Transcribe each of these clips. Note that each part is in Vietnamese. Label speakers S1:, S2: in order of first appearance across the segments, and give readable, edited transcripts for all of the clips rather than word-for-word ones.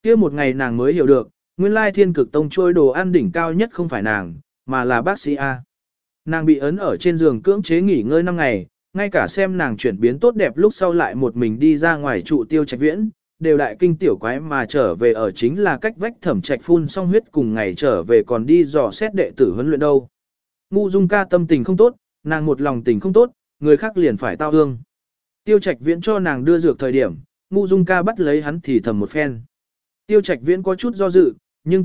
S1: Kia một ngày nàng mới hiểu được, nguyên lai Thiên Cực Tông trôi đồ ăn đỉnh cao nhất không phải nàng, mà là bác sĩ A. Nàng bị ấn ở trên giường cưỡng chế nghỉ ngơi 5 ngày, ngay cả xem nàng chuyển biến tốt đẹp lúc sau lại một mình đi ra ngoài trụ Tiêu Trạch Viễn, đều đại kinh tiểu quái mà trở về ở chính là cách vách Thẩm Trạch phun xong huyết cùng ngày trở về còn đi dò xét đệ tử huấn luyện đâu. Ngu Dung ca tâm tình không tốt, nàng một lòng tình không tốt, người khác liền phải tao ương. Tiêu Trạch Viễn cho nàng đưa dược thời điểm, Ngu Dung ca bắt lấy hắn thì thầm một phen. Tiêu Trạch Viễn có chút do dự,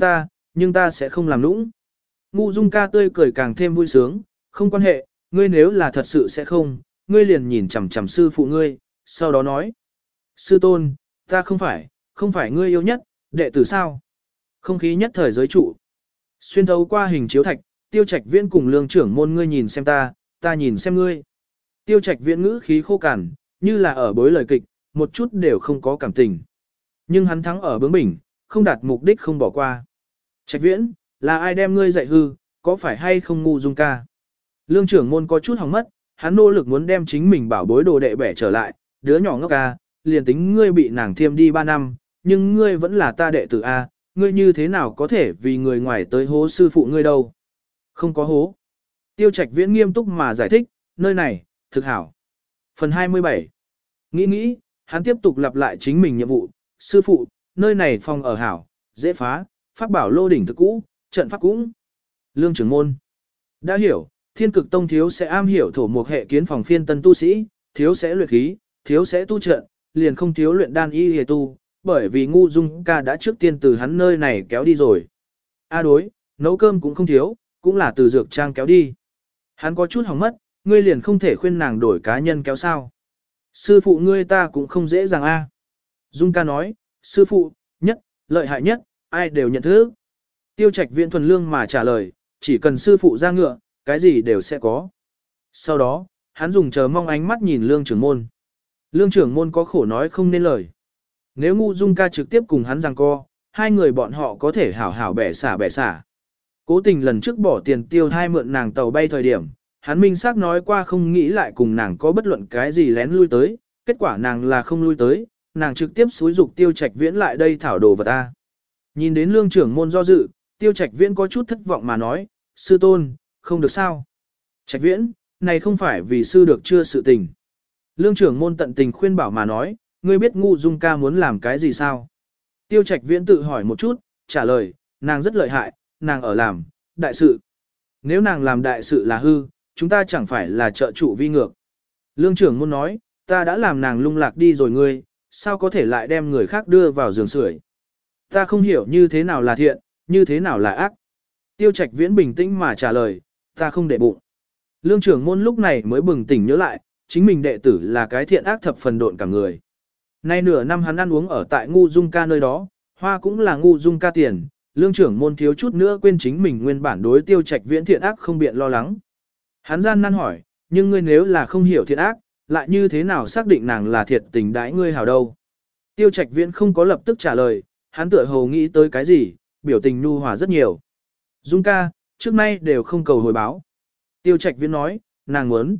S1: nhưng ta sẽ không làm nũng. Ngu Dung ca tươi cười càng thêm vui sướng, không quan hệ, ngươi nếu là thật sự sẽ không, ngươi liền nhìn chằm chằm sư phụ ngươi, sau đó nói. Sư tôn, ta không phải ngươi yêu nhất, đệ tử sao? Không khí nhất thời giới trụ. Xuyên thấu qua hình chiếu thạch, Tiêu Trạch Viễn cùng Lương trưởng môn ngươi nhìn xem ta nhìn xem ngươi. Tiêu Trạch Viễn ngữ khí khô cằn, như là ở bối lời kịch, một chút đều không có cảm tình. Nhưng hắn thắng ở bướng bỉnh, không đạt mục đích không bỏ qua. Trạch Viễn, là ai đem ngươi dạy hư, có phải hay không Ngu Dung ca? Lương trưởng môn có chút hỏng mất, hắn nỗ lực muốn đem chính mình bảo bối đồ đệ bẻ trở lại, đứa nhỏ ngốc ca, liền tính ngươi bị nàng thiêm đi 3 năm, nhưng ngươi vẫn là ta đệ tử A, ngươi như thế nào có thể vì người ngoài tới hố sư phụ ngươi đâu? Không có hố. Tiêu Trạch Viễn nghiêm túc mà giải thích, nơi này, thực hảo. Phần 27. Nghĩ, hắn tiếp tục lặp lại chính mình nhiệm vụ, sư phụ, nơi này phòng ở hảo, dễ phá, pháp bảo lô đỉnh thực cũ, trận pháp cũng. Lương trưởng môn. Đã hiểu, Thiên Cực Tông thiếu sẽ am hiểu thổ mục hệ kiến phòng phiên tân tu sĩ, thiếu sẽ luyện khí, thiếu sẽ tu trận, liền không thiếu luyện đan y hề tu, bởi vì Ngu Dung ca đã trước tiên từ hắn nơi này kéo đi rồi. Đối, nấu cơm cũng không thiếu, cũng là từ dược trang kéo đi. Hắn có chút hỏng mất, ngươi liền không thể khuyên nàng đổi cá nhân kéo sao. Sư phụ ngươi ta cũng không dễ dàng Dung ca nói, sư phụ, nhất, lợi hại nhất, ai đều nhận thức. Tiêu Trạch Viễn thuần lương mà trả lời, chỉ cần sư phụ ra ngựa, cái gì đều sẽ có. Sau đó, hắn dùng chờ mong ánh mắt nhìn Lương trưởng môn. Lương trưởng môn có khổ nói không nên lời. Nếu Ngu Dung ca trực tiếp cùng hắn giằng co, hai người bọn họ có thể hảo hảo bẻ xả. Cố tình lần trước bỏ tiền tiêu thai mượn nàng tàu bay thời điểm, hắn minh xác nói qua không nghĩ lại cùng nàng có bất luận cái gì lén lui tới, kết quả nàng là không lui tới, nàng trực tiếp xúi dục Tiêu Trạch Viễn lại đây thảo đồ vật ta. Nhìn đến Lương trưởng môn do dự, Tiêu Trạch Viễn có chút thất vọng mà nói, sư tôn, không được sao. Trạch Viễn, này không phải vì sư được chưa sự tình. Lương trưởng môn tận tình khuyên bảo mà nói, ngươi biết Ngu Dung ca muốn làm cái gì sao? Tiêu Trạch Viễn tự hỏi một chút, trả lời, nàng rất lợi hại, nàng ở làm, đại sự. Nếu nàng làm đại sự là hư, chúng ta chẳng phải là trợ trụ vi ngược. Lương trưởng môn nói, ta đã làm nàng lung lạc đi rồi ngươi, sao có thể lại đem người khác đưa vào giường sưởi? Ta không hiểu như thế nào là thiện, như thế nào là ác. Tiêu Trạch Viễn bình tĩnh mà trả lời, ta không để bụng. Lương trưởng môn lúc này mới bừng tỉnh nhớ lại, chính mình đệ tử là cái thiện ác thập phần độn cả người. Nay nửa năm hắn ăn uống ở tại Ngu Dung ca nơi đó, hoa cũng là Ngu Dung ca tiền, lương trưởng môn thiếu chút nữa quên chính mình nguyên bản đối Tiêu Trạch Viễn thiện ác không biện lo lắng. Hắn gian nan hỏi, nhưng ngươi nếu là không hiểu thiện ác, lại như thế nào xác định nàng là thiệt tình đãi ngươi hảo đâu? Tiêu Trạch Viễn không có lập tức trả lời, hắn tựa hồ nghĩ tới cái gì, biểu tình nhu hòa rất nhiều. Dung ca, trước nay đều không cầu hồi báo. Tiêu Trạch Viễn nói, nàng muốn,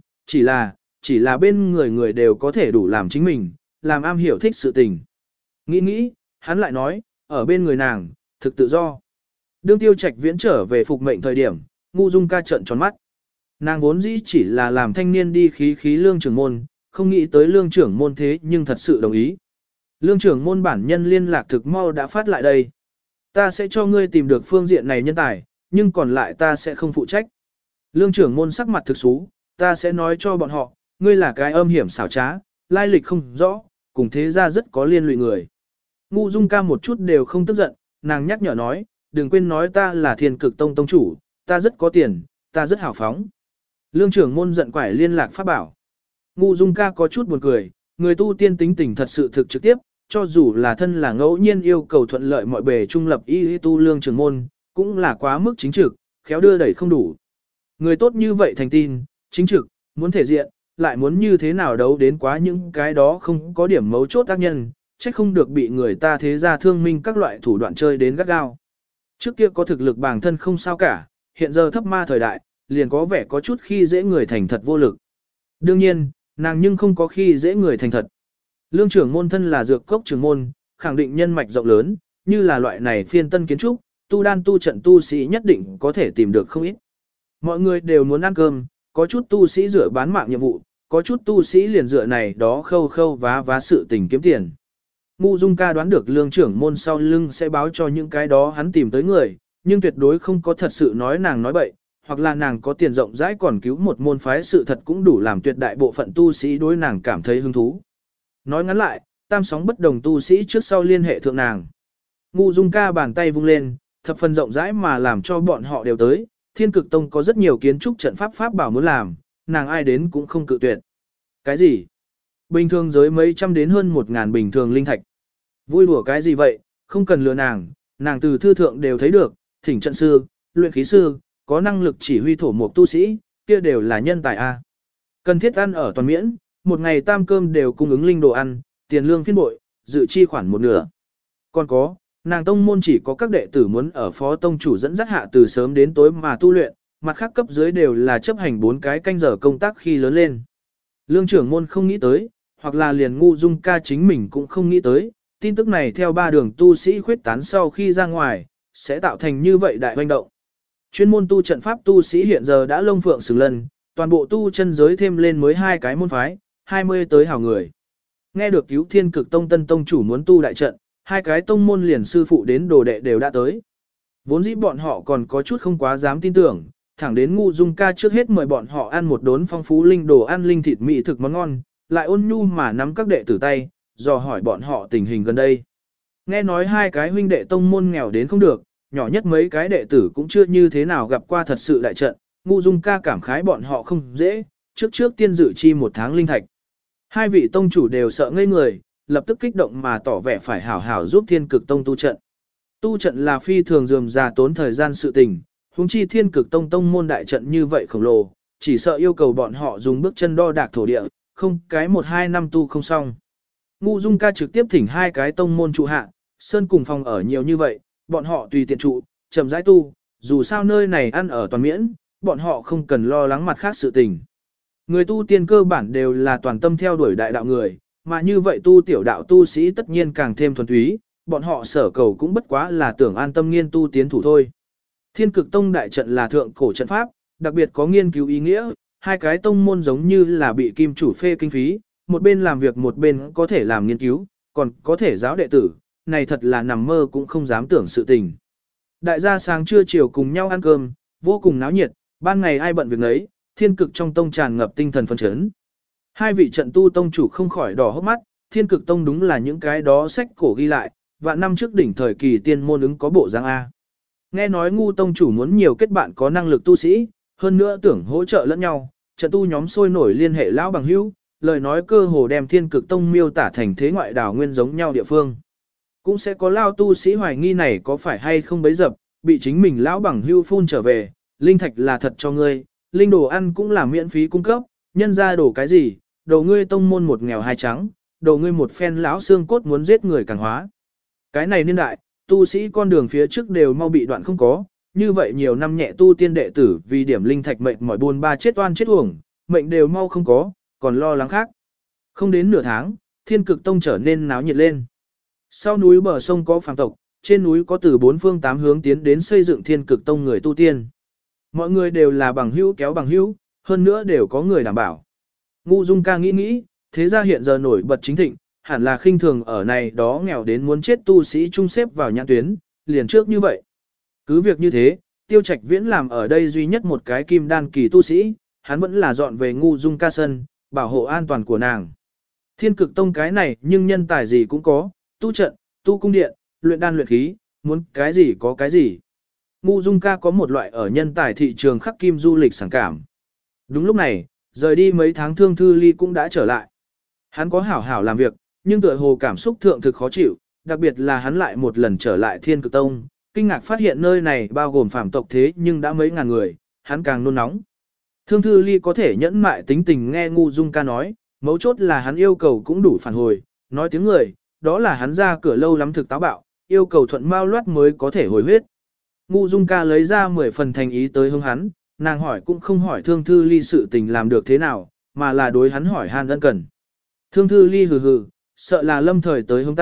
S1: chỉ là bên người đều có thể đủ làm chính mình, làm am hiểu thích sự tình. Nghĩ, hắn lại nói, ở bên người nàng, thực tự do. Đương Tiêu Trạch Viễn trở về phục mệnh thời điểm, Ngu Dung ca trợn tròn mắt. Nàng vốn dĩ chỉ là làm thanh niên đi khí lương trưởng môn, không nghĩ tới lương trưởng môn thế nhưng thật sự đồng ý. Lương trưởng môn bản nhân liên lạc thực mau đã phát lại đây. Ta sẽ cho ngươi tìm được phương diện này nhân tài, nhưng còn lại ta sẽ không phụ trách. Lương trưởng môn sắc mặt thực xú, ta sẽ nói cho bọn họ, ngươi là cái âm hiểm xảo trá, lai lịch không rõ, cùng thế ra rất có liên lụy người. Ngu Dung ca một chút đều không tức giận, nàng nhắc nhở nói, đừng quên nói ta là Thiên Cực Tông tông chủ, ta rất có tiền, ta rất hào phóng. Lương trưởng môn giận quải liên lạc pháp bảo. Ngu Dung ca có chút buồn cười, người tu tiên tính tình thật sự thực trực tiếp, cho dù là thân là ngẫu nhiên yêu cầu thuận lợi mọi bề trung lập y tu lương trưởng môn, cũng là quá mức chính trực, khéo đưa đẩy không đủ. Người tốt như vậy thành tin, chính trực, muốn thể diện, lại muốn như thế nào đấu đến quá những cái đó không có điểm mấu chốt tác nhân, trách không được bị người ta thế ra thương minh các loại thủ đoạn chơi đến gắt gao. Trước kia có thực lực bản thân không sao cả, hiện giờ thấp ma thời đại, liền có vẻ có chút khi dễ người thành thật vô lực. Đương nhiên, nàng nhưng không có khi dễ người thành thật. Lương trưởng môn thân là dược cốc trưởng môn, khẳng định nhân mạch rộng lớn, như là loại này phiên tân kiến trúc, tu đan tu trận tu sĩ nhất định có thể tìm được không ít. Mọi người đều muốn ăn cơm, có chút tu sĩ dựa bán mạng nhiệm vụ, có chút tu sĩ liền dựa này đó khâu khâu vá sự tình kiếm tiền. Ngu Dung ca đoán được lương trưởng môn sau lưng sẽ báo cho những cái đó hắn tìm tới người, nhưng tuyệt đối không có thật sự nói nàng nói bậy, hoặc là nàng có tiền rộng rãi còn cứu một môn phái sự thật cũng đủ làm tuyệt đại bộ phận tu sĩ đối nàng cảm thấy hứng thú. Nói ngắn lại, tam sóng bất đồng tu sĩ trước sau liên hệ thượng nàng. Ngu Dung ca bàn tay vung lên, thập phần rộng rãi mà làm cho bọn họ đều tới, Thiên Cực Tông có rất nhiều kiến trúc trận pháp bảo muốn làm, nàng ai đến cũng không cự tuyệt. Cái gì? Bình thường giới mấy trăm đến hơn 1.000 bình thường linh thạch. Vui đùa cái gì vậy, không cần lừa nàng từ thư thượng đều thấy được, thỉnh trận sư, luyện khí sư, có năng lực chỉ huy thổ mục tu sĩ, kia đều là nhân tài a. Cần thiết ăn ở toàn miễn, một ngày tam cơm đều cung ứng linh đồ ăn, tiền lương phiên bội, dự chi khoản một nửa. Còn có, nàng tông môn chỉ có các đệ tử muốn ở phó tông chủ dẫn dắt hạ từ sớm đến tối mà tu luyện, mặt khác cấp dưới đều là chấp hành 4 cái canh giờ công tác khi lớn lên. Lương trưởng môn không nghĩ tới, hoặc là liền Ngu Dung ca chính mình cũng không nghĩ tới, tin tức này theo 3 đường tu sĩ khuyết tán sau khi ra ngoài, sẽ tạo thành như vậy đại hoành động. Chuyên môn tu trận pháp tu sĩ hiện giờ đã lông phượng xứng lần, toàn bộ tu chân giới thêm lên mới 2 cái môn phái, 20 tới hảo người. Nghe được cứu Thiên Cực Tông tân tông chủ muốn tu đại trận, 2 cái tông môn liền sư phụ đến đồ đệ đều đã tới. Vốn dĩ bọn họ còn có chút không quá dám tin tưởng, thẳng đến Ngu Dung ca trước hết mời bọn họ ăn một đốn phong phú linh đồ ăn linh thịt mỹ thực món ngon, lại ôn nhu mà nắm các đệ tử tay, dò hỏi bọn họ tình hình gần đây. Nghe nói 2 cái huynh đệ tông môn nghèo đến không được, nhỏ nhất mấy cái đệ tử cũng chưa như thế nào gặp qua thật sự đại trận, Ngu Dung ca cảm khái bọn họ không dễ, trước tiên dự chi 1 tháng linh thạch. 2 vị tông chủ đều sợ ngây người, lập tức kích động mà tỏ vẻ phải hảo hảo giúp Thiên Cực Tông tu trận. Tu trận là phi thường rườm rà tốn thời gian sự tình, huống chi Thiên Cực Tông tông môn đại trận như vậy khổng lồ, chỉ sợ yêu cầu bọn họ dùng bước chân đo đạc thổ địa, không cái 1-2 năm tu không xong. Ngu Dung ca trực tiếp thỉnh 2 cái tông môn trụ hạ, sơn cùng phòng ở nhiều như vậy, bọn họ tùy tiện trụ, chậm rãi tu, dù sao nơi này ăn ở toàn miễn, bọn họ không cần lo lắng mặt khác sự tình. Người tu tiên cơ bản đều là toàn tâm theo đuổi đại đạo người, mà như vậy tu tiểu đạo tu sĩ tất nhiên càng thêm thuần túy, bọn họ sở cầu cũng bất quá là tưởng an tâm nghiên tu tiến thủ thôi. Thiên Cực Tông đại trận là thượng cổ trận pháp, đặc biệt có nghiên cứu ý nghĩa, 2 cái tông môn giống như là bị kim chủ phê kinh phí, một bên làm việc một bên có thể làm nghiên cứu, còn có thể giáo đệ tử, này thật là nằm mơ cũng không dám tưởng sự tình. Đại gia sáng trưa chiều cùng nhau ăn cơm, vô cùng náo nhiệt, ban ngày ai bận việc nấy, Thiên Cực trong tông tràn ngập tinh thần phấn chấn. 2 vị trận tu tông chủ không khỏi đỏ hốc mắt, Thiên Cực Tông đúng là những cái đó sách cổ ghi lại, vạn năm trước đỉnh thời kỳ tiên môn ứng có bộ dáng A. Nghe nói Ngu tông chủ muốn nhiều kết bạn có năng lực tu sĩ, hơn nữa tưởng hỗ trợ lẫn nhau, trận tu nhóm sôi nổi liên hệ lão bằng hữu, lời nói cơ hồ đem Thiên Cực Tông miêu tả thành thế ngoại đảo nguyên giống nhau địa phương. Cũng sẽ có lao tu sĩ hoài nghi này có phải hay không bấy dập, bị chính mình lão bằng hữu phun trở về, linh thạch là thật cho ngươi, linh đồ ăn cũng là miễn phí cung cấp, nhân ra đổ cái gì, đồ ngươi tông môn một nghèo hai trắng, đồ ngươi một phen lão xương cốt muốn giết người càng hóa. Cái này niên đại, tu sĩ con đường phía trước đều mau bị đoạn không có, như vậy nhiều năm nhẹ tu tiên đệ tử vì điểm linh thạch mệnh mỏi buồn ba chết oan chết uổng, mệnh đều mau không có, còn lo lắng khác. Không đến nửa tháng, Thiên Cực Tông trở nên náo nhiệt lên. Sau núi bờ sông có phàm tộc, trên núi có từ 4 phương 8 hướng tiến đến xây dựng Thiên Cực Tông người tu tiên. Mọi người đều là bằng hữu kéo bằng hữu, hơn nữa đều có người đảm bảo. Ngu Dung ca nghĩ, thế ra hiện giờ nổi bật chính thịnh, hẳn là khinh thường ở này đó nghèo đến muốn chết tu sĩ trung xếp vào nhãn tuyến, liền trước như vậy. Cứ việc như thế, Tiêu Trạch Viễn làm ở đây duy nhất một cái kim đan kỳ tu sĩ, hắn vẫn là dọn về Ngu Dung ca sân, bảo hộ an toàn của nàng. Thiên Cực Tông cái này nhưng nhân tài gì cũng có, tu trận, tu cung điện, luyện đan luyện khí, muốn cái gì có cái gì. Ngu Dung ca có một loại ở nhân tài thị trường khắc kim du lịch sảng cảm. Đúng lúc này, rời đi mấy tháng Thương Thư Ly cũng đã trở lại. Hắn có hảo hảo làm việc, nhưng tựa hồ cảm xúc thượng thực khó chịu, đặc biệt là hắn lại một lần trở lại Thiên Cực Tông, kinh ngạc phát hiện nơi này bao gồm phàm tộc thế nhưng đã mấy ngàn người, hắn càng nôn nóng. Thương Thư Ly có thể nhẫn mại tính tình nghe Ngu Dung ca nói, mấu chốt là hắn yêu cầu cũng đủ phản hồi, nói tiếng người, đó là hắn ra cửa lâu lắm thực táo bạo, yêu cầu thuận mau loát mới có thể hồi huyết. Ngu Dung ca lấy ra 10 phần thành ý tới hướng hắn, nàng hỏi cũng không hỏi Thương Thư Ly sự tình làm được thế nào, mà là đối hắn hỏi han ân cần. Thương Thư Ly hừ hừ, sợ là lâm thời tới hướng ta,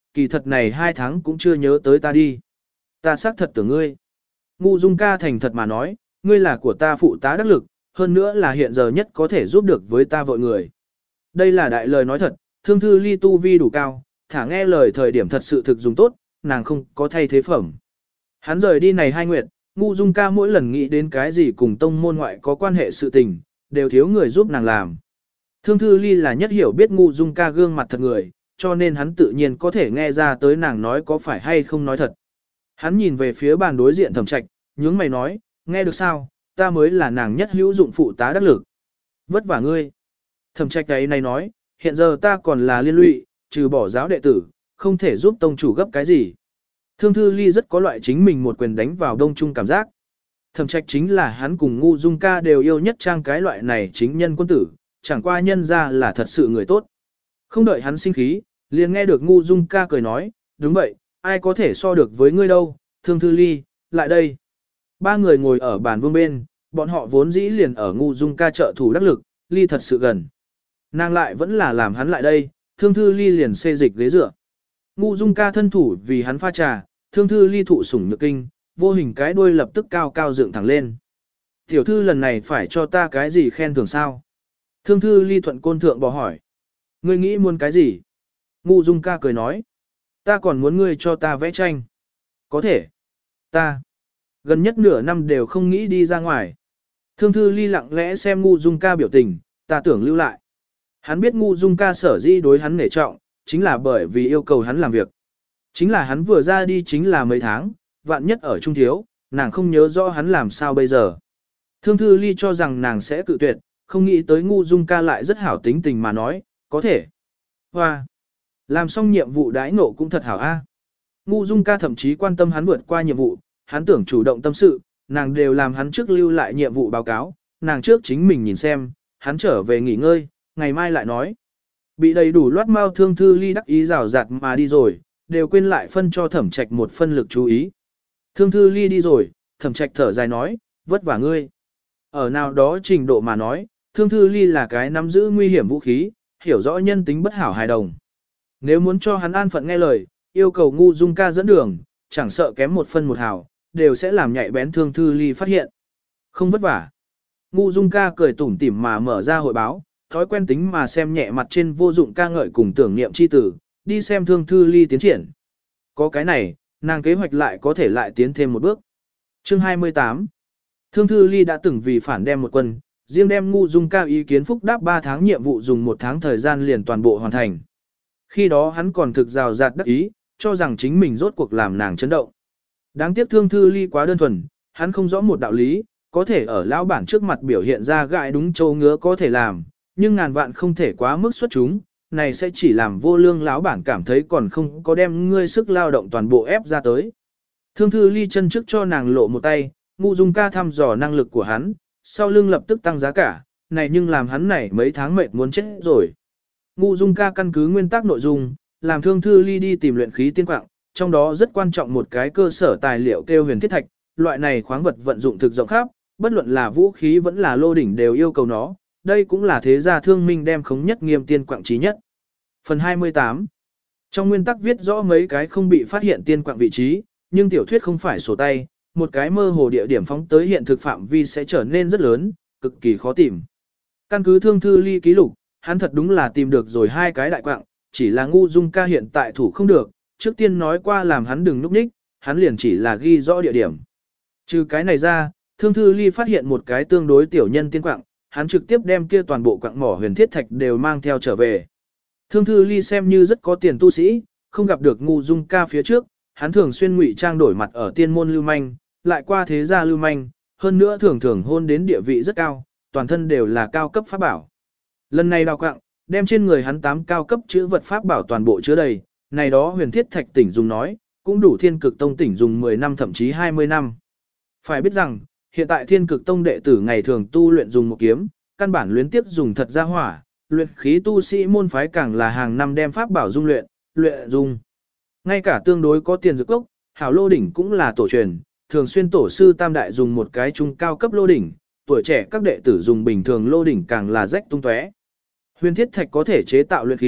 S1: kỳ thật này 2 tháng cũng chưa nhớ tới ta đi. Ta xác thật tưởng ngươi. Ngu Dung ca thành thật mà nói, ngươi là của ta phụ tá đắc lực, hơn nữa là hiện giờ nhất có thể giúp được với ta vội người. Đây là đại lời nói thật, Thương Thư Ly tu vi đủ cao, thả nghe lời thời điểm thật sự thực dùng tốt, nàng không có thay thế phẩm. Hắn rời đi này 2 nguyệt, Ngu Dung ca mỗi lần nghĩ đến cái gì cùng tông môn ngoại có quan hệ sự tình, đều thiếu người giúp nàng làm. Thương Thư Ly là nhất hiểu biết Ngu Dung ca gương mặt thật người, cho nên hắn tự nhiên có thể nghe ra tới nàng nói có phải hay không nói thật. Hắn nhìn về phía bàn đối diện Thẩm Trạch, nhướng mày nói, nghe được sao, ta mới là nàng nhất hữu dụng phụ tá đắc lực. Vất vả ngươi. Thẩm Trạch ấy này nói, hiện giờ ta còn là liên lụy, trừ bỏ giáo đệ tử, không thể giúp tông chủ gấp cái gì. Thương Thư Ly rất có loại chính mình một quyền đánh vào đông trung cảm giác. Thẩm Trạch chính là hắn cùng Ngu Dung ca đều yêu nhất trang cái loại này chính nhân quân tử, chẳng qua nhân ra là thật sự người tốt. Không đợi hắn sinh khí, liền nghe được Ngu Dung ca cười nói, đúng vậy, ai có thể so được với ngươi đâu, Thương Thư Ly, lại đây. 3 người ngồi ở bàn vương bên, bọn họ vốn dĩ liền ở Ngu Dung ca trợ thủ đắc lực, Ly thật sự gần. Nàng lại vẫn là làm hắn lại đây, Thương Thư Ly liền xê dịch ghế dựa. Ngu Dung ca thân thủ vì hắn pha trà, Thương Thư Ly thụ sủng nhược kinh, vô hình cái đuôi lập tức cao cao dựng thẳng lên. Tiểu thư lần này phải cho ta cái gì khen thưởng sao? Thương Thư Ly thuận côn thượng bỏ hỏi. Ngươi nghĩ muốn cái gì? Ngu Dung ca cười nói. Ta còn muốn ngươi cho ta vẽ tranh. Có thể. Ta. Gần nhất nửa năm đều không nghĩ đi ra ngoài. Thương Thư Ly lặng lẽ xem Ngu Dung ca biểu tình, ta tưởng lưu lại. Hắn biết Ngu Dung ca sở dĩ đối hắn nể trọng, chính là bởi vì yêu cầu hắn làm việc. Chính là hắn vừa ra đi chính là mấy tháng, vạn nhất ở trung thiếu, nàng không nhớ rõ hắn làm sao bây giờ. Thương Thư Ly cho rằng nàng sẽ cự tuyệt, không nghĩ tới Ngu Dung ca lại rất hảo tính tình mà nói, có thể. Hoa! Làm xong nhiệm vụ đãi nộ cũng thật hảo a. Ngu Dung ca thậm chí quan tâm hắn vượt qua nhiệm vụ, hắn tưởng chủ động tâm sự, nàng đều làm hắn trước lưu lại nhiệm vụ báo cáo, nàng trước chính mình nhìn xem, hắn trở về nghỉ ngơi, ngày mai lại nói. Bị đầy đủ loát mau Thương Thư Ly đắc ý rào rạt mà đi rồi, đều quên lại phân cho Thẩm Trạch một phân lực chú ý. Thương Thư Ly đi rồi, Thẩm Trạch thở dài nói, vất vả ngươi. Ở nào đó trình độ mà nói, Thương Thư Ly là cái nắm giữ nguy hiểm vũ khí, hiểu rõ nhân tính bất hảo hài đồng. Nếu muốn cho hắn an phận nghe lời, yêu cầu Ngu Dung ca dẫn đường, chẳng sợ kém một phân một hào, đều sẽ làm nhạy bén Thương Thư Ly phát hiện. Không vất vả. Ngu Dung ca cười tủm tỉm mà mở ra hội báo, thói quen tính mà xem nhẹ mặt trên vô dụng ca ngợi cùng tưởng niệm chi tử, đi xem Thương Thư Ly tiến triển. Có cái này, nàng kế hoạch lại có thể lại tiến thêm một bước. Chương 28. Thương Thư Ly đã từng vì phản đem một quân, riêng đem Ngu Dung ca ý kiến phúc đáp 3 tháng nhiệm vụ dùng 1 tháng thời gian liền toàn bộ hoàn thành. Khi đó hắn còn thực rào rạt đắc ý, cho rằng chính mình rốt cuộc làm nàng chấn động. Đáng tiếc Thương Thư Ly quá đơn thuần, hắn không rõ một đạo lý, có thể ở lão bản trước mặt biểu hiện ra gại đúng châu ngứa có thể làm, nhưng ngàn vạn không thể quá mức xuất chúng, này sẽ chỉ làm vô lương lão bản cảm thấy còn không có đem ngươi sức lao động toàn bộ ép ra tới. Thương Thư Ly chân trước cho nàng lộ một tay, Ngu Dung ca thăm dò năng lực của hắn, sau lưng lập tức tăng giá cả, này nhưng làm hắn này mấy tháng mệt muốn chết rồi. Ngu Dung ca căn cứ nguyên tắc nội dung, làm Thương Thư Ly đi tìm luyện khí tiên quạng, trong đó rất quan trọng một cái cơ sở tài liệu kêu huyền thiết thạch, loại này khoáng vật vận dụng thực rộng khắp, bất luận là vũ khí vẫn là lô đỉnh đều yêu cầu nó, đây cũng là thế gia thương minh đem khống nhất nghiêm tiên quạng trí nhất. Phần 28. Trong nguyên tắc viết rõ mấy cái không bị phát hiện tiên quạng vị trí, nhưng tiểu thuyết không phải sổ tay, một cái mơ hồ địa điểm phóng tới hiện thực phạm vi sẽ trở nên rất lớn, cực kỳ khó tìm. Căn cứ Thương Thư Ly ký lục, hắn thật đúng là tìm được rồi 2 cái đại quạng, chỉ là Ngu Dung ca hiện tại thủ không được, trước tiên nói qua làm hắn đừng núp ních, hắn liền chỉ là ghi rõ địa điểm. Trừ cái này ra, Thương Thư Ly phát hiện một cái tương đối tiểu nhân tiên quạng, hắn trực tiếp đem kia toàn bộ quạng mỏ huyền thiết thạch đều mang theo trở về. Thương Thư Ly xem như rất có tiền tu sĩ, không gặp được Ngu Dung ca phía trước, hắn thường xuyên ngụy trang đổi mặt ở tiên môn lưu manh, lại qua thế gia lưu manh, hơn nữa thường thường hôn đến địa vị rất cao, toàn thân đều là cao cấp pháp bảo. Lần này đào quạng, đem trên người hắn 8 cao cấp chữ vật pháp bảo toàn bộ chứa đầy, này đó huyền thiết thạch tỉnh dùng nói, cũng đủ Thiên Cực Tông tỉnh dùng 10 năm thậm chí 20 năm. Phải biết rằng, hiện tại Thiên Cực Tông đệ tử ngày thường tu luyện dùng một kiếm, căn bản luyến tiếp dùng thật ra hỏa, luyện khí tu sĩ môn phái càng là hàng năm đem pháp bảo dung luyện dung. Ngay cả tương đối có tiền dược cốc, hảo lô đỉnh cũng là tổ truyền, thường xuyên tổ sư tam đại dùng một cái trung cao cấp lô đỉnh, tuổi trẻ các đệ tử dùng bình thường lô đỉnh càng là rách tung tóe. Huyền thiết thạch có thể chế tạo luyện khí,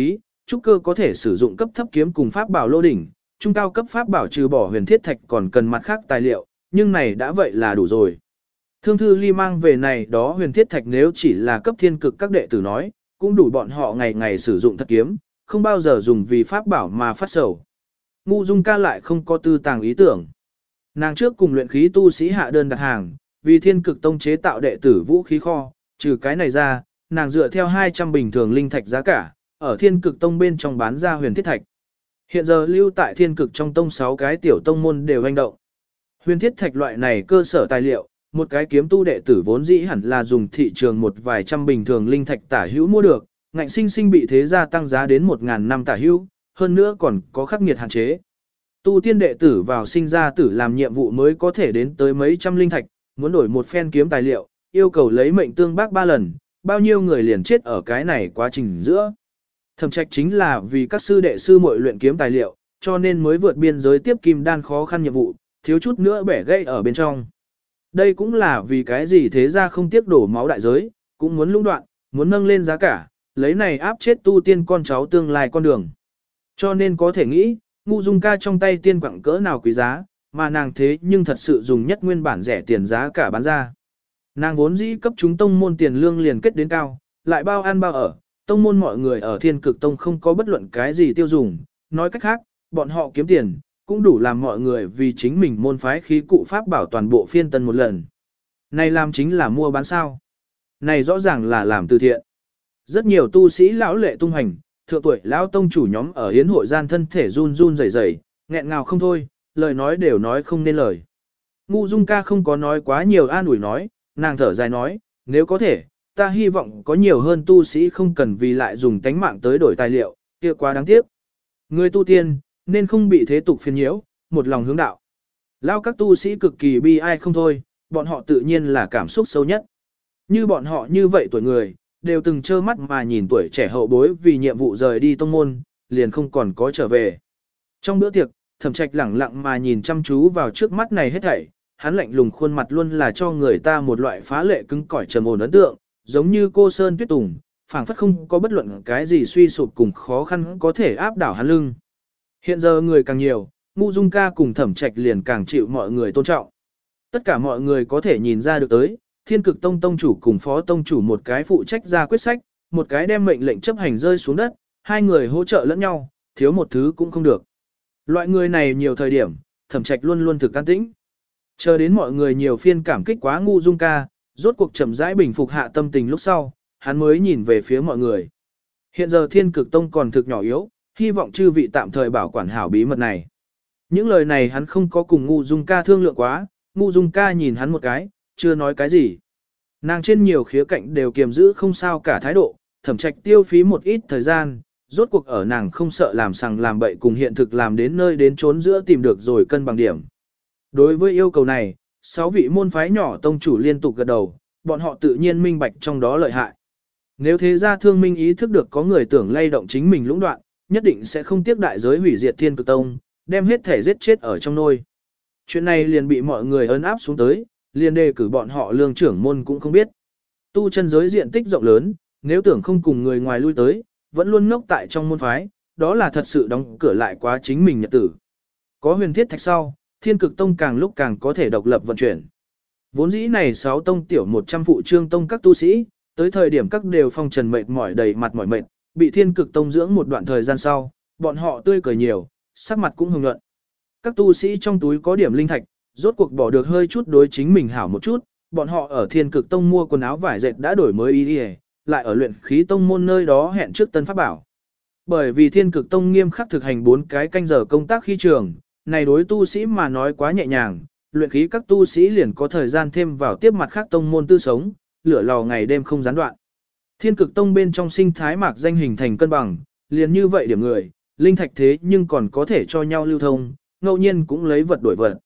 S1: trúc cơ có thể sử dụng cấp thấp kiếm cùng pháp bảo lô đỉnh, trung cao cấp pháp bảo trừ bỏ huyền thiết thạch còn cần mặt khác tài liệu, nhưng này đã vậy là đủ rồi. Thương Thư Ly mang về này đó huyền thiết thạch nếu chỉ là cấp thiên cực các đệ tử nói, cũng đủ bọn họ ngày ngày sử dụng thật kiếm, không bao giờ dùng vì pháp bảo mà phát sầu. Ngu Dung Ca lại không có tư tàng ý tưởng. Nàng trước cùng luyện khí tu sĩ hạ đơn đặt hàng, vì thiên cực tông chế tạo đệ tử vũ khí kho, trừ cái này ra, nàng dựa theo 200 bình thường linh thạch giá cả, ở thiên cực tông bên trong bán ra huyền thiết thạch. Hiện giờ lưu tại thiên cực trong tông 6 cái tiểu tông môn đều hành động. Huyền thiết thạch loại này cơ sở tài liệu, một cái kiếm tu đệ tử vốn dĩ hẳn là dùng thị trường một vài trăm bình thường linh thạch tả hữu mua được, ngạnh sinh sinh bị thế gia tăng giá đến 1.000 năm tả hữu, hơn nữa còn có khắc nghiệt hạn chế. Tu tiên đệ tử vào sinh ra tử làm nhiệm vụ mới có thể đến tới mấy trăm linh thạch, muốn đổi một phen kiếm tài liệu, yêu cầu lấy mệnh tương bác 3 lần, bao nhiêu người liền chết ở cái này quá trình giữa. Thẩm Trạch chính là vì các sư đệ sư muội luyện kiếm tài liệu, cho nên mới vượt biên giới tiếp kim đan khó khăn nhiệm vụ, thiếu chút nữa bẻ gãy ở bên trong. Đây cũng là vì cái gì thế ra không tiếc đổ máu đại giới, cũng muốn lũng đoạn, muốn nâng lên giá cả, lấy này áp chết tu tiên con cháu tương lai con đường. Cho nên có thể nghĩ, Ngu Dung Ca trong tay tiên quặng cỡ nào quý giá, mà nàng thế nhưng thật sự dùng nhất nguyên bản rẻ tiền giá cả bán ra. Nàng vốn dĩ cấp chúng tông môn tiền lương liền kết đến cao, lại bao ăn bao ở, tông môn mọi người ở thiên cực tông không có bất luận cái gì tiêu dùng, nói cách khác, bọn họ kiếm tiền, cũng đủ làm mọi người vì chính mình môn phái khí cụ pháp bảo toàn bộ phiên tân một lần. Này làm chính là mua bán sao. Này rõ ràng là làm từ thiện. Rất nhiều tu sĩ lão lệ tung hành, thượng tuổi lão tông chủ nhóm ở hiến hội gian thân thể run run rẩy rẩy, nghẹn ngào không thôi, lời nói đều nói không nên lời. Ngu Dung Ca không có nói quá nhiều an ủi nói, nàng thở dài nói, nếu có thể, ta hy vọng có nhiều hơn tu sĩ không cần vì lại dùng tánh mạng tới đổi tài liệu, kia quá đáng tiếc. Người tu tiên, nên không bị thế tục phiền nhiễu, một lòng hướng đạo. Lao các tu sĩ cực kỳ bi ai không thôi, bọn họ tự nhiên là cảm xúc sâu nhất. Như bọn họ như vậy tuổi người, đều từng trơ mắt mà nhìn tuổi trẻ hậu bối vì nhiệm vụ rời đi tông môn, liền không còn có trở về. Trong bữa tiệc, Thẩm Trạch lẳng lặng mà nhìn chăm chú vào trước mắt này hết thảy, hắn lạnh lùng khuôn mặt luôn là cho người ta một loại phá lệ cứng cỏi trầm ổn ấn tượng, giống như cô sơn tuyết tùng, phảng phất không có bất luận cái gì suy sụp cùng khó khăn có thể áp đảo hắn lưng. Hiện giờ người càng nhiều, Ngu Dung Ca cùng Thẩm Trạch liền càng chịu mọi người tôn trọng. Tất cả mọi người có thể nhìn ra được tới, Thiên Cực Tông tông chủ cùng phó tông chủ một cái phụ trách ra quyết sách, một cái đem mệnh lệnh chấp hành rơi xuống đất, hai người hỗ trợ lẫn nhau, thiếu một thứ cũng không được. Loại người này nhiều thời điểm, Thẩm Trạch luôn luôn thực an tĩnh. Chờ đến mọi người nhiều phiên cảm kích quá Ngu Dung Ca, rốt cuộc chậm rãi bình phục hạ tâm tình lúc sau, hắn mới nhìn về phía mọi người. Hiện giờ Thiên Cực Tông còn thực nhỏ yếu, hy vọng chư vị tạm thời bảo quản hảo bí mật này. Những lời này hắn không có cùng Ngu Dung Ca thương lượng quá, Ngu Dung Ca nhìn hắn một cái, chưa nói cái gì. Nàng trên nhiều khía cạnh đều kiềm giữ không sao cả thái độ, Thẩm Trạch tiêu phí một ít thời gian, rốt cuộc ở nàng không sợ làm sằng làm bậy cùng hiện thực làm đến nơi đến trốn giữa tìm được rồi cân bằng điểm. Đối với yêu cầu này, 6 vị môn phái nhỏ tông chủ liên tục gật đầu, bọn họ tự nhiên minh bạch trong đó lợi hại. Nếu thế gia thương minh ý thức được có người tưởng lay động chính mình lũng đoạn, nhất định sẽ không tiếc đại giới hủy diệt Thiên Cực Tông, đem hết thể giết chết ở trong nôi. Chuyện này liền bị mọi người ấn áp xuống tới, liền đề cử bọn họ lương trưởng môn cũng không biết. Tu chân giới diện tích rộng lớn, nếu tưởng không cùng người ngoài lui tới, vẫn luôn ngốc tại trong môn phái, đó là thật sự đóng cửa lại quá chính mình nhật tử. Có huyền thiết thạch sau, Thiên Cực Tông càng lúc càng có thể độc lập vận chuyển. Vốn dĩ này 6 tông tiểu 100 phụ trương tông các tu sĩ, tới thời điểm các đều phong trần mệt mỏi đầy mặt mỏi mệt, bị Thiên Cực Tông dưỡng một đoạn thời gian sau, bọn họ tươi cười nhiều, sắc mặt cũng hưng nhuận. Các tu sĩ trong túi có điểm linh thạch, rốt cuộc bỏ được hơi chút đối chính mình hảo một chút, bọn họ ở Thiên Cực Tông mua quần áo vải dệt đã đổi mới y, lại ở luyện khí tông môn nơi đó hẹn trước tân pháp bảo. Bởi vì Thiên Cực Tông nghiêm khắc thực hành 4 cái canh giờ công tác khi trường, này đối tu sĩ mà nói quá nhẹ nhàng, luyện khí các tu sĩ liền có thời gian thêm vào tiếp mặt khác tông môn tư sống, lửa lò ngày đêm không gián đoạn. Thiên Cực Tông bên trong sinh thái mạc danh hình thành cân bằng, liền như vậy điểm người, linh thạch thế nhưng còn có thể cho nhau lưu thông, ngẫu nhiên cũng lấy vật đổi vật.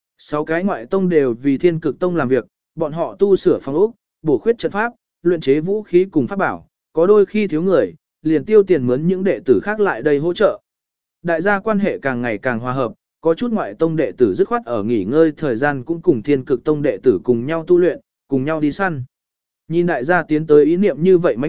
S1: 6 cái ngoại tông đều vì Thiên Cực Tông làm việc, bọn họ tu sửa phòng ốc, bổ khuyết trận pháp, luyện chế vũ khí cùng pháp bảo, có đôi khi thiếu người, liền tiêu tiền mướn những đệ tử khác lại đây hỗ trợ. Đại gia quan hệ càng ngày càng hòa hợp, có chút ngoại tông đệ tử dứt khoát ở nghỉ ngơi thời gian cũng cùng Thiên Cực Tông đệ tử cùng nhau tu luyện, cùng nhau đi săn. Nhìn đại gia tiến tới ý niệm như vậy mãnh liệt,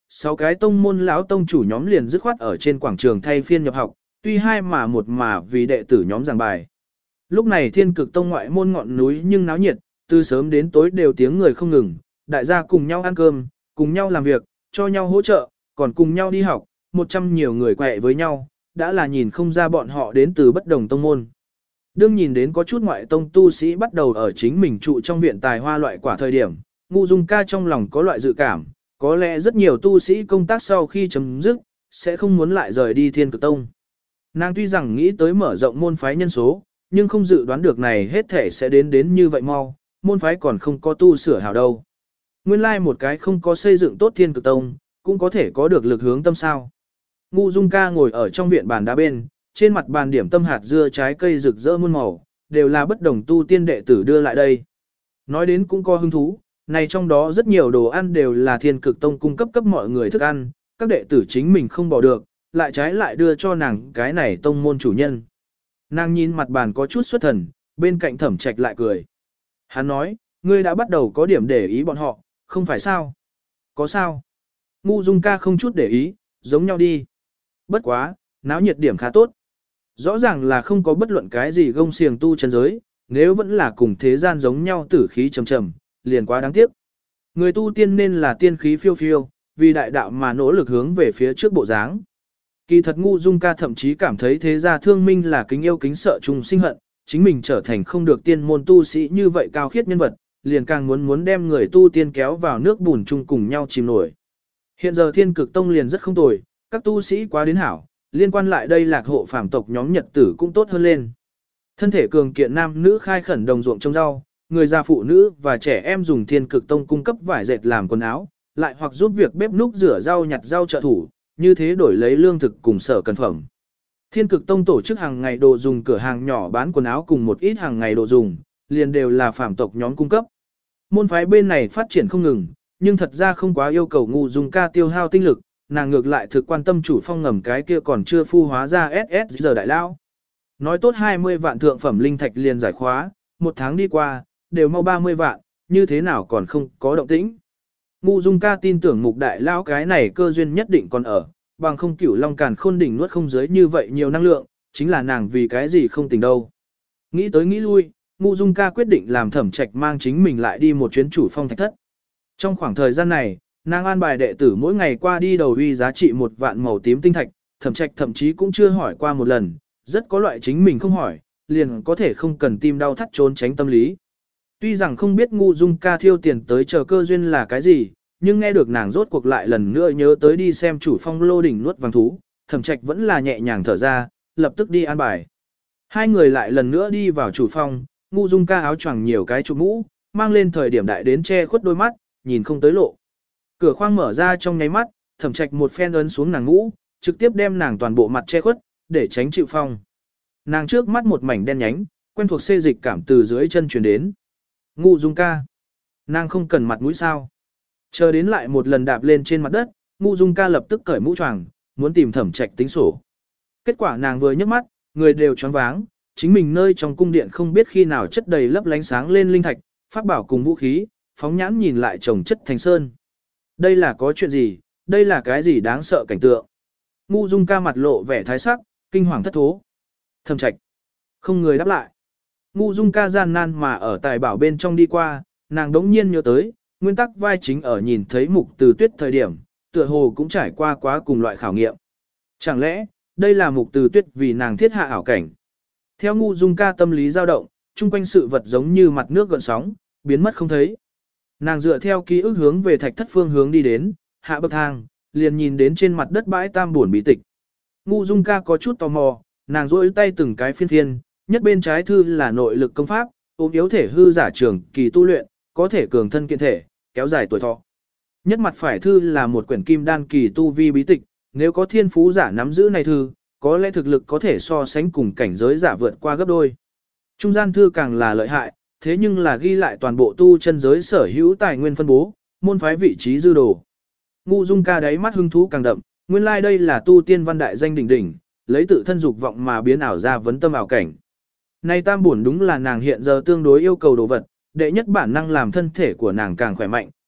S1: 6 cái tông môn lão tông chủ nhóm liền dứt khoát ở trên quảng trường thay phiên nhập học, tuy hai mà một mà vì đệ tử nhóm giảng bài. Lúc này Thiên Cực Tông ngoại môn ngọn núi nhưng náo nhiệt, từ sớm đến tối đều tiếng người không ngừng, đại gia cùng nhau ăn cơm, cùng nhau làm việc, cho nhau hỗ trợ, còn cùng nhau đi học, 100 nhiều người quẹ với nhau, đã là nhìn không ra bọn họ đến từ bất đồng tông môn. Đương nhìn đến có chút ngoại tông tu sĩ bắt đầu ở chính mình trụ trong viện tài hoa loại quả thời điểm, Ngũ Dung Ca trong lòng có loại dự cảm, có lẽ rất nhiều tu sĩ công tác sau khi chấm dứt, sẽ không muốn lại rời đi Thiên Cực Tông. Nàng tuy rằng nghĩ tới mở rộng môn phái nhân số, nhưng không dự đoán được này hết thể sẽ đến như vậy mau, môn phái còn không có tu sửa hảo đâu. Nguyên lai một cái không có xây dựng tốt Thiên Cực Tông, cũng có thể có được lực hướng tâm sao. Ngũ Dung Ca ngồi ở trong viện bàn đá bên, trên mặt bàn điểm tâm hạt dưa trái cây rực rỡ muôn màu, đều là bất đồng tu tiên đệ tử đưa lại đây. Nói đến cũng có hứng thú, này trong đó rất nhiều đồ ăn đều là Thiên Cực Tông cung cấp mọi người thức ăn, các đệ tử chính mình không bỏ được, lại trái lại đưa cho nàng cái này tông môn chủ nhân. Nàng nhìn mặt bàn có chút xuất thần, bên cạnh Thẩm Trạch lại cười. Hắn nói, ngươi đã bắt đầu có điểm để ý bọn họ, không phải sao? Có sao? Ngũ Dung Ca không chút để ý, giống nhau đi. Bất quá, náo nhiệt điểm khá tốt. Rõ ràng là không có bất luận cái gì gông xiềng tu chân giới, nếu vẫn là cùng thế gian giống nhau tử khí trầm trầm, liền quá đáng tiếc. Người tu tiên nên là tiên khí phiêu phiêu, vì đại đạo mà nỗ lực hướng về phía trước bộ dáng. Kỳ thật Ngũ Dung Ca thậm chí cảm thấy thế gia thương minh là kính yêu kính sợ chung sinh hận, chính mình trở thành không được tiên môn tu sĩ như vậy cao khiết nhân vật, liền càng muốn đem người tu tiên kéo vào nước bùn chung cùng nhau chìm nổi. Hiện giờ Thiên Cực Tông liền rất không tồi, các tu sĩ quá đến hảo, liên quan lại đây lạc hộ phàm tộc nhóm nhật tử cũng tốt hơn lên. Thân thể cường kiện nam nữ khai khẩn đồng ruộng trồng rau, người già phụ nữ và trẻ em dùng Thiên Cực Tông cung cấp vải dệt làm quần áo, lại hoặc giúp việc bếp núc rửa rau nhặt rau trợ thủ, như thế đổi lấy lương thực cùng sở cần phẩm. Thiên Cực Tông tổ chức hàng ngày đồ dùng cửa hàng nhỏ bán quần áo cùng một ít hàng ngày đồ dùng, liền đều là phàm tộc nhóm cung cấp. Môn phái bên này phát triển không ngừng, nhưng thật ra không quá yêu cầu Ngũ Dung Ca tiêu hao tinh lực, nàng ngược lại thực quan tâm chủ phong ngầm cái kia còn chưa phu hóa ra SS giờ đại lao. Nói tốt 20 vạn thượng phẩm linh thạch liền giải khóa, một tháng đi qua, đều mau 30 vạn, như thế nào còn không có động tĩnh. Ngũ Dung Ca tin tưởng mục đại lao cái này cơ duyên nhất định còn ở, bằng không Cửu Long Càn Khôn đỉnh nuốt không dưới như vậy nhiều năng lượng, chính là nàng vì cái gì không tỉnh đâu. Nghĩ tới nghĩ lui, Ngũ Dung Ca quyết định làm Thẩm Trạch mang chính mình lại đi một chuyến chủ phong thạch thất. Trong khoảng thời gian này, nàng an bài đệ tử mỗi ngày qua đi đầu uy giá trị 1 vạn màu tím tinh thạch, Thẩm Trạch thậm chí cũng chưa hỏi qua một lần, rất có loại chính mình không hỏi, liền có thể không cần tim đau thắt trốn tránh tâm lý. Tuy rằng không biết Ngũ Dung Ca thiêu tiền tới chờ cơ duyên là cái gì, nhưng nghe được nàng rốt cuộc lại lần nữa nhớ tới đi xem chủ phong lô đỉnh nuốt vàng thú, Thẩm Trạch vẫn là nhẹ nhàng thở ra, lập tức đi an bài. Hai người lại lần nữa đi vào chủ phong, Ngũ Dung Ca áo choàng nhiều cái trụ mũ, mang lên thời điểm đại đến che khuất đôi mắt, nhìn không tới lộ. Cửa khoang mở ra trong nháy mắt, Thẩm Trạch một phen ấn xuống nàng mũ, trực tiếp đem nàng toàn bộ mặt che khuất, để tránh chịu phong. Nàng trước mắt một mảnh đen nhánh, quen thuộc xê dịch cảm từ dưới chân truyền đến. Ngũ Dung Ca, nàng không cần mặt mũi sao? Chờ đến lại một lần đạp lên trên mặt đất, Ngũ Dung Ca lập tức cởi mũ choàng, muốn tìm Thẩm Trạch tính sổ. Kết quả nàng vừa nhấc mắt, người đều choáng váng, chính mình nơi trong cung điện không biết khi nào chất đầy lấp lánh sáng lên linh thạch, pháp bảo cùng vũ khí, phóng nhãn nhìn lại chồng chất thành sơn. Đây là có chuyện gì, đây là cái gì đáng sợ cảnh tượng. Ngũ Dung Ca mặt lộ vẻ thái sắc, kinh hoàng thất thố. Thẩm Trạch, không người đáp lại. Ngũ Dung Ca gian nan mà ở tài bảo bên trong đi qua, nàng đống nhiên nhớ tới, nguyên tắc vai chính ở nhìn thấy Mục Từ Tuyết thời điểm, tựa hồ cũng trải qua quá cùng loại khảo nghiệm. Chẳng lẽ, đây là Mục Từ Tuyết vì nàng thiết hạ ảo cảnh. Theo Ngũ Dung Ca tâm lý dao động, chung quanh sự vật giống như mặt nước gợn sóng, biến mất không thấy. Nàng dựa theo ký ức hướng về thạch thất phương hướng đi đến, hạ bậc thang, liền nhìn đến trên mặt đất bãi tam buồn bí tịch. Ngũ Dung Ca có chút tò mò, nàng duỗi tay từng cái phiên phiên, nhất bên trái thư là nội lực công pháp, ốm yếu thể hư giả trường kỳ tu luyện, có thể cường thân kiện thể, kéo dài tuổi thọ. Nhất mặt phải thư là một quyển kim đan kỳ tu vi bí tịch, nếu có thiên phú giả nắm giữ này thư, có lẽ thực lực có thể so sánh cùng cảnh giới giả vượt qua gấp đôi. Trung gian thư càng là lợi hại, thế nhưng là ghi lại toàn bộ tu chân giới sở hữu tài nguyên phân bố, môn phái vị trí dư đồ. Ngũ Dung Ca đáy mắt hứng thú càng đậm, nguyên lai like đây là tu tiên văn đại danh đỉnh đỉnh, lấy tự thân dục vọng mà biến ảo ra vấn tâm ảo cảnh. Này tam bổn đúng là nàng hiện giờ tương đối yêu cầu đồ vật, đệ nhất bản năng làm thân thể của nàng càng khỏe mạnh,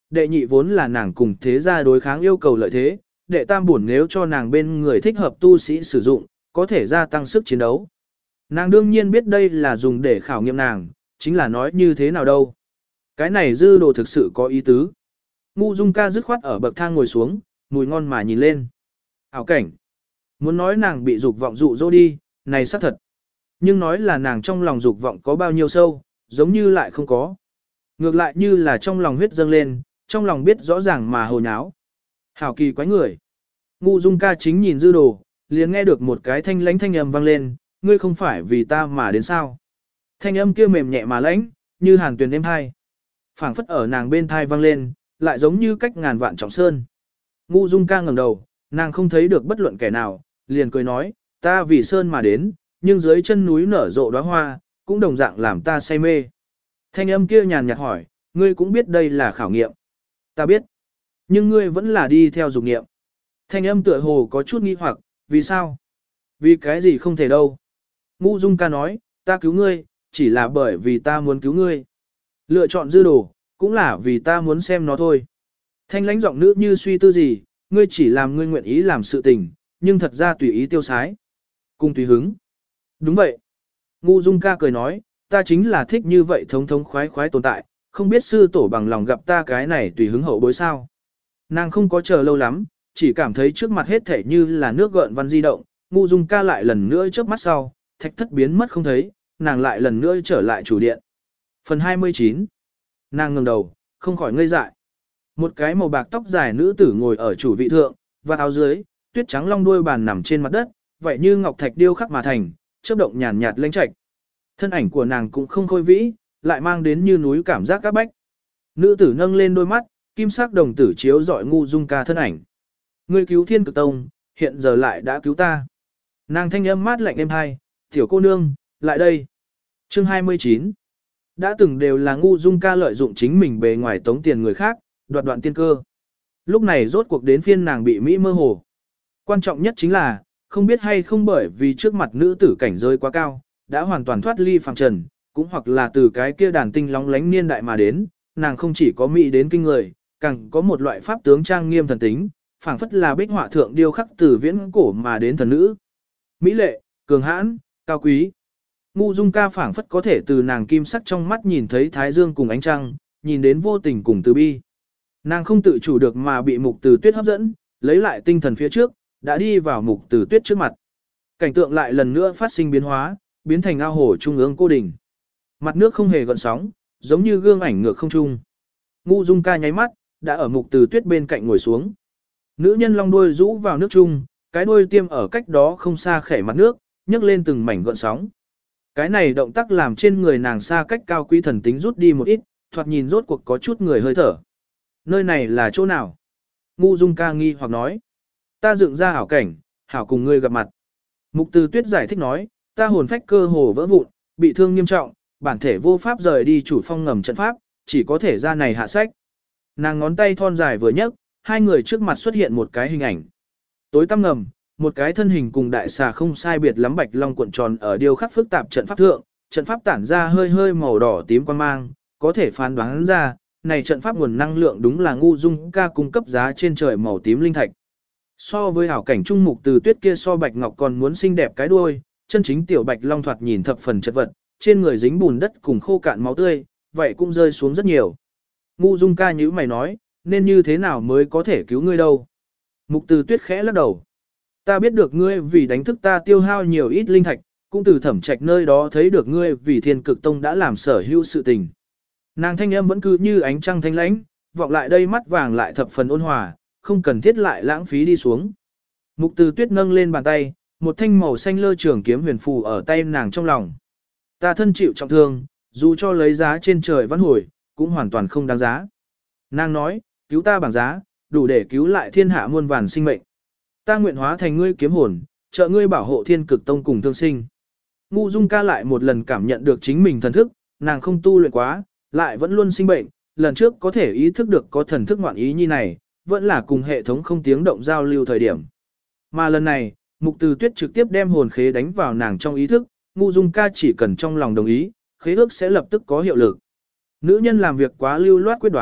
S1: đệ nhị vốn là nàng cùng thế gia đối kháng yêu cầu lợi thế, đệ tam bổn nếu cho nàng bên người thích hợp tu sĩ sử dụng, có thể gia tăng sức chiến đấu. Nàng đương nhiên biết đây là dùng để khảo nghiệm nàng, chính là nói như thế nào đâu. Cái này dư đồ thực sự có ý tứ. Ngu Dung Ca dứt khoát ở bậc thang ngồi xuống, mùi ngon mà nhìn lên. Ảo cảnh. Muốn nói nàng bị dục vọng dụ dỗ đi, này xác thật. Nhưng nói là nàng trong lòng dục vọng có bao nhiêu sâu, giống như lại không có. Ngược lại như là trong lòng huyết dâng lên, trong lòng biết rõ ràng mà hồ nháo. Hảo kỳ quái người. Ngu Dung Ca chính nhìn dư đồ, liền nghe được một cái thanh lãnh thanh âm vang lên, ngươi không phải vì ta mà đến sao. Thanh âm kia mềm nhẹ mà lãnh, như hàn tuyền êm hai. Phảng phất ở nàng bên thai vang lên, lại giống như cách ngàn vạn trọng sơn. Ngu Dung Ca ngẩng đầu, nàng không thấy được bất luận kẻ nào, liền cười nói, ta vì sơn mà đến, nhưng dưới chân núi nở rộ đóa hoa, cũng đồng dạng làm ta say mê. Thanh âm kia nhàn nhạt hỏi, ngươi cũng biết đây là khảo nghiệm. Ta biết, nhưng ngươi vẫn là đi theo dục nghiệm. Thanh âm tựa hồ có chút nghi hoặc, vì sao? Vì cái gì không thể đâu. Ngu Dung Ca nói, ta cứu ngươi, chỉ là bởi vì ta muốn cứu ngươi. Lựa chọn dư đồ, cũng là vì ta muốn xem nó thôi. Thanh lãnh giọng nữ như suy tư gì, ngươi chỉ làm ngươi nguyện ý làm sự tình, nhưng thật ra tùy ý tiêu sái. Cùng tùy hứng. Đúng vậy. Ngu Dung Ca cười nói, ta chính là thích như vậy thống thống khoái khoái tồn tại, không biết sư tổ bằng lòng gặp ta cái này tùy hứng hậu bối sao. Nàng không có chờ lâu lắm, chỉ cảm thấy trước mặt hết thể như là nước gợn văn di động, Ngu Dung Ca lại lần nữa trước mắt sau, thạch thất biến mất không thấy, nàng lại lần nữa trở lại chủ điện. Phần 29. Nàng ngẩng đầu, không khỏi ngây dại. Một cái màu bạc tóc dài nữ tử ngồi ở chủ vị thượng, và áo dưới, tuyết trắng long đuôi bàn nằm trên mặt đất, vậy như ngọc thạch điêu khắc mà thành, chớp động nhàn nhạt lênh trạch. Thân ảnh của nàng cũng không khôi vĩ, lại mang đến như núi cảm giác các bách. Nữ tử nâng lên đôi mắt, kim sắc đồng tử chiếu rọi Ngu Dung Ca thân ảnh. Ngươi cứu Thiên Cực Tông, hiện giờ lại đã cứu ta. Nàng thanh âm mát lạnh êm hai, tiểu cô nương, lại đây. Chương 29. Đã từng đều là Ngu Dung Ca lợi dụng chính mình bề ngoài tống tiền người khác, đoạt đoạn tiên cơ. Lúc này rốt cuộc đến phiên nàng bị Mỹ mơ hồ. Quan trọng nhất chính là, không biết hay không bởi vì trước mặt nữ tử cảnh giới quá cao, đã hoàn toàn thoát ly phàm trần, cũng hoặc là từ cái kia đàn tinh lóng lánh niên đại mà đến, nàng không chỉ có Mỹ đến kinh người, càng có một loại pháp tướng trang nghiêm thần tính, phảng phất là bích họa thượng điêu khắc từ viễn cổ mà đến thần nữ. Mỹ lệ, cường hãn, cao quý. Ngu Dung Ca phảng phất có thể từ nàng kim sắc trong mắt nhìn thấy thái dương cùng ánh trăng, nhìn đến vô tình cùng từ bi. Nàng không tự chủ được mà bị Mục Từ Tuyết hấp dẫn, lấy lại tinh thần phía trước, đã đi vào Mục Từ Tuyết trước mặt. Cảnh tượng lại lần nữa phát sinh biến hóa, biến thành ao hồ trung ương cô đình. Mặt nước không hề gợn sóng, giống như gương ảnh ngược không trung. Ngu Dung Ca nháy mắt, đã ở Mục Từ Tuyết bên cạnh ngồi xuống. Nữ nhân long đuôi rũ vào nước chung, cái đuôi tiêm ở cách đó không xa khẽ mặt nước, nhấc lên từng mảnh gợn sóng. Cái này động tác làm trên người nàng xa cách cao quý thần tính rút đi một ít, thoạt nhìn rốt cuộc có chút người hơi thở. Nơi này là chỗ nào? Ngu Dung Ca nghi hoặc nói. Ta dựng ra hảo cảnh, hảo cùng ngươi gặp mặt. Mục Từ Tuyết giải thích nói, ta hồn phách cơ hồ vỡ vụn, bị thương nghiêm trọng, bản thể vô pháp rời đi chủ phong ngầm trận pháp, chỉ có thể ra này hạ sách. Nàng ngón tay thon dài vừa nhấc, hai người trước mặt xuất hiện một cái hình ảnh. Tối tăm ngầm, một cái thân hình cùng đại xà không sai biệt lắm bạch long cuộn tròn ở điêu khắc phức tạp trận pháp thượng, trận pháp tản ra hơi hơi màu đỏ tím quang mang, có thể phán đoán ra, này trận pháp nguồn năng lượng đúng là Ngu Dung Ca cung cấp giá trên trời màu tím linh thạch. So với hảo cảnh trung Mục Từ Tuyết kia so bạch ngọc còn muốn xinh đẹp cái đuôi, chân chính tiểu bạch long thoạt nhìn thập phần chật vật, trên người dính bùn đất cùng khô cạn máu tươi, vậy cũng rơi xuống rất nhiều. Ngu Dung Ca nhíu mày nói, nên như thế nào mới có thể cứu ngươi đâu? Mục Từ Tuyết khẽ lắc đầu. Ta biết được ngươi vì đánh thức ta tiêu hao nhiều ít linh thạch, cũng từ Thẩm Trạch nơi đó thấy được ngươi vì Thiên Cực Tông đã làm sở hữu sự tình. Nàng thanh âm vẫn cứ như ánh trăng thanh lãnh, vọng lại đây mắt vàng lại thập phần ôn hòa, không cần thiết lại lãng phí đi xuống. Mục Từ Tuyết nâng lên bàn tay, một thanh màu xanh lơ trường kiếm huyền phù ở tay nàng trong lòng. Ta thân chịu trọng thương, dù cho lấy giá trên trời vãn hồi, cũng hoàn toàn không đáng giá. Nàng nói, cứu ta bằng giá, đủ để cứu lại thiên hạ muôn vàn sinh mệnh. Ta nguyện hóa thành ngươi kiếm hồn, trợ ngươi bảo hộ Thiên Cực Tông cùng thương sinh. Ngu Dung Ca lại một lần cảm nhận được chính mình thần thức, nàng không tu luyện quá, lại vẫn luôn sinh bệnh, lần trước có thể ý thức được có thần thức ngoạn ý như này, vẫn là cùng hệ thống không tiếng động giao lưu thời điểm. Mà lần này, Mục Từ Tuyết trực tiếp đem hồn khế đánh vào nàng trong ý thức, Ngu Dung Ca chỉ cần trong lòng đồng ý, khế ước sẽ lập tức có hiệu lực. Nữ nhân làm việc quá lưu loát quyết đoán,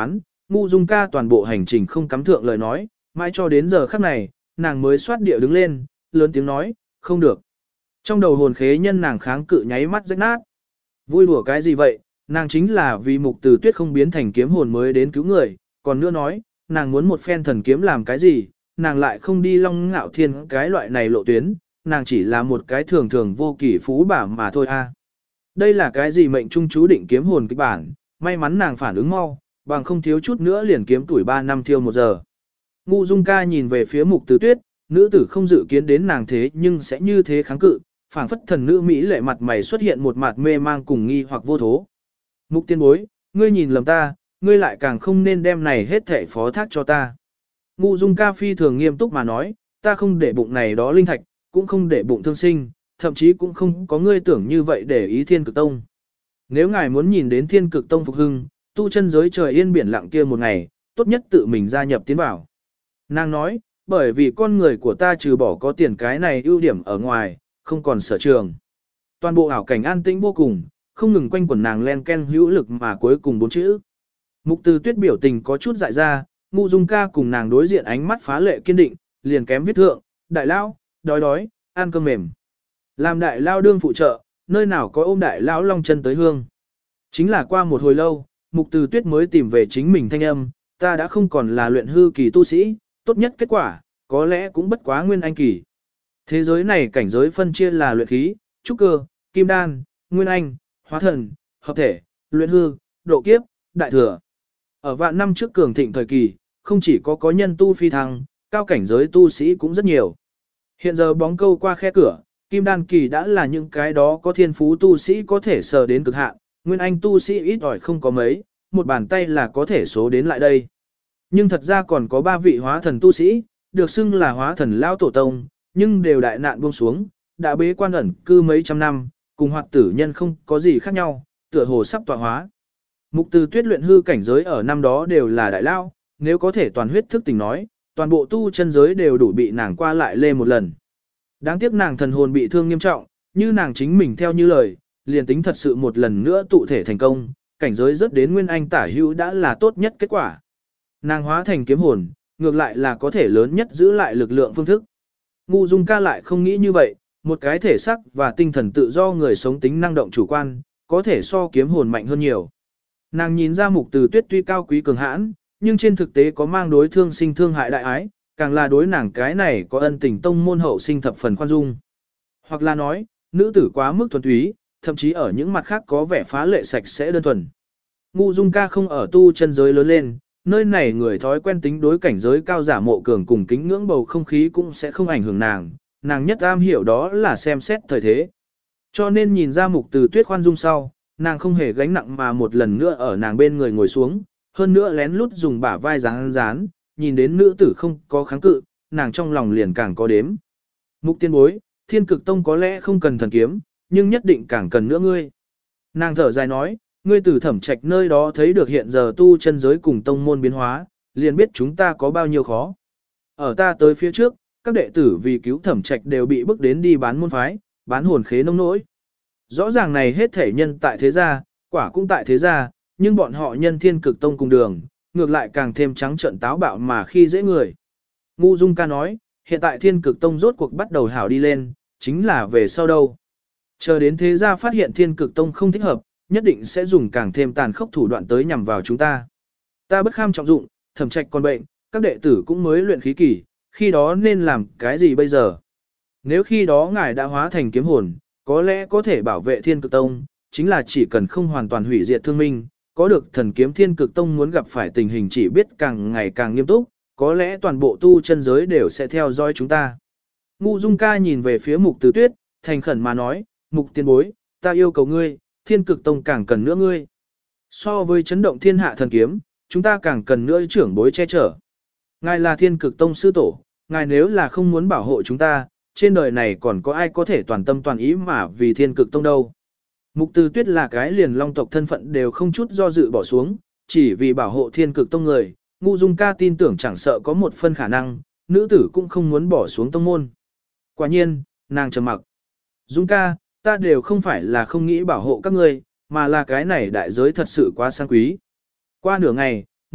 S1: Ngu Dung ca toàn bộ hành trình không cắm thượng lời nói, mãi cho đến giờ khắc này, nàng mới xoát địa đứng lên, lớn tiếng nói, không được. Trong đầu hồn khế nhân nàng kháng cự nháy mắt rách nát. Vui đùa cái gì vậy, nàng chính là vì Mục Từ Tuyết không biến thành kiếm hồn mới đến cứu người, còn nữa nói, nàng muốn một phen thần kiếm làm cái gì, nàng lại không đi Long Ngạo Thiên cái loại này lộ tuyến, nàng chỉ là một cái thường thường vô kỳ phú bà mà thôi a. Đây là cái gì mệnh trung chú định kiếm hồn kịch bản, may mắn nàng phản ứng mau, bằng không thiếu chút nữa liền kiếm tuổi 3 năm thiêu 1 giờ. Ngu Dung ca nhìn về phía Mục Từ Tuyết, nữ tử không dự kiến đến nàng thế nhưng sẽ như thế kháng cự, phảng phất thần nữ Mỹ lệ mặt mày xuất hiện một mặt mê mang cùng nghi hoặc vô thố. Mục tiên bối, ngươi nhìn lầm ta, ngươi lại càng không nên đem này hết thảy phó thác cho ta. Ngu Dung ca phi thường nghiêm túc mà nói, ta không để bụng này đó linh thạch, cũng không để bụng thương sinh, thậm chí cũng không có ngươi tưởng như vậy để ý Thiên Cực Tông. Nếu ngài muốn nhìn đến Thiên Cực Tông phục hưng, tu chân giới trời yên biển lặng kia một ngày, tốt nhất tự mình gia nhập tiến vào. Nàng nói, bởi vì con người của ta trừ bỏ có tiền cái này ưu điểm ở ngoài, không còn sở trường. Toàn bộ ảo cảnh an tĩnh vô cùng, không ngừng quanh quẩn nàng len ken hữu lực mà cuối cùng 4 chữ. Mục Từ Tuyết biểu tình có chút dại ra, Ngu Dung ca cùng nàng đối diện ánh mắt phá lệ kiên định, liền kém viết thượng, đại lao, đói đói, ăn cơm mềm. Làm đại lao đương phụ trợ, nơi nào có ôm đại lão long chân tới hương. Chính là qua một hồi lâu, Mục Từ Tuyết mới tìm về chính mình thanh âm, ta đã không còn là luyện hư kỳ tu sĩ, tốt nhất kết quả, có lẽ cũng bất quá nguyên anh kỳ. Thế giới này cảnh giới phân chia là luyện khí, trúc cơ, kim đan, nguyên anh, hóa thần, hợp thể, luyện hư, độ kiếp, đại thừa. Ở vạn năm trước cường thịnh thời kỳ, không chỉ có nhân tu phi thăng, cao cảnh giới tu sĩ cũng rất nhiều. Hiện giờ bóng câu qua khe cửa, kim đan kỳ đã là những cái đó có thiên phú tu sĩ có thể sờ đến cực hạn, nguyên anh tu sĩ ít ỏi không có mấy, một bàn tay là có thể số đến lại đây. Nhưng thật ra còn có 3 vị hóa thần tu sĩ, được xưng là hóa thần lao tổ tông, nhưng đều đại nạn buông xuống, đã bế quan ẩn cư mấy trăm năm, cùng hoạt tử nhân không có gì khác nhau, tựa hồ sắp tọa hóa. Mục Từ Tuyết luyện hư cảnh giới ở năm đó đều là đại lao, nếu có thể toàn huyết thức tỉnh nói, toàn bộ tu chân giới đều đủ bị nàng qua lại lê một lần. Đáng tiếc nàng thần hồn bị thương nghiêm trọng, như nàng chính mình theo như lời, liền tính thật sự một lần nữa tụ thể thành công, cảnh giới rất đến nguyên anh tả hữu đã là tốt nhất kết quả. Nàng hóa thành kiếm hồn, ngược lại là có thể lớn nhất giữ lại lực lượng phương thức. Ngu Dung ca lại không nghĩ như vậy, một cái thể sắc và tinh thần tự do người sống tính năng động chủ quan, có thể so kiếm hồn mạnh hơn nhiều. Nàng nhìn ra Mục Từ Tuyết tuy cao quý cường hãn, nhưng trên thực tế có mang đối thương sinh thương hại đại ái, càng là đối nàng cái này có ân tình tông môn hậu sinh thập phần khoan dung. Hoặc là nói, nữ tử quá mức thuần túy, thậm chí ở những mặt khác có vẻ phá lệ sạch sẽ đơn thuần. Ngu Dung ca không ở tu chân giới lớn lên, nơi này người thói quen tính đối cảnh giới cao giả mộ cường cùng kính ngưỡng bầu không khí cũng sẽ không ảnh hưởng nàng nhất am hiểu đó là xem xét thời thế. Cho nên nhìn ra Mục Từ Tuyết khoan dung sau, nàng không hề gánh nặng mà một lần nữa ở nàng bên người ngồi xuống, hơn nữa lén lút dùng bả vai dán, nhìn đến nữ tử không có kháng cự, nàng trong lòng liền càng có đếm. Mục tiên bối, Thiên Cực Tông có lẽ không cần thần kiếm, nhưng nhất định càng cần nữa ngươi. Nàng thở dài nói, ngươi từ Thẩm Trạch nơi đó thấy được hiện giờ tu chân giới cùng tông môn biến hóa, liền biết chúng ta có bao nhiêu khó. Ở ta tới phía trước, các đệ tử vì cứu Thẩm Trạch đều bị bức đến đi bán môn phái, bán hồn khế nông nỗi. Rõ ràng này hết thể nhân tại thế gia, quả cũng tại thế gia, nhưng bọn họ nhân Thiên Cực Tông cùng đường, ngược lại càng thêm trắng trợn táo bạo mà khi dễ người. Ngu Dung ca nói, hiện tại Thiên Cực Tông rốt cuộc bắt đầu hảo đi lên, chính là về sau đâu. Chờ đến thế gia phát hiện Thiên Cực Tông không thích hợp, nhất định sẽ dùng càng thêm tàn khốc thủ đoạn tới nhằm vào chúng ta. Ta bất kham trọng dụng, Thẩm Trạch còn bệnh, các đệ tử cũng mới luyện khí kỳ, khi đó nên làm cái gì bây giờ? Nếu khi đó ngài đã hóa thành kiếm hồn, có lẽ có thể bảo vệ Thiên Cực Tông, chính là chỉ cần không hoàn toàn hủy diệt thương minh, có được thần kiếm Thiên Cực Tông muốn gặp phải tình hình chỉ biết càng ngày càng nghiêm túc, có lẽ toàn bộ tu chân giới đều sẽ theo dõi chúng ta. Ngu Dung ca nhìn về phía Mục Từ Tuyết, thành khẩn mà nói, Mục tiên bối, ta yêu cầu ngươi, Thiên Cực Tông càng cần nữa ngươi. So với chấn động thiên hạ thần kiếm, chúng ta càng cần nữa trưởng bối che chở. Ngài là Thiên Cực Tông sư tổ, ngài nếu là không muốn bảo hộ chúng ta, trên đời này còn có ai có thể toàn tâm toàn ý mà vì Thiên Cực Tông đâu. Mục Từ Tuyết là cái liền long tộc thân phận đều không chút do dự bỏ xuống, chỉ vì bảo hộ Thiên Cực Tông người, Ngu Dung ca tin tưởng chẳng sợ có một phân khả năng, nữ tử cũng không muốn bỏ xuống tông môn. Quả nhiên, nàng trầm mặc. Dung ca, ta đều không phải là không nghĩ bảo hộ các ngươi, mà là cái này đại giới thật sự quá sang quý. Qua nửa ngày,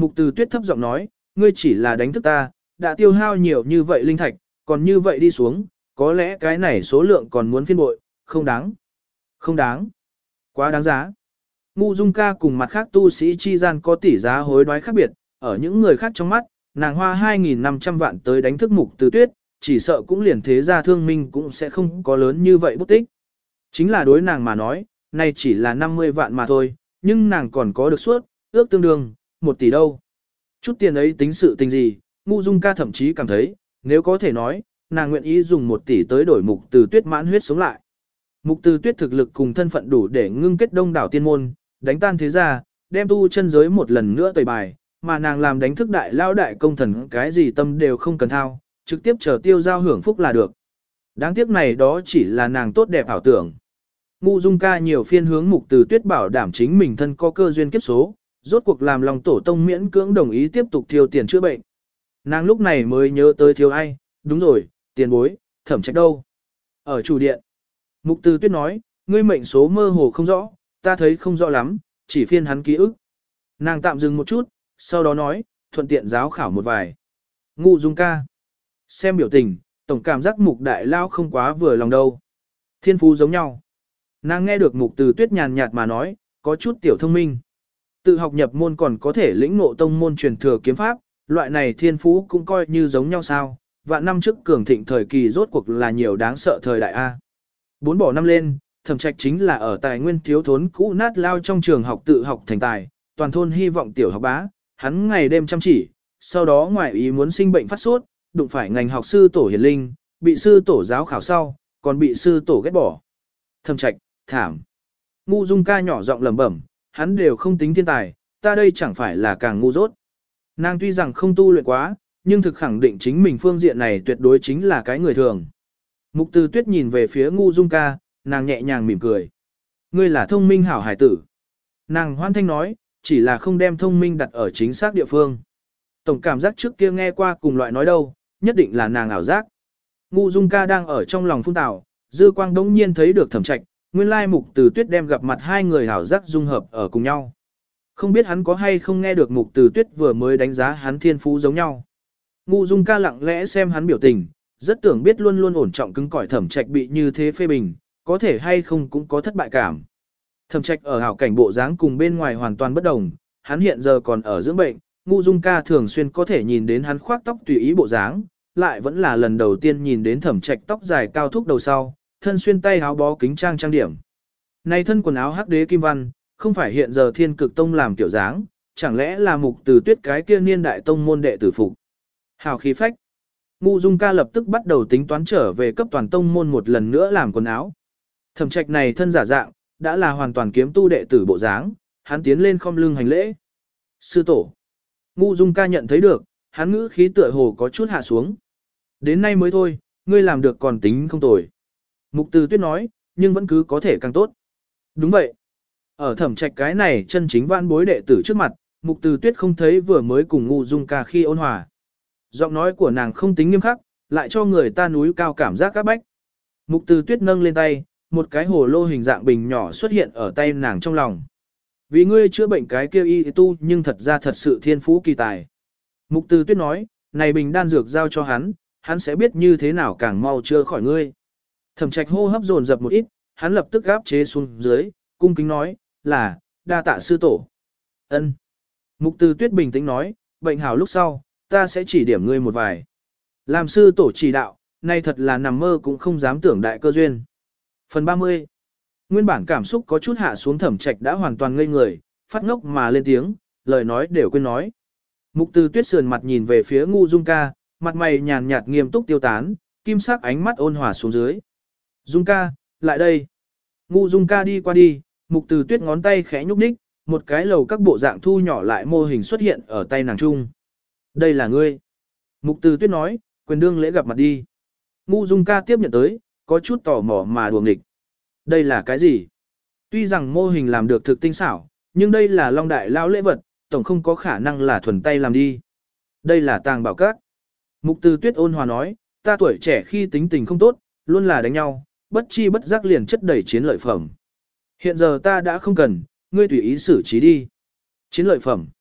S1: Mục Từ Tuyết thấp giọng nói, ngươi chỉ là đánh thức ta, đã tiêu hao nhiều như vậy linh thạch, còn như vậy đi xuống, có lẽ cái này số lượng còn muốn phiên bội, không đáng. Không đáng. Quá đáng giá. Ngu Dung Ca cùng mặt khác tu sĩ chi gian có tỷ giá hối đoái khác biệt, ở những người khác trong mắt, nàng hoa 2.500 vạn tới đánh thức Mục Từ Tuyết, chỉ sợ cũng liền thế gia thương minh cũng sẽ không có lớn như vậy bút tích. Chính là đối nàng mà nói, này chỉ là 50 vạn mà thôi, nhưng nàng còn có được suốt, ước tương đương, 1 tỷ đâu. Chút tiền ấy tính sự tình gì, Ngu Dung Ca thậm chí cảm thấy, nếu có thể nói, nàng nguyện ý dùng 1 tỷ tới đổi Mục Từ Tuyết mãn huyết sống lại. Mục Từ Tuyết thực lực cùng thân phận đủ để ngưng kết đông đảo tiên môn, đánh tan thế gia, đem tu chân giới một lần nữa tẩy bài, mà nàng làm đánh thức đại lao đại công thần cái gì tâm đều không cần thao, trực tiếp chờ tiêu giao hưởng phúc là được. Đáng tiếc này đó chỉ là nàng tốt đẹp ảo tưởng. Ngu Dung Ca nhiều phiên hướng Mục Từ Tuyết bảo đảm chính mình thân có cơ duyên kiếp số, rốt cuộc làm lòng tổ tông miễn cưỡng đồng ý tiếp tục thiêu tiền chữa bệnh. Nàng lúc này mới nhớ tới thiếu ai, đúng rồi, tiền bối, Thẩm Trạch đâu? Ở chủ điện. Mục Từ Tuyết nói, ngươi mệnh số mơ hồ không rõ, ta thấy không rõ lắm, chỉ phiên hắn ký ức. Nàng tạm dừng một chút, sau đó nói, thuận tiện giáo khảo một vài. Ngu Dung Ca. Xem biểu tình, tổng cảm giác Mục Đại Lao không quá vừa lòng đâu. Thiên phú giống nhau. Nàng nghe được Mục Từ Tuyết nhàn nhạt mà nói, có chút tiểu thông minh. Tự học nhập môn còn có thể lĩnh ngộ tông môn truyền thừa kiếm pháp, loại này thiên phú cũng coi như giống nhau sao. Vạn năm trước cường thịnh thời kỳ rốt cuộc là nhiều đáng sợ thời đại A. 4 bỏ năm lên, Thẩm Trạch chính là ở tài nguyên thiếu thốn cũ nát lao trong trường học tự học thành tài, toàn thôn hy vọng tiểu học bá, hắn ngày đêm chăm chỉ, sau đó ngoài ý muốn sinh bệnh phát sốt, đụng phải ngành học sư tổ hiền linh, bị sư tổ giáo khảo sau, còn bị sư tổ ghét bỏ. Thẩm Trạch, thảm. Ngu Dung Ca nhỏ giọng lẩm bẩm, hắn đều không tính thiên tài, ta đây chẳng phải là càng ngu dốt. Nàng tuy rằng không tu luyện quá, nhưng thực khẳng định chính mình phương diện này tuyệt đối chính là cái người thường. Mục Từ Tuyết nhìn về phía Ngu Dung Ca, nàng nhẹ nhàng mỉm cười. Ngươi là thông minh hảo hải tử. Nàng hoan thanh nói, chỉ là không đem thông minh đặt ở chính xác địa phương. Tổng cảm giác trước kia nghe qua cùng loại nói đâu, nhất định là nàng ảo giác. Ngu Dung Ca đang ở trong lòng phun tảo, dư quang đống nhiên thấy được Thẩm Trạch, nguyên lai Mục Từ Tuyết đem gặp mặt hai người ảo giác dung hợp ở cùng nhau. Không biết hắn có hay không nghe được Mục Từ Tuyết vừa mới đánh giá hắn thiên phú giống nhau. Ngu Dung Ca lặng lẽ xem hắn biểu tình, rất tưởng biết luôn luôn ổn trọng cứng cỏi Thẩm Trạch bị như thế phê bình, có thể hay không cũng có thất bại cảm. Thẩm Trạch ở hảo cảnh bộ dáng cùng bên ngoài hoàn toàn bất đồng, hắn hiện giờ còn ở dưỡng bệnh, Ngu Dung Ca thường xuyên có thể nhìn đến hắn khoác tóc tùy ý bộ dáng, lại vẫn là lần đầu tiên nhìn đến Thẩm Trạch tóc dài cao thúc đầu sau, thân xuyên tay áo bó kính trang trang điểm. Này thân quần áo hắc đế kim văn, không phải hiện giờ Thiên Cực Tông làm kiểu dáng, chẳng lẽ là Mục Từ Tuyết cái kia niên đại tông môn đệ tử phục. Hào khí phách. Ngu Dung Ca lập tức bắt đầu tính toán trở về cấp toàn tông môn một lần nữa làm quần áo. Thẩm Trạch này thân giả dạng, đã là hoàn toàn kiếm tu đệ tử bộ dáng, hắn tiến lên khom lưng hành lễ. Sư tổ. Ngu Dung Ca nhận thấy được, hắn ngữ khí tựa hồ có chút hạ xuống. Đến nay mới thôi, ngươi làm được còn tính không tồi. Mục Từ Tuyết nói, nhưng vẫn cứ có thể càng tốt. Đúng vậy. Ở Thẩm Trạch cái này chân chính vãn bối đệ tử trước mặt, Mục Từ Tuyết không thấy vừa mới cùng Ngu Dung Ca khi ôn hòa. Giọng nói của nàng không tính nghiêm khắc, lại cho người ta núi cao cảm giác các bách. Mục Từ Tuyết nâng lên tay, một cái hồ lô hình dạng bình nhỏ xuất hiện ở tay nàng trong lòng. Vì ngươi chữa bệnh cái kêu y tu nhưng thật ra thật sự thiên phú kỳ tài. Mục Từ Tuyết nói, này bình đan dược giao cho hắn, hắn sẽ biết như thế nào càng mau chữa khỏi ngươi. Thẩm Trạch hô hấp dồn dập một ít, hắn lập tức gáp chế xuống dưới, cung kính nói, là, đa tạ sư tổ. Ân. Mục Từ Tuyết bình tĩnh nói, bệnh hảo lúc sau, ta sẽ chỉ điểm ngươi một vài. Làm sư tổ chỉ đạo, nay thật là nằm mơ cũng không dám tưởng đại cơ duyên. Phần 30. Nguyên bản cảm xúc có chút hạ xuống Thẩm Trạch đã hoàn toàn ngây người, phát ngốc mà lên tiếng, lời nói đều quên nói. Mục Từ Tuyết sườn mặt nhìn về phía Ngu Dung Ca, mặt mày nhàn nhạt nghiêm túc tiêu tán, kim sắc ánh mắt ôn hòa xuống dưới. Dung Ca, lại đây. Ngu Dung Ca đi qua đi, Mục Từ Tuyết ngón tay khẽ nhúc nhích, một cái lầu các bộ dạng thu nhỏ lại mô hình xuất hiện ở tay nàng trung. Đây là ngươi. Mục Từ Tuyết nói, quyền đương lễ gặp mặt đi. Ngu Dung Ca tiếp nhận tới, có chút tò mò mà đùa nghịch. Đây là cái gì? Tuy rằng mô hình làm được thực tinh xảo, nhưng đây là Long Đại Lao lễ vật, tổng không có khả năng là thuần tay làm đi. Đây là tàng bảo các. Mục Từ Tuyết ôn hòa nói, ta tuổi trẻ khi tính tình không tốt, luôn là đánh nhau, bất chi bất giác liền chất đầy chiến lợi phẩm. Hiện giờ ta đã không cần, ngươi tùy ý xử trí đi. Chiến lợi phẩm.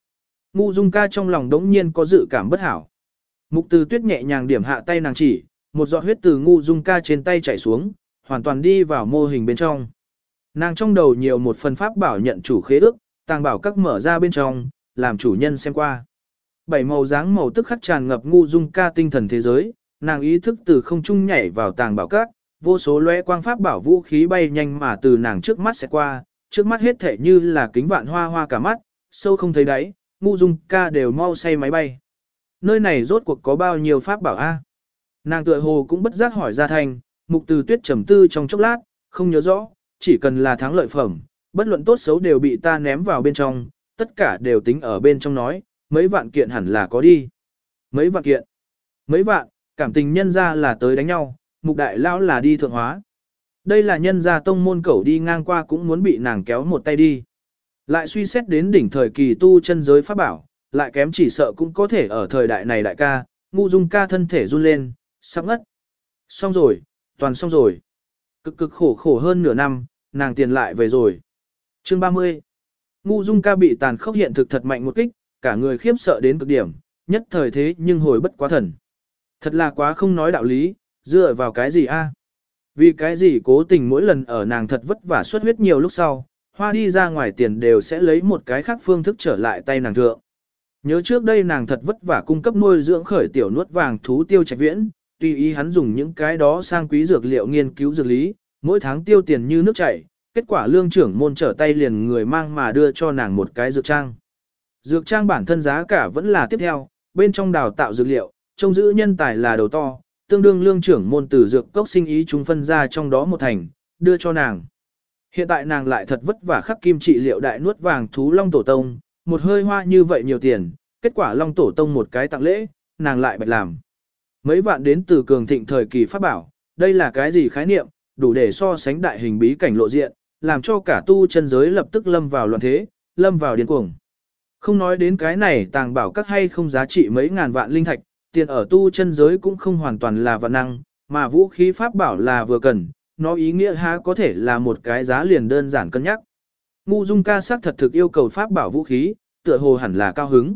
S1: Ngu Dung ca trong lòng đống nhiên có dự cảm bất hảo. Mục Từ Tuyết nhẹ nhàng điểm hạ tay nàng chỉ, một giọt huyết từ Ngu Dung ca trên tay chảy xuống, hoàn toàn đi vào mô hình bên trong. Nàng trong đầu nhiều một phần pháp bảo nhận chủ khế ước, tàng bảo các mở ra bên trong, làm chủ nhân xem qua. Bảy màu dáng màu tức khắc tràn ngập Ngu Dung ca tinh thần thế giới, nàng ý thức từ không trung nhảy vào tàng bảo các, vô số lóe quang pháp bảo vũ khí bay nhanh mà từ nàng trước mắt sẽ qua, trước mắt hết thể như là kính vạn hoa hoa cả mắt, sâu không thấy đáy, Ngu Dung ca đều mau say máy bay. Nơi này rốt cuộc có bao nhiêu pháp bảo a? Nàng tựa hồ cũng bất giác hỏi ra thành, Mục Từ Tuyết trầm tư trong chốc lát, không nhớ rõ, chỉ cần là thắng lợi phẩm, bất luận tốt xấu đều bị ta ném vào bên trong, tất cả đều tính ở bên trong nói, mấy vạn kiện hẳn là có đi. Mấy vạn kiện? Mấy vạn, cảm tình nhân ra là tới đánh nhau, Mục đại lão là đi thượng hóa. Đây là nhân gia tông môn cẩu đi ngang qua cũng muốn bị nàng kéo một tay đi. Lại suy xét đến đỉnh thời kỳ tu chân giới pháp bảo, lại kém chỉ sợ cũng có thể ở thời đại này đại ca, Ngu Dung ca thân thể run lên, sắp ngất. Xong rồi, toàn xong rồi. Cực cực khổ khổ hơn nửa năm, nàng tiền lại về rồi. Chương 30. Ngu Dung ca bị tàn khốc hiện thực thật mạnh một kích, cả người khiếp sợ đến cực điểm, nhất thời thế nhưng hồi bất quá thần. Thật là quá không nói đạo lý, dựa vào cái gì a? Vì cái gì cố tình mỗi lần ở nàng thật vất vả xuất huyết nhiều lúc sau, hoa đi ra ngoài tiền đều sẽ lấy một cái khác phương thức trở lại tay nàng thượng. Nhớ trước đây nàng thật vất vả cung cấp nuôi dưỡng khởi tiểu nuốt vàng thú Tiêu Trạch Viễn, tùy ý hắn dùng những cái đó sang quý dược liệu nghiên cứu dược lý, mỗi tháng tiêu tiền như nước chảy, kết quả lương trưởng môn trở tay liền người mang mà đưa cho nàng một cái dược trang. Dược trang bản thân giá cả vẫn là tiếp theo, bên trong đào tạo dược liệu, trông giữ nhân tài là đầu to, tương đương lương trưởng môn từ dược cốc sinh ý chúng phân ra trong đó một thành, đưa cho nàng. Hiện tại nàng lại thật vất vả khắc kim trị liệu đại nuốt vàng thú Long Tổ Tông, một hơi hoa như vậy nhiều tiền, kết quả Long Tổ Tông một cái tặng lễ, nàng lại bạch làm. Mấy vạn đến từ cường thịnh thời kỳ pháp bảo, đây là cái gì khái niệm, đủ để so sánh đại hình bí cảnh lộ diện, làm cho cả tu chân giới lập tức lâm vào loạn thế, lâm vào điên cuồng. Không nói đến cái này tàng bảo các hay không giá trị mấy ngàn vạn linh thạch, tiền ở tu chân giới cũng không hoàn toàn là vạn năng, mà vũ khí pháp bảo là vừa cần, nó ý nghĩa há có thể là một cái giá liền đơn giản cân nhắc. Ngu Dung ca xác thật thực yêu cầu pháp bảo vũ khí, tựa hồ hẳn là cao hứng.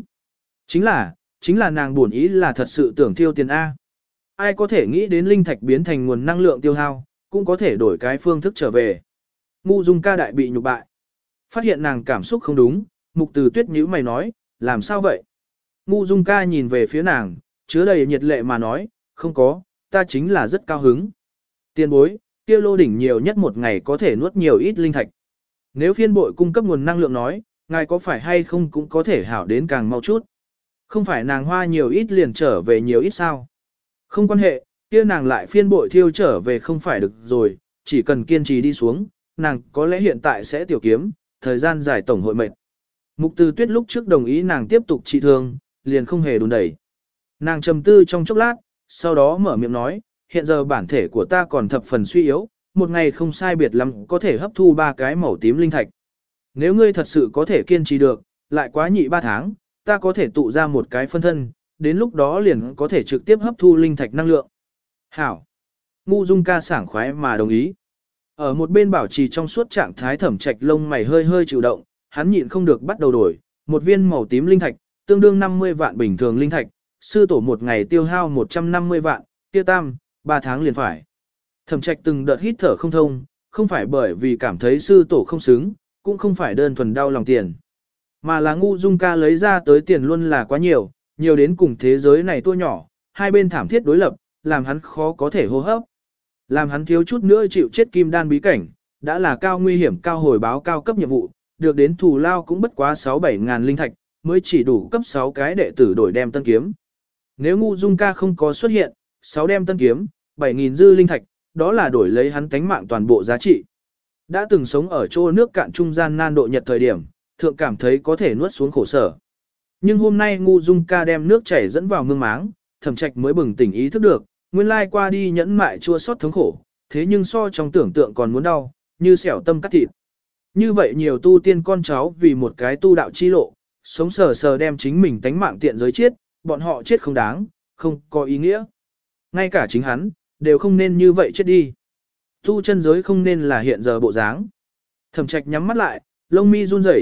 S1: Chính là nàng buồn ý là thật sự tưởng tiêu tiền A. Ai có thể nghĩ đến linh thạch biến thành nguồn năng lượng tiêu hao, cũng có thể đổi cái phương thức trở về. Ngu Dung ca đại bị nhục bại. Phát hiện nàng cảm xúc không đúng, Mục Từ Tuyết nhíu mày nói, làm sao vậy? Ngu Dung ca nhìn về phía nàng, chứa đầy nhiệt lệ mà nói, không có, ta chính là rất cao hứng. Tiền bối, kia lô đỉnh nhiều nhất một ngày có thể nuốt nhiều ít linh thạch. Nếu phiên bội cung cấp nguồn năng lượng nói, ngài có phải hay không cũng có thể hảo đến càng mau chút. Không phải nàng hoa nhiều ít liền trở về nhiều ít sao. Không quan hệ, kia nàng lại phiên bội thiêu trở về không phải được rồi, chỉ cần kiên trì đi xuống, nàng có lẽ hiện tại sẽ tiểu kiếm, thời gian dài tổng hội mệt. Mục Từ Tuyết lúc trước đồng ý nàng tiếp tục trị thương, liền không hề đùn đẩy. Nàng trầm tư trong chốc lát, sau đó mở miệng nói, hiện giờ bản thể của ta còn thập phần suy yếu, một ngày không sai biệt lắm có thể hấp thu 3 cái màu tím linh thạch. Nếu ngươi thật sự có thể kiên trì được, lại quá nhị 3 tháng, ta có thể tụ ra một cái phân thân, đến lúc đó liền có thể trực tiếp hấp thu linh thạch năng lượng. Hảo! Ngu Dung ca sảng khoái mà đồng ý. Ở một bên bảo trì trong suốt trạng thái Thẩm Trạch lông mày hơi hơi chịu động, hắn nhịn không được bắt đầu đổi, một viên màu tím linh thạch, tương đương 50 vạn bình thường linh thạch, sư tổ một ngày tiêu hao 150 vạn, tiêu tam, 3 tháng liền phải. Thẩm Trạch từng đợt hít thở không thông, không phải bởi vì cảm thấy sư tổ không xứng, cũng không phải đơn thuần đau lòng tiền. Mà là Ngu Dung ca lấy ra tới tiền luôn là quá nhiều, nhiều đến cùng thế giới này tua nhỏ, hai bên thảm thiết đối lập, làm hắn khó có thể hô hấp. Làm hắn thiếu chút nữa chịu chết kim đan bí cảnh, đã là cao nguy hiểm cao hồi báo cao cấp nhiệm vụ, được đến thù lao cũng bất quá 6-7 ngàn linh thạch, mới chỉ đủ cấp 6 cái đệ tử đổi đem tân kiếm. Nếu Ngu Dung ca không có xuất hiện, 6 đem tân kiếm, 7.000 dư linh thạch, đó là đổi lấy hắn tánh mạng toàn bộ giá trị. Đã từng sống ở chỗ nước cạn trung gian nan độ nhật thời điểm, thượng cảm thấy có thể nuốt xuống khổ sở. Nhưng hôm nay Ngu Dung ca đem nước chảy dẫn vào mương máng, Thẩm Trạch mới bừng tỉnh ý thức được, nguyên lai qua đi nhẫn mại chua xót thống khổ, thế nhưng so trong tưởng tượng còn muốn đau, như xẻo tâm cắt thịt. Như vậy nhiều tu tiên con cháu vì một cái tu đạo chi lộ, sống sờ sờ đem chính mình tánh mạng tiện giới chết, bọn họ chết không đáng, không có ý nghĩa. Ngay cả chính hắn, đều không nên như vậy chết đi. Tu chân giới không nên là hiện giờ bộ dáng. Thẩm Trạch nhắm mắt lại, lông mi run rẩy,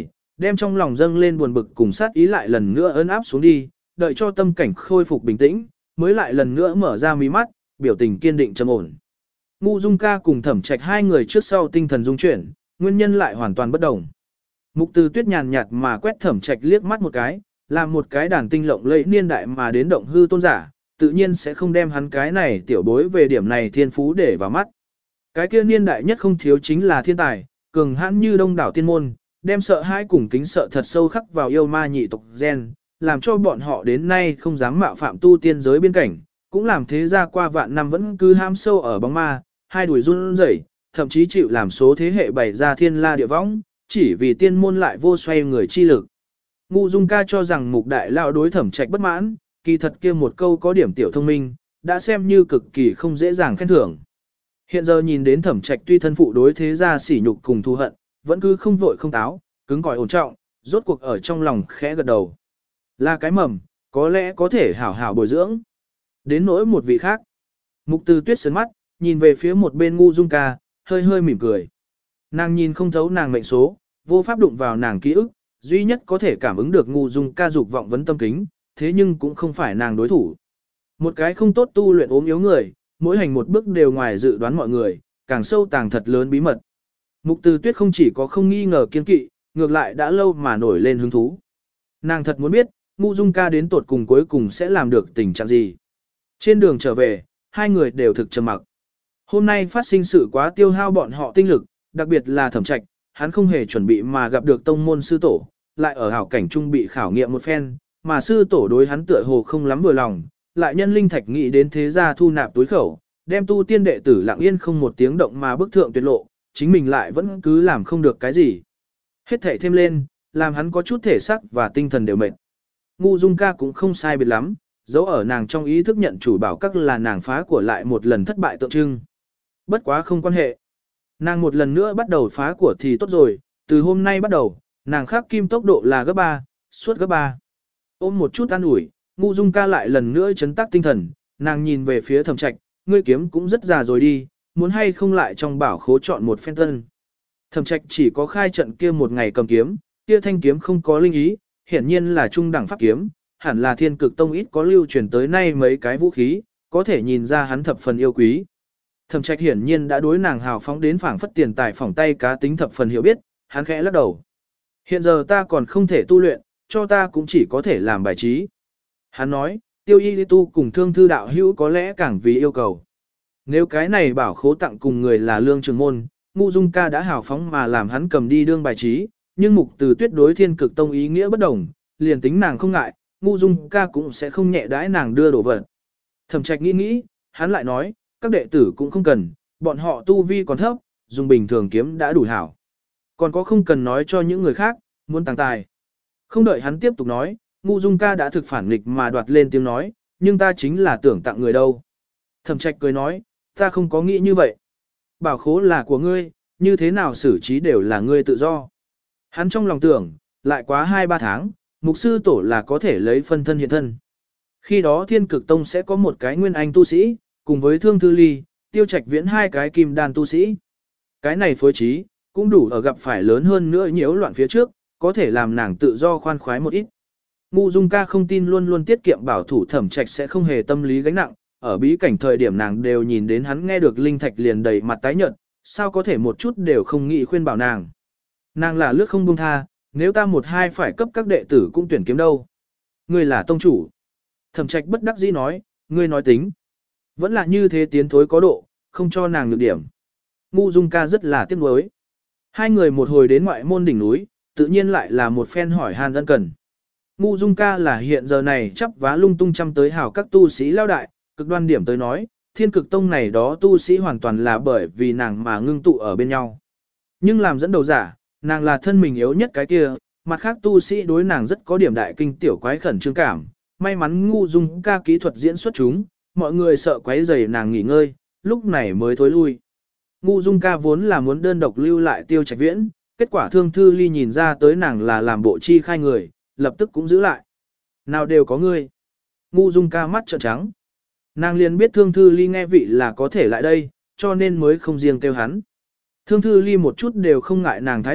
S1: đem trong lòng dâng lên buồn bực cùng sát ý lại lần nữa ấn áp xuống đi, đợi cho tâm cảnh khôi phục bình tĩnh, mới lại lần nữa mở ra mí mắt, biểu tình kiên định trầm ổn. Ngu Dung Ca cùng Thẩm Trạch hai người trước sau tinh thần dung chuyển, nguyên nhân lại hoàn toàn bất đồng. Mục Từ Tuyết nhàn nhạt mà quét Thẩm Trạch liếc mắt một cái, làm một cái đàn tinh lộng lẫy niên đại mà đến động hư tôn giả, tự nhiên sẽ không đem hắn cái này tiểu bối về điểm này thiên phú để vào mắt. Cái kia niên đại nhất không thiếu chính là thiên tài, cường hãn như đông đảo tiên môn, đem sợ hãi cùng kính sợ thật sâu khắc vào yêu ma nhị tộc gen, làm cho bọn họ đến nay không dám mạo phạm tu tiên giới biên cảnh, cũng làm thế gia qua vạn năm vẫn cứ ham sâu ở bóng ma, hai đuổi run rẩy, thậm chí chịu làm số thế hệ bày ra thiên la địa võng, chỉ vì tiên môn lại vô xoay người chi lực. Ngu Dung Ca cho rằng Mục Đại Lão đối Thẩm Trạch bất mãn, kỳ thật kia một câu có điểm tiểu thông minh, đã xem như cực kỳ không dễ dàng khen thưởng. Hiện giờ nhìn đến Thẩm Trạch tuy thân phụ đối thế gia sỉ nhục cùng thù hận, vẫn cứ không vội không táo, cứng cỏi ổn trọng, rốt cuộc ở trong lòng khẽ gật đầu. Là cái mầm, có lẽ có thể hảo hảo bồi dưỡng. Đến nỗi một vị khác. Mục Từ Tuyết sớn mắt, nhìn về phía một bên Ngu Dung Ca, hơi hơi mỉm cười. Nàng nhìn không thấu nàng mệnh số, vô pháp đụng vào nàng ký ức, duy nhất có thể cảm ứng được Ngu Dung Ca dục vọng vấn tâm kính, thế nhưng cũng không phải nàng đối thủ. Một cái không tốt tu luyện ốm yếu người, mỗi hành một bước đều ngoài dự đoán mọi người, càng sâu tàng thật lớn bí mật. Mục Từ Tuyết không chỉ có không nghi ngờ kiên kỵ, ngược lại đã lâu mà nổi lên hứng thú. Nàng thật muốn biết, Ngu Dung Ca đến tột cùng cuối cùng sẽ làm được tình trạng gì. Trên đường trở về, hai người đều thực trầm mặc. Hôm nay phát sinh sự quá tiêu hao bọn họ tinh lực, đặc biệt là Thẩm Trạch, hắn không hề chuẩn bị mà gặp được tông môn sư tổ, lại ở hảo cảnh trung bị khảo nghiệm một phen, mà sư tổ đối hắn tựa hồ không lắm vừa lòng, lại nhân linh thạch nghĩ đến thế gia thu nạp túi khẩu, đem tu tiên đệ tử lặng yên không một tiếng động mà bức thượng tuyệt lộ, chính mình lại vẫn cứ làm không được cái gì. Hết thảy thêm lên, làm hắn có chút thể xác và tinh thần đều mệt. Ngu Dung Ca cũng không sai biệt lắm, dấu ở nàng trong ý thức nhận chủ bảo các là nàng phá của lại một lần thất bại tượng trưng. Bất quá không quan hệ. Nàng một lần nữa bắt đầu phá của thì tốt rồi, từ hôm nay bắt đầu, nàng khắc kim tốc độ là gấp 3, suốt gấp 3. Ôm một chút an ủi, Ngu Dung Ca lại lần nữa chấn tác tinh thần, nàng nhìn về phía Thẩm Trạch, ngươi kiếm cũng rất già rồi đi, muốn hay không lại trong bảo khố chọn một phen tân. Thẩm Trạch chỉ có khai trận kia một ngày cầm kiếm, kia thanh kiếm không có linh ý, hiển nhiên là trung đẳng pháp kiếm, hẳn là Thiên Cực Tông ít có lưu truyền tới nay mấy cái vũ khí, có thể nhìn ra hắn thập phần yêu quý. Thẩm Trạch hiển nhiên đã đối nàng hào phóng đến phảng phất tiền tài phỏng tay cá tính thập phần hiểu biết, hắn khẽ lắc đầu. Hiện giờ ta còn không thể tu luyện, cho ta cũng chỉ có thể làm bài trí. Hắn nói, Tiêu Y tu cùng Thương Thư đạo hữu có lẽ càng vì yêu cầu. Nếu cái này bảo khố tặng cùng người là Lương Trường Môn, Ngu Dung Ca đã hào phóng mà làm hắn cầm đi đương bài trí, nhưng Mục Từ Tuyết đối Thiên Cực Tông ý nghĩa bất đồng, liền tính nàng không ngại, Ngu Dung Ca cũng sẽ không nhẹ đãi nàng đưa đồ vật. Thẩm Trạch nghĩ nghĩ, hắn lại nói, các đệ tử cũng không cần, bọn họ tu vi còn thấp, dùng bình thường kiếm đã đủ hảo. Còn có không cần nói cho những người khác, muốn tàng tài. Không đợi hắn tiếp tục nói, Ngu Dung Ca đã thực phản nghịch mà đoạt lên tiếng nói, nhưng ta chính là tưởng tặng người đâu. Thẩm Trạch cười nói, ta không có nghĩ như vậy. Bảo khố là của ngươi, như thế nào xử trí đều là ngươi tự do. Hắn trong lòng tưởng, lại quá 2-3 tháng, mục sư tổ là có thể lấy phân thân hiện thân. Khi đó Thiên Cực Tông sẽ có một cái nguyên anh tu sĩ, cùng với Thương Thư Ly, Tiêu Trạch Viễn hai cái kim đan tu sĩ. Cái này phối trí, cũng đủ ở gặp phải lớn hơn nữa nhiễu loạn phía trước, có thể làm nàng tự do khoan khoái một ít. Ngu Dung Ca không tin luôn luôn tiết kiệm bảo thủ Thẩm Trạch sẽ không hề tâm lý gánh nặng, ở bí cảnh thời điểm nàng đều nhìn đến hắn nghe được linh thạch liền đầy mặt tái nhợt, sao có thể một chút đều không nghĩ khuyên bảo nàng. Nàng là lướt không buông tha, nếu ta một hai phải cấp các đệ tử cũng tuyển kiếm đâu. Ngươi là tông chủ. Thẩm Trạch bất đắc dĩ nói, ngươi nói tính. Vẫn là như thế tiến thối có độ, không cho nàng nhược điểm. Ngu Dung Ca rất là tiếc nuối. Hai người một hồi đến ngoại môn đỉnh núi, tự nhiên lại là một phen hỏi han ân cần. Ngu Dung Ca là hiện giờ này chắp vá lung tung chăm tới hào các tu sĩ lao đại, cực đoan điểm tới nói, Thiên Cực Tông này đó tu sĩ hoàn toàn là bởi vì nàng mà ngưng tụ ở bên nhau. Nhưng làm dẫn đầu giả, nàng là thân mình yếu nhất cái kia, mặt khác tu sĩ đối nàng rất có điểm đại kinh tiểu quái khẩn trương cảm. May mắn Ngu Dung Ca kỹ thuật diễn xuất chúng, mọi người sợ quấy rầy nàng nghỉ ngơi, lúc này mới thối lui. Ngu Dung Ca vốn là muốn đơn độc lưu lại Tiêu Trạch Viễn, kết quả Thương Thư Ly nhìn ra tới nàng là làm bộ chi khai người, lập tức cũng giữ lại. Nào đều có ngươi. Ngu Dung Ca mắt trợn trắng. Nàng liền biết Thương Thư Ly nghe vị là có thể lại đây, cho nên mới không riêng kêu hắn. Thương Thư Ly một chút đều không ngại nàng thái độ,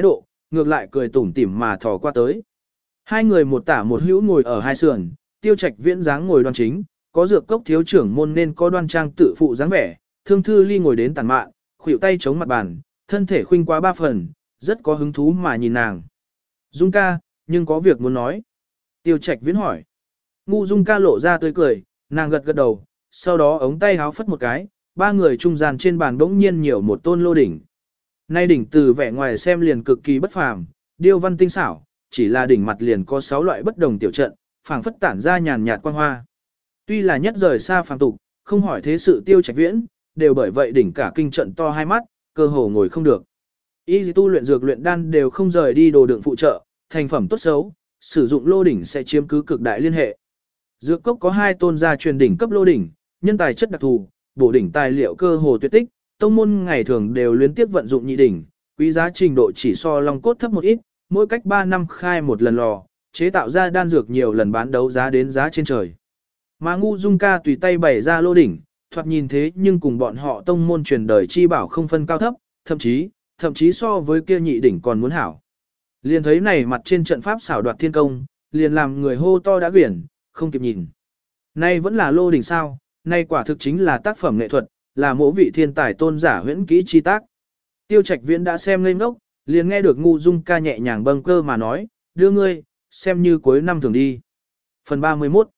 S1: ngược lại cười tủm tỉm mà thò qua tới. Hai người một tả một hữu ngồi ở hai sườn, Tiêu Trạch Viễn dáng ngồi đoan chính, có dược cốc thiếu trưởng môn nên có đoan trang tự phụ dáng vẻ, Thương Thư Ly ngồi đến tàn mạn, khuỷu tay chống mặt bàn, thân thể khuynh quá ba phần, rất có hứng thú mà nhìn nàng. Dung ca, nhưng có việc muốn nói. Tiêu Trạch Viễn hỏi. Ngu Dung ca lộ ra tươi cười, nàng gật gật đầu, sau đó ống tay háo phất một cái, ba người trung gian trên bàn bỗng nhiên nhiều một tôn lô đỉnh. Nay đỉnh từ vẻ ngoài xem liền cực kỳ bất phàm, điêu văn tinh xảo, chỉ là đỉnh mặt liền có 6 loại bất đồng tiểu trận, phảng phất tản ra nhàn nhạt quang hoa. Tuy là nhất rời xa phàm tục, không hỏi thế sự Tiêu Trạch Viễn, đều bởi vậy đỉnh cả kinh trận to hai mắt, cơ hồ ngồi không được. Y tu luyện dược luyện đan đều không rời đi đồ đựng phụ trợ, thành phẩm tốt xấu, sử dụng lô đỉnh sẽ chiếm cứ cực đại liên hệ. Dược cốc có 2 tôn gia truyền đỉnh cấp lô đỉnh, nhân tài chất đặc thù, bổ đỉnh tài liệu cơ hồ tuyệt tích, tông môn ngày thường đều liên tiếp vận dụng nhị đỉnh, quý giá trình độ chỉ so long cốt thấp một ít, mỗi cách 3 năm khai một lần lò, chế tạo ra đan dược nhiều lần bán đấu giá đến giá trên trời. Mà Ngu Dung ca tùy tay bày ra lô đỉnh, thoạt nhìn thế nhưng cùng bọn họ tông môn truyền đời chi bảo không phân cao thấp, thậm chí so với kia nhị đỉnh còn muốn hảo. Liền thấy này mặt trên trận pháp xảo đoạt thiên công, liền làm người hô to đã quyển, không kịp nhìn. Nay vẫn là lô đỉnh sao, nay quả thực chính là tác phẩm nghệ thuật, là mỗi vị thiên tài tôn giả huyễn kỹ chi tác. Tiêu Trạch Viễn đã xem ngây ngốc, liền nghe được Ngu Dung ca nhẹ nhàng bâng cơ mà nói, đưa ngươi, xem như cuối năm thường đi. Phần 31.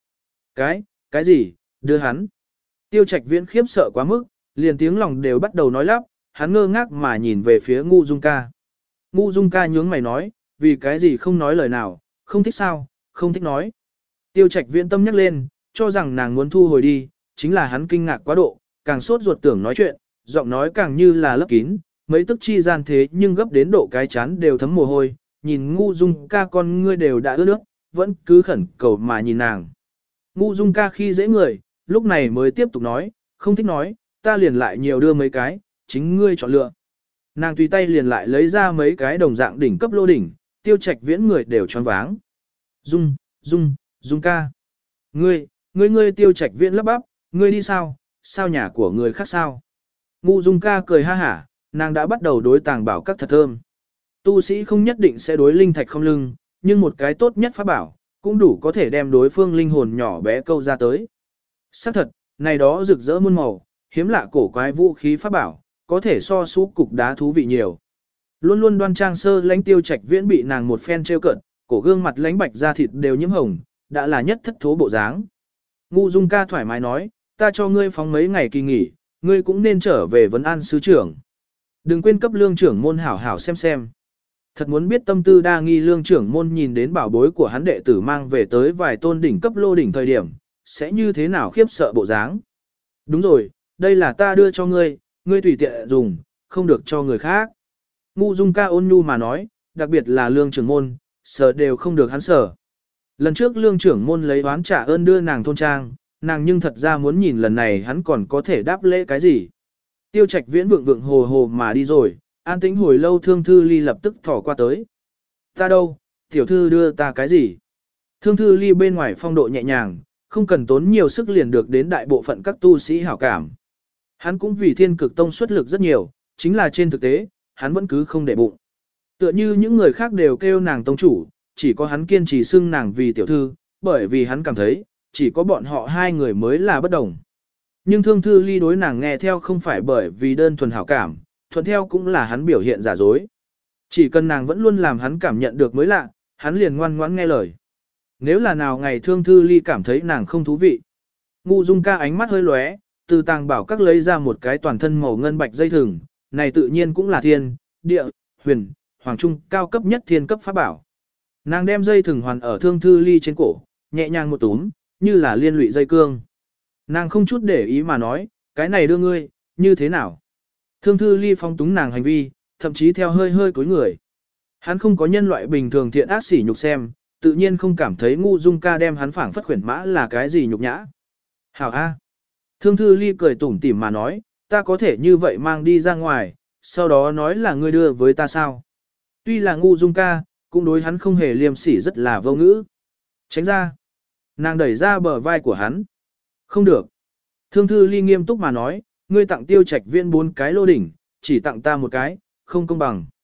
S1: Cái gì, đưa hắn. Tiêu Trạch Viễn khiếp sợ quá mức, liền tiếng lòng đều bắt đầu nói lắp, hắn ngơ ngác mà nhìn về phía Ngu Dung ca. Ngu Dung ca nhướng mày nói, vì cái gì không nói lời nào, không thích sao, không thích nói. Tiêu Trạch Viễn tâm nhắc lên, cho rằng nàng muốn thu hồi đi, chính là hắn kinh ngạc quá độ, càng sốt ruột tưởng nói chuyện, giọng nói càng như là lấp kín, mấy tức chi gian thế nhưng gấp đến độ cái chán đều thấm mồ hôi, nhìn Ngu Dung ca con ngươi đều đã ướt nước, vẫn cứ khẩn cầu mà nhìn nàng. Ngu Dung ca khi dễ người, lúc này mới tiếp tục nói, không thích nói, ta liền lại nhiều đưa mấy cái, chính ngươi chọn lựa. Nàng tùy tay liền lại lấy ra mấy cái đồng dạng đỉnh cấp lô đỉnh, Tiêu Trạch Viễn người đều choáng váng. Dung ca. Ngươi Tiêu Trạch Viễn lắp bắp, ngươi đi sao, sao nhà của người khác sao. Ngu Dung ca cười ha hả, nàng đã bắt đầu đối tàng bảo các thật thơm. Tu sĩ không nhất định sẽ đối linh thạch không lưng, nhưng một cái tốt nhất pháp bảo, cũng đủ có thể đem đối phương linh hồn nhỏ bé câu ra tới. Xác thật, này đó rực rỡ muôn màu, hiếm lạ cổ quái vũ khí pháp bảo, có thể so sánh cục đá thú vị nhiều. Luôn luôn đoan trang sơ lãnh Tiêu Trạch Viễn bị nàng một phen trêu cợt, cổ gương mặt lãnh bạch da thịt đều nhiễm hồng, đã là nhất thất thố bộ dáng. Ngu Dung ca thoải mái nói, ta cho ngươi phóng mấy ngày kỳ nghỉ, ngươi cũng nên trở về vấn an sứ trưởng. Đừng quên cấp lương trưởng môn hảo hảo xem. Thật muốn biết tâm tư đa nghi lương trưởng môn nhìn đến bảo bối của hắn đệ tử mang về tới vài tôn đỉnh cấp lô đỉnh thời điểm, sẽ như thế nào khiếp sợ bộ dáng. Đúng rồi, đây là ta đưa cho ngươi, ngươi tùy tiện dùng, không được cho người khác. Ngu Dung ca ôn nhu mà nói, đặc biệt là lương trưởng môn, sờ đều không được hắn sờ. Lần trước lương trưởng môn lấy oán trả ơn đưa nàng thôn trang, nàng nhưng thật ra muốn nhìn lần này hắn còn có thể đáp lễ cái gì. Tiêu Trạch Viễn vượng hồ hồ mà đi rồi, an tĩnh hồi lâu Thương Thư Ly lập tức thỏ qua tới. Ta đâu, tiểu thư đưa ta cái gì? Thương Thư Ly bên ngoài phong độ nhẹ nhàng, không cần tốn nhiều sức liền được đến đại bộ phận các tu sĩ hảo cảm. Hắn cũng vì Thiên Cực Tông xuất lực rất nhiều, chính là trên thực tế, hắn vẫn cứ không để bụng. Tựa như những người khác đều kêu nàng tông chủ, chỉ có hắn kiên trì xưng nàng vì tiểu thư, bởi vì hắn cảm thấy, chỉ có bọn họ hai người mới là bất đồng. Nhưng Thương Thư Ly đối nàng nghe theo không phải bởi vì đơn thuần hảo cảm, thuận theo cũng là hắn biểu hiện giả dối. Chỉ cần nàng vẫn luôn làm hắn cảm nhận được mới lạ, hắn liền ngoan ngoãn nghe lời. Nếu là nào ngày Thương Thư Ly cảm thấy nàng không thú vị, Ngu Dung ca ánh mắt hơi lóe, từ tàng bảo các lấy ra một cái toàn thân màu ngân bạch dây thừng, này tự nhiên cũng là thiên, địa, huyền, hoàng trung cao cấp nhất thiên cấp pháp bảo. Nàng đem dây thừng hoàn ở Thương Thư Ly trên cổ, nhẹ nhàng một túm, như là liên lụy dây cương. Nàng không chút để ý mà nói, cái này đưa ngươi, như thế nào? Thương Thư Ly phong túng nàng hành vi, thậm chí theo hơi cúi người. Hắn không có nhân loại bình thường thiện ác sỉ nhục xem, tự nhiên không cảm thấy Ngu Dung ca đem hắn phảng phất khuyển mã là cái gì nhục nhã. Hảo A. Thương Thư Ly cười tủm tỉm mà nói, ta có thể như vậy mang đi ra ngoài, sau đó nói là ngươi đưa với ta sao? Tuy là Ngu Dung ca, cũng đối hắn không hề liêm sỉ rất là vô ngữ. Tránh ra. Nàng đẩy ra bờ vai của hắn. Không được. Thương Thư Ly nghiêm túc mà nói, ngươi tặng Tiêu Trạch Viễn 4 cái lô đỉnh, chỉ tặng ta một cái, không công bằng.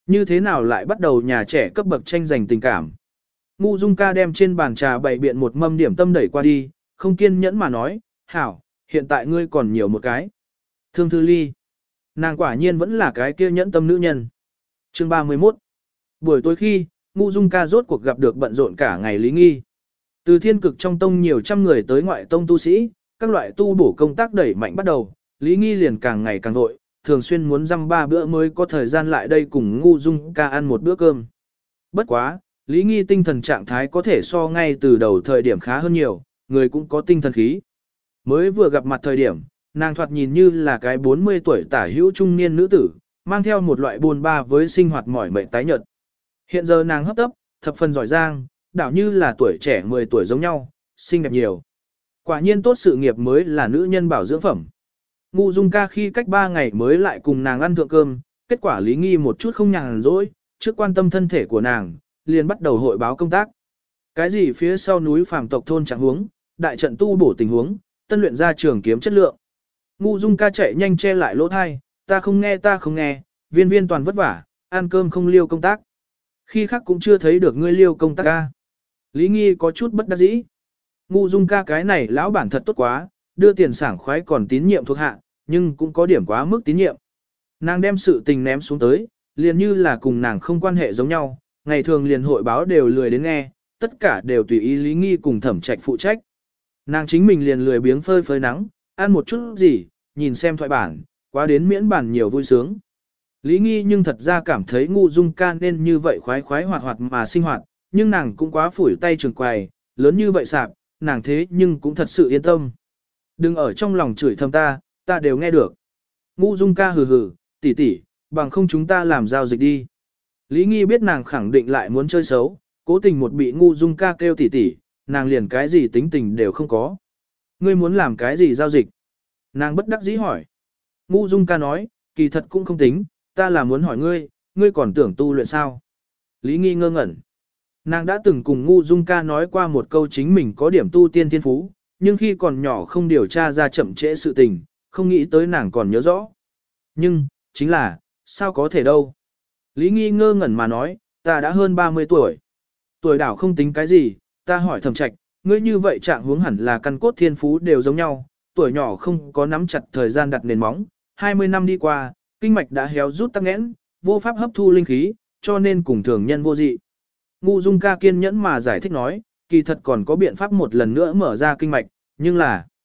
S1: Như thế nào lại bắt đầu nhà trẻ cấp bậc tranh giành tình cảm? Ngu Dung ca đem trên bàn trà bày biện một mâm điểm tâm đẩy qua đi, không kiên nhẫn mà nói, hảo, hiện tại ngươi còn nhiều một cái. Thương Thư Ly. Nàng quả nhiên vẫn là cái kia nhẫn tâm nữ nhân. Chương 31. Buổi tối khi, Ngu Dung ca rốt cuộc gặp được bận rộn cả ngày Lý Nghi. Từ thiên cực trong tông nhiều trăm người tới ngoại tông tu sĩ, các loại tu bổ công tác đẩy mạnh bắt đầu, Lý Nghi liền càng ngày càng vội, thường xuyên muốn dăm 3 bữa mới có thời gian lại đây cùng Ngu Dung ca ăn một bữa cơm. Bất quá, Lý Nghi tinh thần trạng thái có thể so ngay từ đầu thời điểm khá hơn nhiều, người cũng có tinh thần khí. Mới vừa gặp mặt thời điểm, nàng thoạt nhìn như là cái 40 tuổi tả hữu trung niên nữ tử, mang theo một loại buồn ba với sinh hoạt mỏi mệt tái nhợt. Hiện giờ nàng hấp tấp, thập phần giỏi giang, đảo như là tuổi trẻ 10 tuổi giống nhau, xinh đẹp nhiều. Quả nhiên tốt sự nghiệp mới là nữ nhân bảo dưỡng phẩm. Ngu Dung ca khi cách 3 ngày mới lại cùng nàng ăn thượng cơm, kết quả Lý Nghi một chút không nhàn rỗi, trước quan tâm thân thể của nàng, liền bắt đầu hội báo công tác. Cái gì phía sau núi phàm tộc thôn trạng huống, đại trận tu bổ tình huống, tân luyện ra trường kiếm chất lượng. Ngu Dung ca chạy nhanh che lại lỗ thai, ta không nghe, viên viên toàn vất vả, ăn cơm không liêu công tác. Khi khác cũng chưa thấy được ngươi liêu công tác ca. Lý Nghi có chút bất đắc dĩ. Ngu Dung ca cái này lão bản thật tốt quá, đưa tiền sảng khoái còn tín nhiệm thuộc hạ, nhưng cũng có điểm quá mức tín nhiệm. Nàng đem sự tình ném xuống tới, liền như là cùng nàng không quan hệ giống nhau, ngày thường liền hội báo đều lười đến nghe, tất cả đều tùy ý Lý Nghi cùng Thẩm Trạch phụ trách. Nàng chính mình liền lười biếng phơi phơi nắng, ăn một chút gì, nhìn xem thoại bản, quá đến miễn bản nhiều vui sướng. Lý Nghi nhưng thật ra cảm thấy Ngu Dung ca nên như vậy khoái khoái hoạt hoạt mà sinh hoạt, nhưng nàng cũng quá phủi tay trường quầy, lớn như vậy sạp, nàng thế nhưng cũng thật sự yên tâm. Đừng ở trong lòng chửi thầm ta đều nghe được. Ngu Dung ca hừ hừ, tỷ tỷ, bằng không chúng ta làm giao dịch đi. Lý Nghi biết nàng khẳng định lại muốn chơi xấu, cố tình một bị Ngu Dung ca kêu tỷ tỷ, nàng liền cái gì tính tình đều không có. Ngươi muốn làm cái gì giao dịch? Nàng bất đắc dĩ hỏi. Ngu Dung ca nói, kỳ thật cũng không tính, ta là muốn hỏi ngươi còn tưởng tu luyện sao? Lý Nghi ngơ ngẩn. Nàng đã từng cùng Ngu Dung ca nói qua một câu chính mình có điểm tu tiên thiên phú, nhưng khi còn nhỏ không điều tra ra chậm trễ sự tình, không nghĩ tới nàng còn nhớ rõ. Nhưng, chính là, sao có thể đâu? Lý Nghi ngơ ngẩn mà nói, ta đã hơn 30 tuổi. Tuổi đảo không tính cái gì, ta hỏi Thẩm Trạch, ngươi như vậy trạng huống hẳn là căn cốt thiên phú đều giống nhau, tuổi nhỏ không có nắm chặt thời gian đặt nền móng, 20 năm đi qua, kinh mạch đã héo rút tắc nghẽn, vô pháp hấp thu linh khí, cho nên cùng thường nhân vô dị. Ngu Dung ca kiên nhẫn mà giải thích nói, kỳ thật còn có biện pháp một lần nữa mở ra kinh mạch, nhưng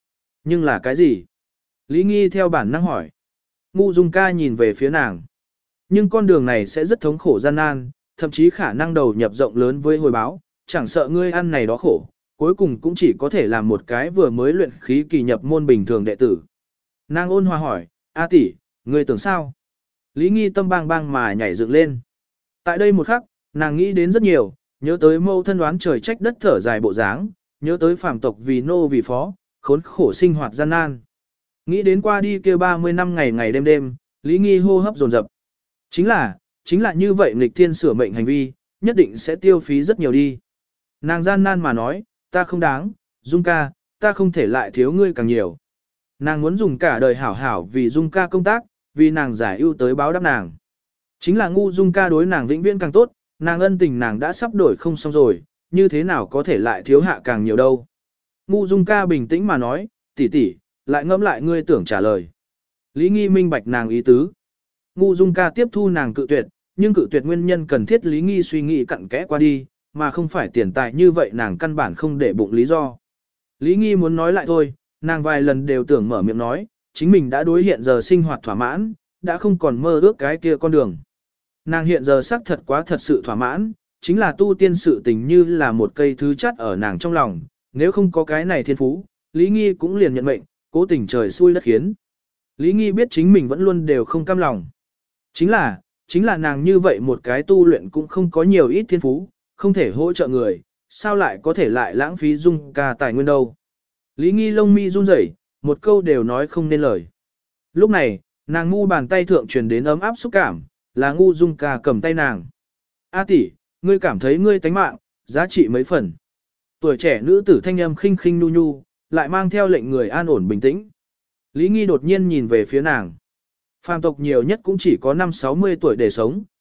S1: là cái gì? Lý Nghi theo bản năng hỏi. Ngu Dung ca nhìn về phía nàng. Nhưng con đường này sẽ rất thống khổ gian nan, thậm chí khả năng đầu nhập rộng lớn với hồi báo, chẳng sợ ngươi ăn này đó khổ, cuối cùng cũng chỉ có thể làm một cái vừa mới luyện khí kỳ nhập môn bình thường đệ tử. Nàng ôn hòa hỏi, A tỷ, ngươi tưởng sao? Lý Nghi tâm bang bang mà nhảy dựng lên. Tại đây một khắc, nàng nghĩ đến rất nhiều, nhớ tới mâu thân đoán trời trách đất thở dài bộ dáng, nhớ tới phàm tộc vì nô vì phó, khốn khổ sinh hoạt gian nan. Nghĩ đến qua đi kêu 30 năm ngày ngày đêm đêm, Lý Nghi hô hấp dồn dập. Chính là như vậy nghịch thiên sửa mệnh hành vi, nhất định sẽ tiêu phí rất nhiều đi. Nàng gian nan mà nói, ta không đáng, Dung ca, ta không thể lại thiếu ngươi càng nhiều. Nàng muốn dùng cả đời hảo hảo vì Dung ca công tác, vì nàng giải ưu tới báo đáp nàng. Chính là Ngu Dung ca đối nàng vĩnh viễn càng tốt, nàng ân tình nàng đã sắp đổi không xong rồi, như thế nào có thể lại thiếu hạ càng nhiều đâu. Ngu Dung ca bình tĩnh mà nói, tỷ tỷ, lại ngẫm lại ngươi tưởng trả lời. Lý Nghi minh bạch nàng ý tứ. Ngu Dung ca tiếp thu nàng cự tuyệt, nhưng cự tuyệt nguyên nhân cần thiết Lý Nghi suy nghĩ cặn kẽ qua đi, mà không phải tiền tài như vậy nàng căn bản không để bụng lý do. Lý Nghi muốn nói lại thôi, nàng vài lần đều tưởng mở miệng nói, chính mình đã đối hiện giờ sinh hoạt thỏa mãn, đã không còn mơ ước cái kia con đường. Nàng hiện giờ xác thật quá thật sự thỏa mãn, chính là tu tiên sự tình như là một cây thứ chất ở nàng trong lòng, nếu không có cái này thiên phú, Lý Nghi cũng liền nhận mệnh, cố tình trời xui đất khiến. Lý Nghi biết chính mình vẫn luôn đều không cam lòng. Chính là nàng như vậy một cái tu luyện cũng không có nhiều ít thiên phú, không thể hỗ trợ người, sao lại có thể lại lãng phí Dung ca tài nguyên đâu. Lý Nghi lông mi run rẩy, một câu đều nói không nên lời. Lúc này, nàng ngu bàn tay thượng truyền đến ấm áp xúc cảm, là Ngu Dung ca cầm tay nàng. A tỷ, ngươi cảm thấy ngươi tánh mạng, giá trị mấy phần. Tuổi trẻ nữ tử thanh âm khinh khinh nu nhu, lại mang theo lệnh người an ổn bình tĩnh. Lý Nghi đột nhiên nhìn về phía nàng. Phàm tộc nhiều nhất cũng chỉ có 5-60 tuổi để sống,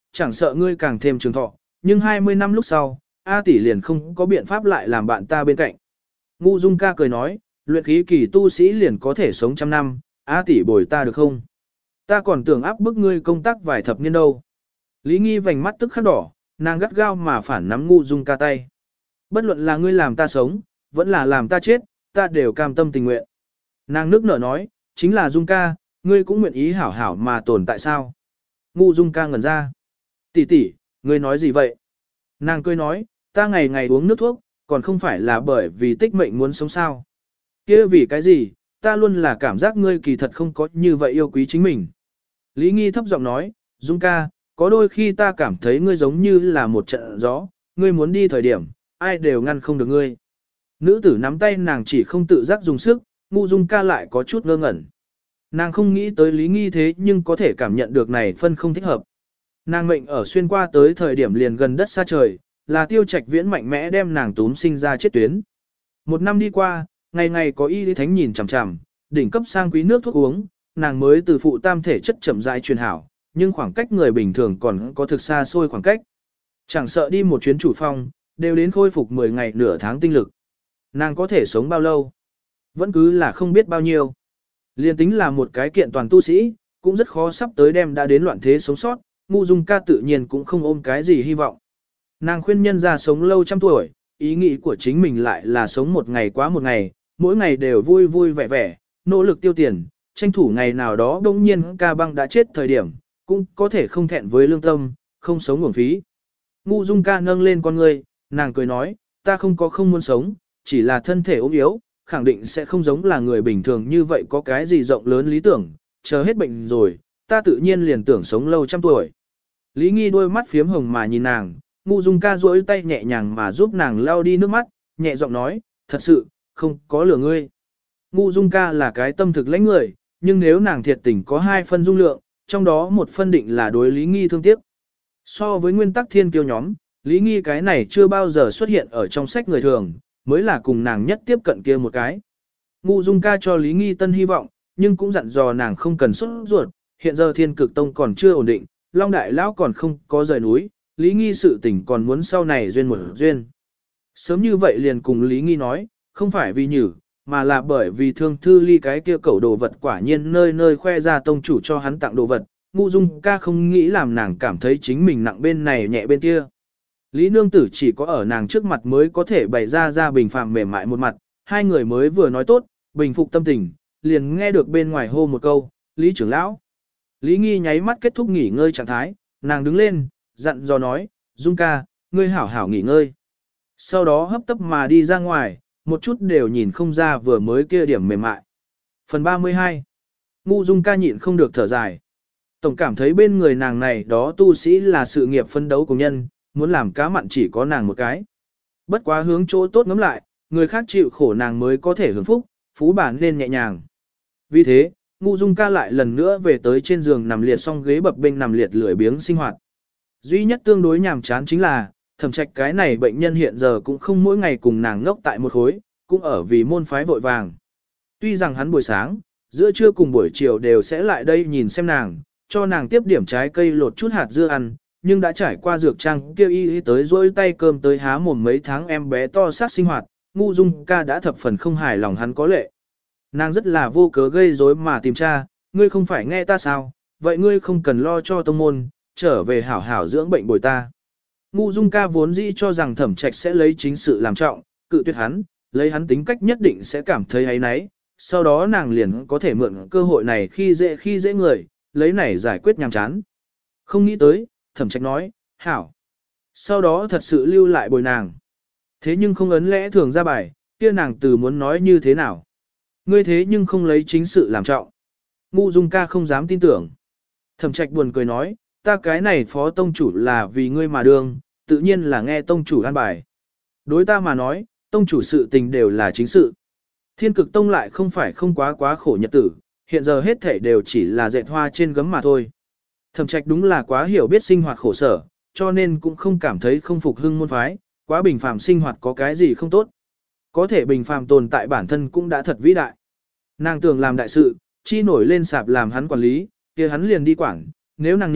S1: chẳng sợ ngươi càng thêm trường thọ, nhưng 20 năm lúc sau, A tỷ liền không có biện pháp lại làm bạn ta bên cạnh. Ngu Dung ca cười nói, luyện khí kỳ tu sĩ liền có thể sống trăm năm, A tỷ bồi ta được không? Ta còn tưởng áp bức ngươi công tác vài thập niên đâu. Lý Nghi vành mắt tức khắc đỏ, nàng gắt gao mà phản nắm Ngu Dung ca tay. Bất luận là ngươi làm ta sống, vẫn là làm ta chết, ta đều cam tâm tình nguyện. Nàng nước nở nói, chính là Dung ca, ngươi cũng nguyện ý hảo hảo mà tồn tại sao? Ngu Dung ca ngẩn ra. Tỷ tỷ, ngươi nói gì vậy? Nàng cười nói, ta ngày ngày uống nước thuốc, còn không phải là bởi vì tích mệnh muốn sống sao? Kia vì cái gì, ta luôn là cảm giác ngươi kỳ thật không có như vậy yêu quý chính mình. Lý Nghi thấp giọng nói, Dung ca, có đôi khi ta cảm thấy ngươi giống như là một trận gió, ngươi muốn đi thời điểm, ai đều ngăn không được ngươi. Nữ tử nắm tay nàng chỉ không tự giác dùng sức, Ngu Dung ca lại có chút ngơ ngẩn. Nàng không nghĩ tới Lý Nghi thế nhưng có thể cảm nhận được này phân không thích hợp. Nàng mệnh ở xuyên qua tới thời điểm liền gần đất xa trời, là Tiêu Trạch Viễn mạnh mẽ đem nàng túm sinh ra chết tuyến. Một năm đi qua, ngày ngày có y lý thánh nhìn chằm chằm, đỉnh cấp sang quý nước thuốc uống, nàng mới từ phụ tam thể chất chậm rãi truyền hảo, nhưng khoảng cách người bình thường còn có thực xa xôi khoảng cách. Chẳng sợ đi một chuyến chủ phong, đều đến khôi phục 10 ngày nửa tháng tinh lực. Nàng có thể sống bao lâu? Vẫn cứ là không biết bao nhiêu. Liên tính là một cái kiện toàn tu sĩ, cũng rất khó sắp tới đem đã đến loạn thế sống sót, Ngu Dung ca tự nhiên cũng không ôm cái gì hy vọng. Nàng khuyên nhân ra sống lâu trăm tuổi, ý nghĩ của chính mình lại là sống một ngày quá một ngày, mỗi ngày đều vui vui vẻ vẻ, nỗ lực tiêu tiền, tranh thủ ngày nào đó đông nhiên ca băng đã chết thời điểm, cũng có thể không thẹn với lương tâm, không sống uổng phí. Ngu Dung ca nâng lên con ngươi, nàng cười nói, ta không muốn sống, chỉ là thân thể ốm yếu, khẳng định sẽ không giống là người bình thường như vậy có cái gì rộng lớn lý tưởng, chờ hết bệnh rồi, ta tự nhiên liền tưởng sống lâu trăm tuổi. Lý Nghi đôi mắt phiếm hồng mà nhìn nàng, Ngu Dung ca duỗi tay nhẹ nhàng mà giúp nàng lau đi nước mắt, nhẹ giọng nói, thật sự, không có lừa ngươi. Ngu Dung ca là cái tâm thực lãnh người, nhưng nếu nàng thiệt tình có 2 phân dung lượng, trong đó một phân định là đối Lý Nghi thương tiếc. So với nguyên tắc thiên kiêu nhóm, Lý Nghi cái này chưa bao giờ xuất hiện ở trong sách người thường, mới là cùng nàng nhất tiếp cận kia một cái. Ngu Dung ca cho Lý Nghi tân hy vọng, nhưng cũng dặn dò nàng không cần xuất ruột, hiện giờ Thiên Cực Tông còn chưa ổn định, Long Đại Lão còn không có rời núi, Lý Nghi sự tình còn muốn sau này duyên một duyên. Sớm như vậy liền cùng Lý Nghi nói, không phải vì nhử, mà là bởi vì Thương Thư Ly cái kia cẩu đồ vật quả nhiên nơi nơi khoe ra tông chủ cho hắn tặng đồ vật, Ngu Dung ca không nghĩ làm nàng cảm thấy chính mình nặng bên này nhẹ bên kia. Lý Nương Tử chỉ có ở nàng trước mặt mới có thể bày ra bình phàm mềm mại một mặt, hai người mới vừa nói tốt, bình phục tâm tình, liền nghe được bên ngoài hô một câu, Lý trưởng lão. Lý Nghi nháy mắt kết thúc nghỉ ngơi trạng thái, nàng đứng lên, dặn dò nói, Dung ca, ngươi hảo hảo nghỉ ngơi. Sau đó hấp tấp mà đi ra ngoài, một chút đều nhìn không ra vừa mới kia điểm mềm mại. Phần 32. Ngu Dung ca nhịn không được thở dài. Tổng cảm thấy bên người nàng này đó tu sĩ là sự nghiệp phân đấu của nhân, muốn làm cá mặn chỉ có nàng một cái. Bất quá hướng chỗ tốt ngắm lại, người khác chịu khổ nàng mới có thể hưởng phúc, phú bản nên nhẹ nhàng. Vì thế, Ngu Dung ca lại lần nữa về tới trên giường nằm liệt song ghế bập bênh nằm liệt lười biếng sinh hoạt. Duy nhất tương đối nhàm chán chính là, Thẩm Trạch cái này bệnh nhân hiện giờ cũng không mỗi ngày cùng nàng ngốc tại một khối, cũng ở vì môn phái vội vàng. Tuy rằng hắn buổi sáng, giữa trưa cùng buổi chiều đều sẽ lại đây nhìn xem nàng, cho nàng tiếp điểm trái cây lột chút hạt dưa ăn, nhưng đã trải qua dược trang kêu y tới dỗi tay cơm tới há mồm mấy tháng em bé to sát sinh hoạt, Ngu Dung ca đã thập phần không hài lòng hắn có lệ. Nàng rất là vô cớ gây rối mà tìm tra, ngươi không phải nghe ta sao, vậy ngươi không cần lo cho tông môn, trở về hảo hảo dưỡng bệnh bồi ta. Ngu Dung ca vốn dĩ cho rằng Thẩm Trạch sẽ lấy chính sự làm trọng, cự tuyệt hắn, lấy hắn tính cách nhất định sẽ cảm thấy áy náy, sau đó nàng liền có thể mượn cơ hội này khi dễ người, lấy này giải quyết nhàm chán. Không nghĩ tới, Thẩm Trạch nói, hảo. Sau đó thật sự lưu lại bồi nàng. Thế nhưng không ấn lẽ thường ra bài, kia nàng từ muốn nói như thế nào. Ngươi thế nhưng không lấy chính sự làm trọng. Ngu Dung ca không dám tin tưởng. Thẩm Trạch buồn cười nói, ta cái này phó tông chủ là vì ngươi mà đương, tự nhiên là nghe tông chủ an bài. Đối ta mà nói, tông chủ sự tình đều là chính sự. Thiên Cực Tông lại không phải không quá khổ nhật tử, hiện giờ hết thảy đều chỉ là dệt hoa trên gấm mà thôi. Thẩm Trạch đúng là quá hiểu biết sinh hoạt khổ sở, cho nên cũng không cảm thấy không phục hưng môn phái, quá bình phàm sinh hoạt có cái gì không tốt. Có thể bình phàm tồn tại bản thân cũng đã thật vĩ đại. Nàng tưởng làm đại sự, chi nổi lên sạp làm hắn quản lý, kia hắn liền đi quản, nếu nàng nhị,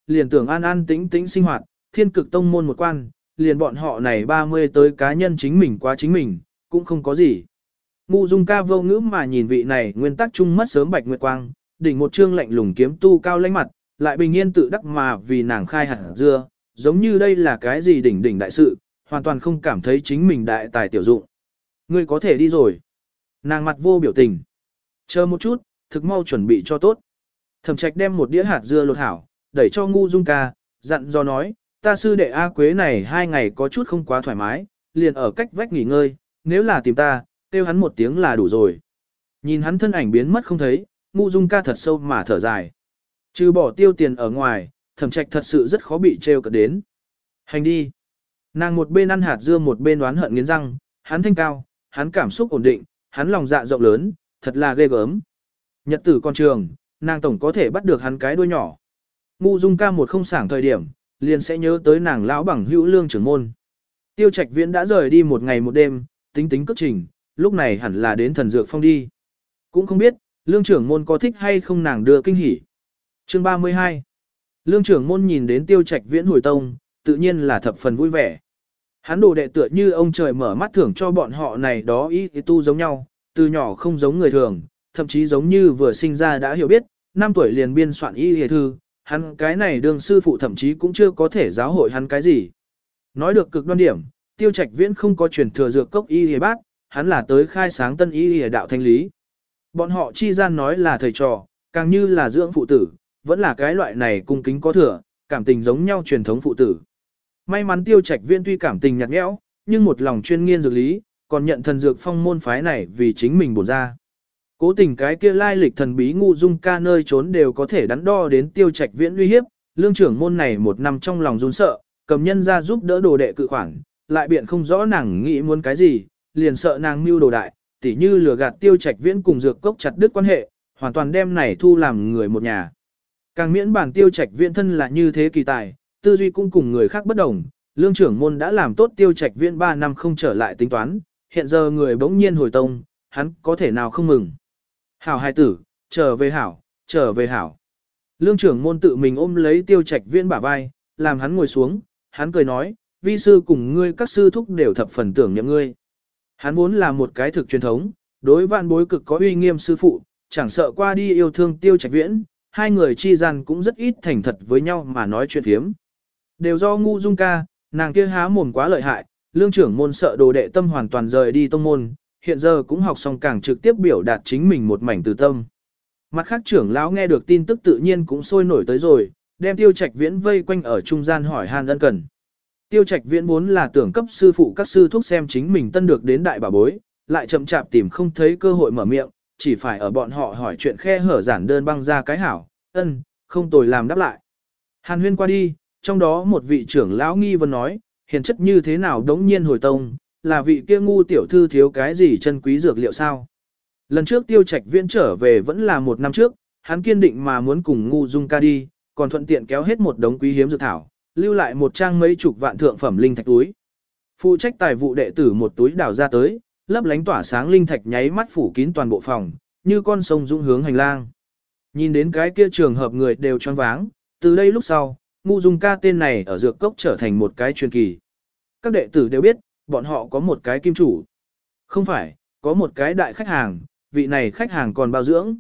S1: liền tưởng an an tĩnh tĩnh sinh hoạt, thiên cực tông môn một quan, liền bọn họ này 30 tới cá nhân chính mình qua chính mình, cũng không có gì. Ngu Dung ca vô ngữ mà nhìn vị này nguyên tắc chung mất sớm Bạch Nguyệt Quang, đỉnh một trương lạnh lùng kiếm tu cao lãnh mặt, lại bình yên tự đắc mà vì nàng khai hạt dưa, giống như đây là cái gì đỉnh đỉnh đại sự, hoàn toàn không cảm thấy chính mình đại tài tiểu dụng. Ngươi có thể đi rồi. Nàng mặt vô biểu tình. Chờ một chút, thực mau chuẩn bị cho tốt. Thẩm Trạch đem một đĩa hạt dưa lột hảo, đẩy cho Ngu Dung ca, dặn dò nói, ta sư đệ A Quế này 2 ngày có chút không quá thoải mái, liền ở cách vách nghỉ ngơi, nếu là tìm ta, kêu hắn một tiếng là đủ rồi. Nhìn hắn thân ảnh biến mất không thấy, Ngu Dung ca thật sâu mà thở dài. Trừ bỏ tiêu tiền ở ngoài, Thẩm Trạch thật sự rất khó bị trêu cợt đến. Hành đi. Nàng một bên ăn hạt dưa một bên đoán hận nghiến răng, hắn thanh cao, hắn cảm xúc ổn định, hắn lòng dạ rộng lớn, thật là ghê gớm. Nhật tử con trường, nàng tổng có thể bắt được hắn cái đuôi nhỏ. Ngu Dung ca một không sảng thời điểm, liền sẽ nhớ tới nàng lão bằng hữu Lương trưởng môn. Tiêu Trạch Viễn đã rời đi một ngày một đêm, tính tính cước trình, lúc này hẳn là đến thần dược phong đi. Cũng không biết, Lương trưởng môn có thích hay không nàng đưa kinh hỉ. Chương 32. Lương trưởng môn nhìn đến Tiêu Trạch Viễn hồi tông, tự nhiên là thập phần vui vẻ. Hắn đồ đệ tựa như ông trời mở mắt thưởng cho bọn họ này đó y tu giống nhau, từ nhỏ không giống người thường, thậm chí giống như vừa sinh ra đã hiểu biết, 5 tuổi liền biên soạn y y thư, hắn cái này đương sư phụ thậm chí cũng chưa có thể giáo hội hắn cái gì. Nói được cực đoan điểm, Tiêu Trạch Viễn không có truyền thừa dược cốc y y bác, hắn là tới khai sáng tân y y đạo thanh lý. Bọn họ chi gian nói là thầy trò, càng như là dưỡng phụ tử, vẫn là cái loại này cung kính có thừa, cảm tình giống nhau truyền thống phụ tử. May mắn Tiêu Trạch Viễn tuy cảm tình nhạt nhẽo, nhưng một lòng chuyên nghiên dược lý, còn nhận thần dược phong môn phái này vì chính mình bổn ra. Cố tình cái kia lai lịch thần bí Ngu Dung ca nơi trốn đều có thể đắn đo đến Tiêu Trạch Viễn uy hiếp, Lương trưởng môn này một năm trong lòng run sợ, cầm nhân ra giúp đỡ đồ đệ cự khoản, lại biện không rõ nàng nghĩ muốn cái gì, liền sợ nàng mưu đồ đại, tỉ như lừa gạt Tiêu Trạch Viễn cùng dược cốc chặt đứt quan hệ, hoàn toàn đem này thu làm người một nhà. Càng miễn bản Tiêu Trạch Viễn thân là như thế kỳ tài, tư duy cũng cùng người khác bất đồng, Lương trưởng môn đã làm tốt Tiêu Trạch Viễn 3 năm không trở lại tính toán, hiện giờ người bỗng nhiên hồi tông, hắn có thể nào không mừng. Hảo hài tử, trở về hảo, trở về hảo. Lương trưởng môn tự mình ôm lấy Tiêu Trạch Viễn bả vai, làm hắn ngồi xuống, hắn cười nói, vi sư cùng ngươi các sư thúc đều thập phần tưởng nhậm ngươi. Hắn vốn là một cái thực truyền thống, đối vạn bối cực có uy nghiêm sư phụ, chẳng sợ qua đi yêu thương Tiêu Trạch Viễn, hai người chi gian cũng rất ít thành thật với nhau mà nói chuyện phiếm. Đều do Ngu Dung ca, nàng kia há mồm quá lợi hại, lương trưởng môn sợ đồ đệ tâm hoàn toàn rời đi tông môn, hiện giờ cũng học xong càng trực tiếp biểu đạt chính mình một mảnh từ tâm. Mặt khác trưởng lão nghe được tin tức tự nhiên cũng sôi nổi tới rồi, đem Tiêu Trạch Viễn vây quanh ở trung gian hỏi han ân cần. Tiêu Trạch Viễn vốn là tưởng cấp sư phụ các sư thúc xem chính mình tân được đến đại bảo bối, lại chậm chạp tìm không thấy cơ hội mở miệng, chỉ phải ở bọn họ hỏi chuyện khe hở giản đơn băng ra cái hảo, không tồi làm đáp lại. Hàn huyên qua đi, trong đó một vị trưởng lão nghi vấn nói, hiền chất như thế nào đống nhiên hồi tông, là vị kia Ngu tiểu thư thiếu cái gì chân quý dược liệu sao? Lần trước Tiêu Trạch Viễn trở về vẫn là 1 năm trước, hắn kiên định mà muốn cùng Ngu Dung ca đi, còn thuận tiện kéo hết một đống quý hiếm dược thảo, lưu lại một trang mấy chục vạn thượng phẩm linh thạch túi. Phụ trách tài vụ đệ tử một túi đào ra tới, lấp lánh tỏa sáng linh thạch nháy mắt phủ kín toàn bộ phòng, như con sông dũng hướng hành lang. Nhìn đến cái kia trường hợp người đều choáng váng, từ đây lúc sau, Ngu Dung ca tên này ở dược cốc trở thành một cái truyền kỳ. Các đệ tử đều biết, bọn họ có một cái kim chủ. Không phải, có một cái đại khách hàng, vị này khách hàng còn bao dưỡng.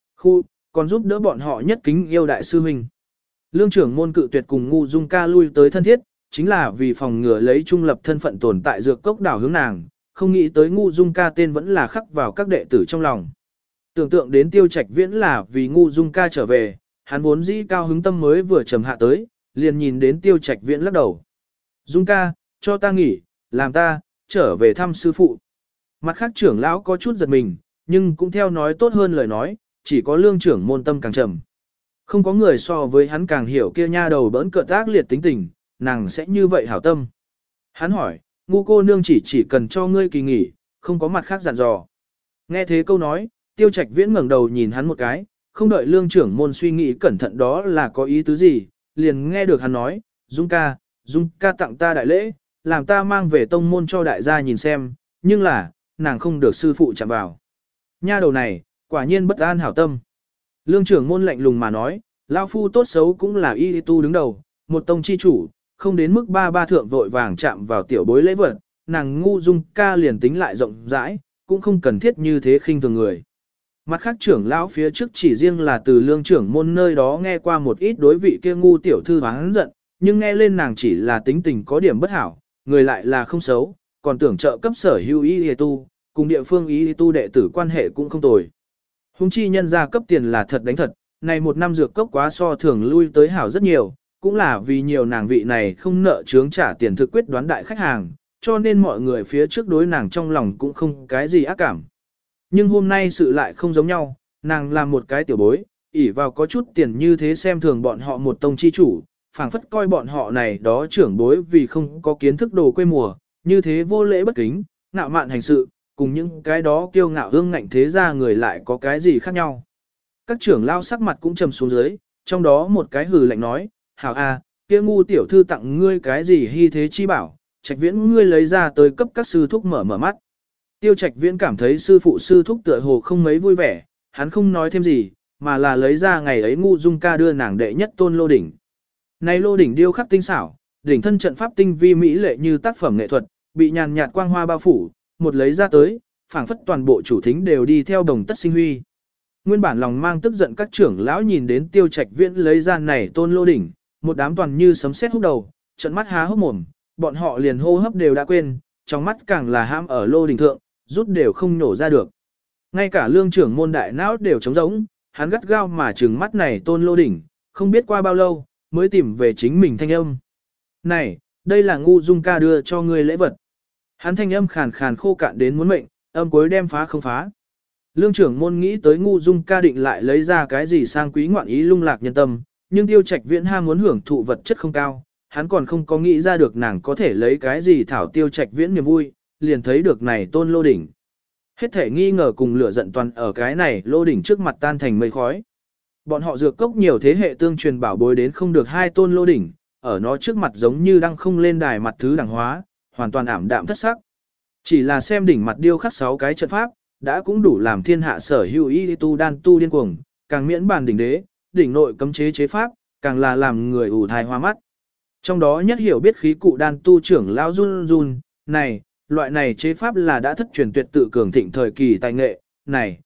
S1: Còn giúp đỡ bọn họ nhất kính yêu đại sư huynh. Lương trưởng môn cự tuyệt cùng Ngu Dung ca lui tới thân thiết, chính là vì phòng ngừa lấy trung lập thân phận tồn tại dược cốc đảo hướng nàng, không nghĩ tới Ngu Dung ca tên vẫn là khắc vào các đệ tử trong lòng. Tưởng tượng đến Tiêu Trạch Viễn là vì Ngu Dung ca trở về, hắn vốn dĩ cao hứng tâm mới vừa trầm hạ tới, liền nhìn đến Tiêu Trạch Viễn lắc đầu. Dung ca, cho ta nghỉ, làm ta, trở về thăm sư phụ. Mặt khác trưởng lão có chút giật mình, nhưng cũng theo nói tốt hơn lời nói, chỉ có lương trưởng môn tâm càng trầm. Không có người so với hắn càng hiểu kia nha đầu bỡn cợt ác liệt tính tình, nàng sẽ như vậy hảo tâm. Hắn hỏi, Ngu cô nương chỉ cần cho ngươi kỳ nghỉ, không có mặt khác dặn dò. Nghe thế câu nói, Tiêu Trạch Viễn ngẩng đầu nhìn hắn một cái, không đợi lương trưởng môn suy nghĩ cẩn thận đó là có ý tứ gì, liền nghe được hắn nói, Dung ca tặng ta đại lễ, làm ta mang về tông môn cho đại gia nhìn xem, nhưng là, nàng không được sư phụ chạm vào. Nha đầu này, quả nhiên bất an hảo tâm. Lương trưởng môn lạnh lùng mà nói, Lão phu tốt xấu cũng là y tu đứng đầu, một tông chi chủ, không đến mức ba thượng vội vàng chạm vào tiểu bối lễ vật, nàng ngu dung ca liền tính lại rộng rãi, cũng không cần thiết như thế khinh thường người. Mặt khác trưởng lão phía trước chỉ riêng là từ lương trưởng môn nơi đó nghe qua một ít đối vị kia ngu tiểu thư hoáng giận, nhưng nghe lên nàng chỉ là tính tình có điểm bất hảo, người lại là không xấu, còn tưởng trợ cấp sở hữu y tu, cùng địa phương y tu đệ tử quan hệ cũng không tồi. Hùng chi nhân ra cấp tiền là thật đánh thật, này một năm dược cốc quá so thường lui tới hảo rất nhiều, cũng là vì nhiều nàng vị này không nợ chướng trả tiền thực quyết đoán đại khách hàng, cho nên mọi người phía trước đối nàng trong lòng cũng không cái gì ác cảm. Nhưng hôm nay sự lại không giống nhau, nàng làm một cái tiểu bối, ỷ vào có chút tiền như thế xem thường bọn họ một tông chi chủ, phảng phất coi bọn họ này đó trưởng bối vì không có kiến thức đồ quê mùa, như thế vô lễ bất kính, ngạo mạn hành sự, cùng những cái đó kiêu ngạo hương ngạnh thế ra người lại có cái gì khác nhau. Các trưởng lao sắc mặt cũng trầm xuống dưới, trong đó một cái hừ lạnh nói, hảo a, kia ngu tiểu thư tặng ngươi cái gì hy thế chi bảo, Trạch Viễn ngươi lấy ra tới cấp các sư thúc mở mắt. Tiêu Trạch Viễn cảm thấy sư phụ sư thúc tựa hồ không mấy vui vẻ, hắn không nói thêm gì, mà là lấy ra ngày ấy ngu dung ca đưa nàng đệ nhất tôn lô đỉnh. Này lô đỉnh điêu khắc tinh xảo, đỉnh thân trận pháp tinh vi mỹ lệ như tác phẩm nghệ thuật, bị nhàn nhạt quang hoa bao phủ, một lấy ra tới, phảng phất toàn bộ chủ thính đều đi theo đồng tất sinh huy. Nguyên bản lòng mang tức giận các trưởng lão nhìn đến Tiêu Trạch Viễn lấy ra này tôn lô đỉnh, một đám toàn như sấm sét húc đầu, trận mắt há hốc mồm, bọn họ liền hô hấp đều đã quên, trong mắt càng là ham ở lô đỉnh thượng, rút đều không nổ ra được. Ngay cả lương trưởng môn đại não đều trống rỗng, hắn gắt gao mà trừng mắt này tôn lô đỉnh, không biết qua bao lâu, mới tìm về chính mình thanh âm. Này, đây là ngu dung ca đưa cho ngươi lễ vật. Hắn thanh âm khàn khàn khô cạn đến muốn mệnh, âm cuối đem phá không phá. Lương trưởng môn nghĩ tới ngu dung ca định lại lấy ra cái gì sang quý ngoạn ý lung lạc nhân tâm, nhưng Tiêu Trạch Viễn ham muốn hưởng thụ vật chất không cao, hắn còn không có nghĩ ra được nàng có thể lấy cái gì thảo Tiêu Trạch Viễn niềm vui, liền thấy được này tôn lô đỉnh. Hết thể nghi ngờ cùng lửa giận toàn ở cái này lô đỉnh trước mặt tan thành mây khói. Bọn họ dược cốc nhiều thế hệ tương truyền bảo bối đến không được hai tôn lô đỉnh, ở nó trước mặt giống như đang không lên đài mặt thứ đẳng hóa, hoàn toàn ảm đạm thất sắc. Chỉ là xem đỉnh mặt điêu khắc 6 cái trận pháp, đã cũng đủ làm thiên hạ sở hữu y tu đan tu điên cuồng, càng miễn bàn đỉnh đế, đỉnh nội cấm chế chế pháp, càng là làm người ủ thai hoa mắt. Trong đó nhất hiểu biết khí cụ đan tu trưởng lão run run, này, loại này chế pháp là đã thất truyền tuyệt tự cường thịnh thời kỳ tài nghệ, này.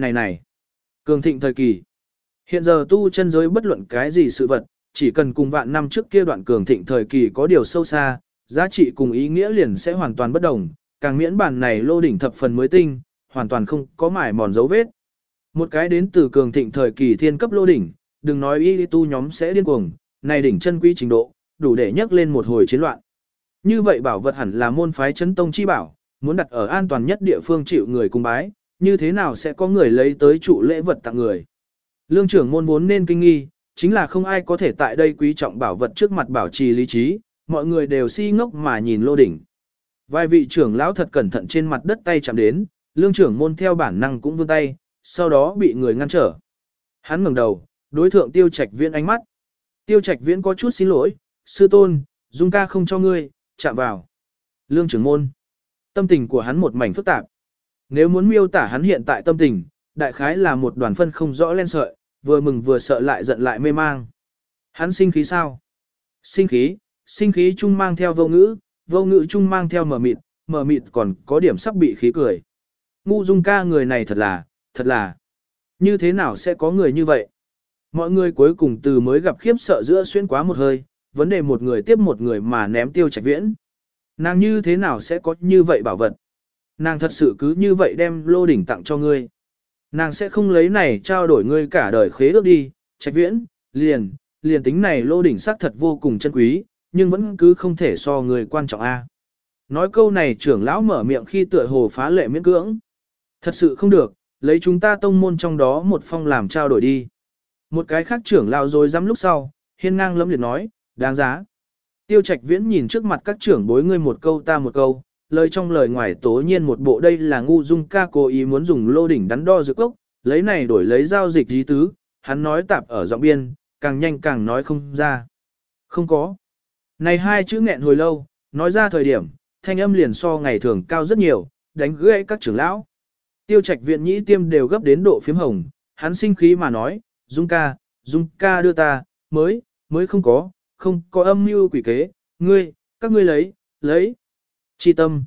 S1: Cường thịnh thời kỳ. Hiện giờ tu chân giới bất luận cái gì sự vật, chỉ cần cùng vạn năm trước kia đoạn cường thịnh thời kỳ có điều sâu xa, giá trị cùng ý nghĩa liền sẽ hoàn toàn bất đồng, càng miễn bản này lô đỉnh thập phần mới tinh, hoàn toàn không có mải mòn dấu vết. Một cái đến từ cường thịnh thời kỳ thiên cấp lô đỉnh, đừng nói y tu nhóm sẽ điên cuồng, này đỉnh chân quý trình độ, đủ để nhấc lên một hồi chiến loạn. Như vậy bảo vật hẳn là môn phái chấn tông chi bảo, muốn đặt ở an toàn nhất địa phương chịu người cung bái, như thế nào sẽ có người lấy tới trụ lễ vật tặng người. Lương trưởng môn vốn nên kinh nghi, chính là không ai có thể tại đây quý trọng bảo vật trước mặt bảo trì lý trí, mọi người đều si ngốc mà nhìn lô đỉnh. Vài vị trưởng lão thật cẩn thận trên mặt đất tay chạm đến, lương trưởng môn theo bản năng cũng vươn tay, sau đó bị người ngăn trở. Hắn ngẩng đầu, đối thượng Tiêu Trạch Viễn ánh mắt. Tiêu Trạch Viễn có chút xin lỗi, sư tôn, Dung ca không cho ngươi, chạm vào. Lương trưởng môn. Tâm tình của hắn một mảnh phức tạp. Nếu muốn miêu tả hắn hiện tại tâm tình, đại khái là một đoàn phân không rõ len sợi, vừa mừng vừa sợ lại giận lại mê mang. Hắn sinh khí sao? Sinh khí chung mang theo vô ngữ chung mang theo mờ mịt còn có điểm sắp bị khí cười. Ngu Dung ca người này thật là, như thế nào sẽ có người như vậy? Mọi người cuối cùng từ mới gặp khiếp sợ giữa xuyên quá một hơi, vấn đề một người tiếp một người mà ném Tiêu Trạch Viễn. Nàng như thế nào sẽ có như vậy bảo vật? Nàng thật sự cứ như vậy đem lô đỉnh tặng cho ngươi. Nàng sẽ không lấy này trao đổi ngươi cả đời khế ước đi, Trạch Viễn, liền tính này lô đỉnh xác thật vô cùng chân quý, nhưng vẫn cứ không thể so người quan trọng a. Nói câu này trưởng lão mở miệng khi tựa hồ phá lệ miễn cưỡng. Thật sự không được, lấy chúng ta tông môn trong đó một phong làm trao đổi đi. Một cái khác trưởng lão rồi dám lúc sau, hiên ngang lẫm liệt nói, đáng giá. Tiêu Trạch Viễn nhìn trước mặt các trưởng bối ngươi một câu ta một câu, lời trong lời ngoài tố nhiên một bộ đây là ngu dung ca cố ý muốn dùng lô đỉnh đắn đo dược cốc, lấy này đổi lấy giao dịch dí tứ, hắn nói tạp ở giọng biên, càng nhanh càng nói không ra. Không có. Này hai chữ nghẹn hồi lâu, nói ra thời điểm, thanh âm liền so ngày thường cao rất nhiều, đánh gãy các trưởng lão. Tiêu Trạch Viễn nhĩ tiêm đều gấp đến độ phím hồng, hắn sinh khí mà nói, Dung ca, Dung ca đưa ta, mới không có âm mưu quỷ kế, các ngươi lấy. Chi tâm,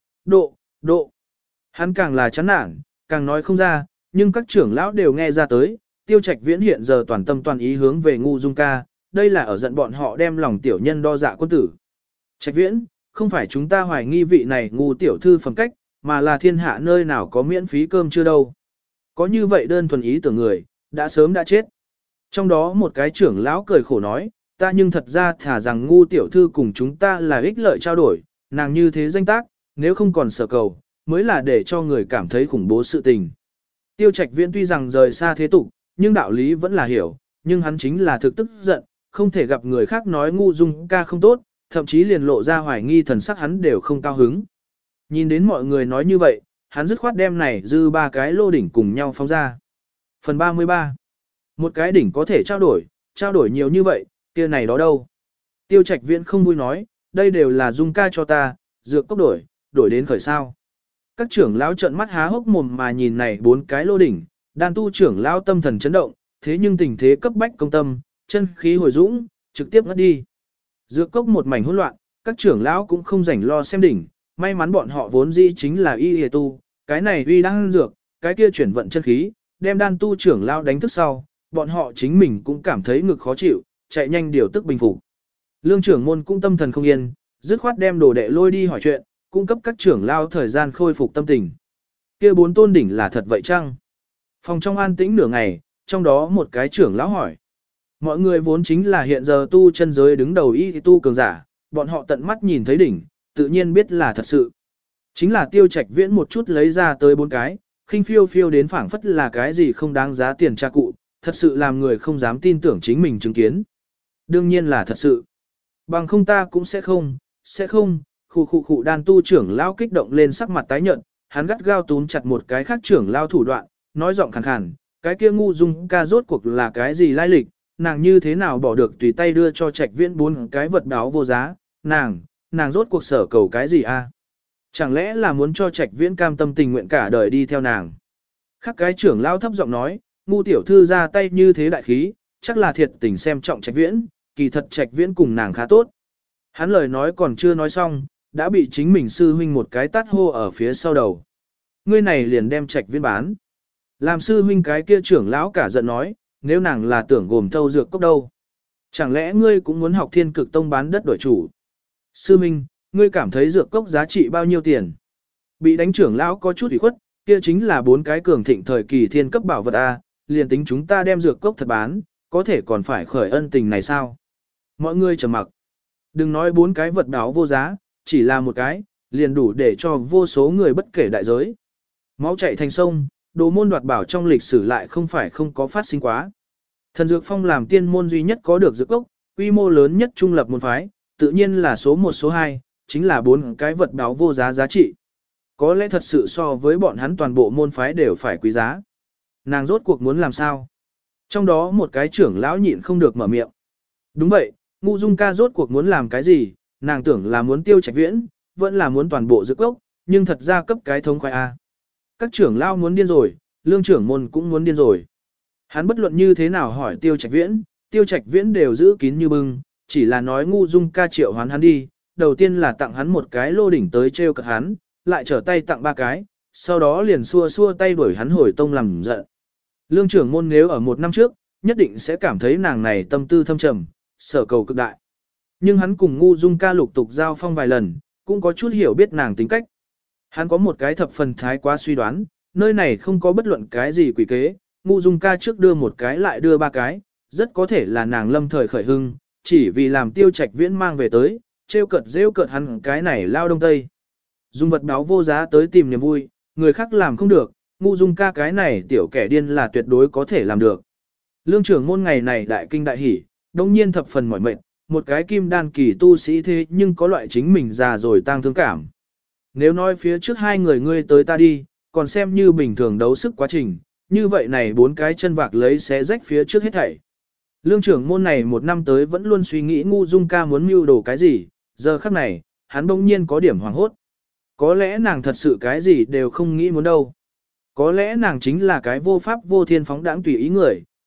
S1: độ. Hắn càng là chán nản, càng nói không ra, nhưng các trưởng lão đều nghe ra tới, Tiêu Trạch Viễn hiện giờ toàn tâm toàn ý hướng về ngu Dung ca, đây là ở giận bọn họ đem lòng tiểu nhân đo dạ quân tử. Trạch Viễn, không phải chúng ta hoài nghi vị này ngu tiểu thư phẩm cách, mà là thiên hạ nơi nào có miễn phí cơm chưa đâu. Có như vậy đơn thuần ý tưởng người, đã sớm đã chết. Trong đó một cái trưởng lão cười khổ nói, ta nhưng thật ra thả rằng ngu tiểu thư cùng chúng ta là ích lợi trao đổi, nàng như thế danh tác, nếu không còn sở cầu, mới là để cho người cảm thấy khủng bố sự tình. Tiêu Trạch Viễn tuy rằng rời xa thế tục, nhưng đạo lý vẫn là hiểu, nhưng hắn chính là thực tức giận, không thể gặp người khác nói ngu Dung ca không tốt, thậm chí liền lộ ra hoài nghi thần sắc hắn đều không cao hứng. Nhìn đến mọi người nói như vậy, hắn dứt khoát đem này dư 3 cái lô đỉnh cùng nhau phóng ra. Phần 33. Một cái đỉnh có thể trao đổi nhiều như vậy, kia này đó đâu. Tiêu Trạch Viễn không vui nói, đây đều là Dung ca cho ta, dược cốc đổi đến khởi sao. Các trưởng lão trợn mắt há hốc mồm mà nhìn này 4 cái lô đỉnh, đan tu trưởng lão tâm thần chấn động, thế nhưng tình thế cấp bách công tâm, chân khí hồi dũng, trực tiếp ngất đi. Dược cốc một mảnh hỗn loạn, các trưởng lão cũng không rảnh lo xem đỉnh, may mắn bọn họ vốn dĩ chính là y tu, cái này uy đang dược, cái kia chuyển vận chân khí, đem đan tu trưởng lão đánh thức sau, bọn họ chính mình cũng cảm thấy ngực khó chịu, chạy nhanh điều tức bình phục. Lương trưởng môn cũng tâm thần không yên, dứt khoát đem đồ đệ lôi đi hỏi chuyện, cung cấp các trưởng lão thời gian khôi phục tâm tình. Kia 4 tôn đỉnh là thật vậy chăng? Phòng trong an tĩnh nửa ngày, trong đó một cái trưởng lão hỏi. Mọi người vốn chính là hiện giờ tu chân giới đứng đầu y tu cường giả, bọn họ tận mắt nhìn thấy đỉnh, tự nhiên biết là thật sự. Chính là Tiêu Trạch Viễn một chút lấy ra tới 4 cái, khinh phiêu phiêu đến phảng phất là cái gì không đáng giá tiền tra cụ, thật sự làm người không dám tin tưởng chính mình chứng kiến. Đương nhiên là thật sự. Bằng không ta cũng sẽ không, khụ đan tu trưởng lão kích động lên sắc mặt tái nhợt, hắn gắt gao túm chặt một cái khác trưởng lão thủ đoạn, nói giọng khàn khàn, cái kia ngu Dung ca rốt cuộc là cái gì lai lịch, nàng như thế nào bỏ được tùy tay đưa cho Trạch Viễn 4 cái vật báo vô giá, nàng rốt cuộc sở cầu cái gì a? Chẳng lẽ là muốn cho Trạch Viễn cam tâm tình nguyện cả đời đi theo nàng? Khác cái trưởng lão thấp giọng nói, ngu tiểu thư ra tay như thế đại khí, chắc là thiệt tình xem trọng Trạch Viễn, kỳ thật Trạch Viễn cùng nàng khá tốt. Hắn lời nói còn chưa nói xong, đã bị chính mình sư huynh một cái tát hô ở phía sau đầu. Ngươi này liền đem Trạch Viễn bán. Làm sư huynh cái kia trưởng lão cả giận nói, nếu nàng là tưởng gồm thâu dược cốc đâu. Chẳng lẽ ngươi cũng muốn học Thiên Cực Tông bán đất đổi chủ? Sư huynh, ngươi cảm thấy dược cốc giá trị bao nhiêu tiền? Bị đánh trưởng lão có chút ủy khuất, kia chính là 4 cái cường thịnh thời kỳ thiên cấp bảo vật A, liền tính chúng ta đem dược cốc thật bán, có thể còn phải khởi ân tình này sao? Mọi người trầm mặc. Đừng nói 4 cái vật đáo vô giá, chỉ là một cái, liền đủ để cho vô số người bất kể đại giới. Máu chảy thành sông, đồ môn đoạt bảo trong lịch sử lại không phải không có phát sinh quá. Thần Dược Phong làm tiên môn duy nhất có được dược cốc, quy mô lớn nhất trung lập môn phái, tự nhiên là số 1 số 2, chính là 4 cái vật đáo vô giá giá trị. Có lẽ thật sự so với bọn hắn toàn bộ môn phái đều phải quý giá. Nàng rốt cuộc muốn làm sao? Trong đó một cái trưởng lão nhịn không được mở miệng. Đúng vậy, ngu Dung ca rốt cuộc muốn làm cái gì? Nàng tưởng là muốn Tiêu Trạch Viễn, vẫn là muốn toàn bộ dược cốc, nhưng thật ra cấp cái thống khoái A. Các trưởng lão muốn điên rồi, lương trưởng môn cũng muốn điên rồi. Hắn bất luận như thế nào hỏi Tiêu Trạch Viễn đều giữ kín như bưng, chỉ là nói ngu Dung ca triệu hoán hắn đi, đầu tiên là tặng hắn một cái lô đỉnh tới treo cợt hắn, lại trở tay tặng 3 cái, sau đó liền xua tay đuổi hắn hồi tông làm giận. Lương trưởng môn nếu ở 1 năm trước, nhất định sẽ cảm thấy nàng này tâm tư thâm trầm, sở cầu cực đại. Nhưng hắn cùng ngu Dung ca lục tục giao phong vài lần, cũng có chút hiểu biết nàng tính cách. Hắn có một cái thập phần thái quá suy đoán, nơi này không có bất luận cái gì quỷ kế, ngu Dung ca trước đưa 1 cái lại đưa 3 cái, rất có thể là nàng lâm thời khởi hưng, chỉ vì làm Tiêu Trạch Viễn mang về tới, rêu cợt hắn cái này lao đông tây. Dùng vật báo vô giá tới tìm niềm vui, người khác làm không được, ngu Dung ca cái này tiểu kẻ điên là tuyệt đối có thể làm được. Lương trưởng môn ngày này đại kinh đại hỉ, đông nhiên thập phần mỏi mệt, một cái kim đan kỳ tu sĩ thế nhưng có loại chính mình già rồi tang thương cảm. Nếu nói phía trước 2 người ngươi tới ta đi, còn xem như bình thường đấu sức quá trình, như vậy này 4 cái chân vạc lấy xé rách phía trước hết thảy. Lương trưởng môn này 1 năm tới vẫn luôn suy nghĩ ngu Dung ca muốn mưu đồ cái gì, giờ khắc này, hắn bỗng nhiên có điểm hoảng hốt. Có lẽ nàng thật sự cái gì đều không nghĩ muốn đâu. Có lẽ nàng chính là cái vô pháp vô thiên phóng đãng tùy ý người,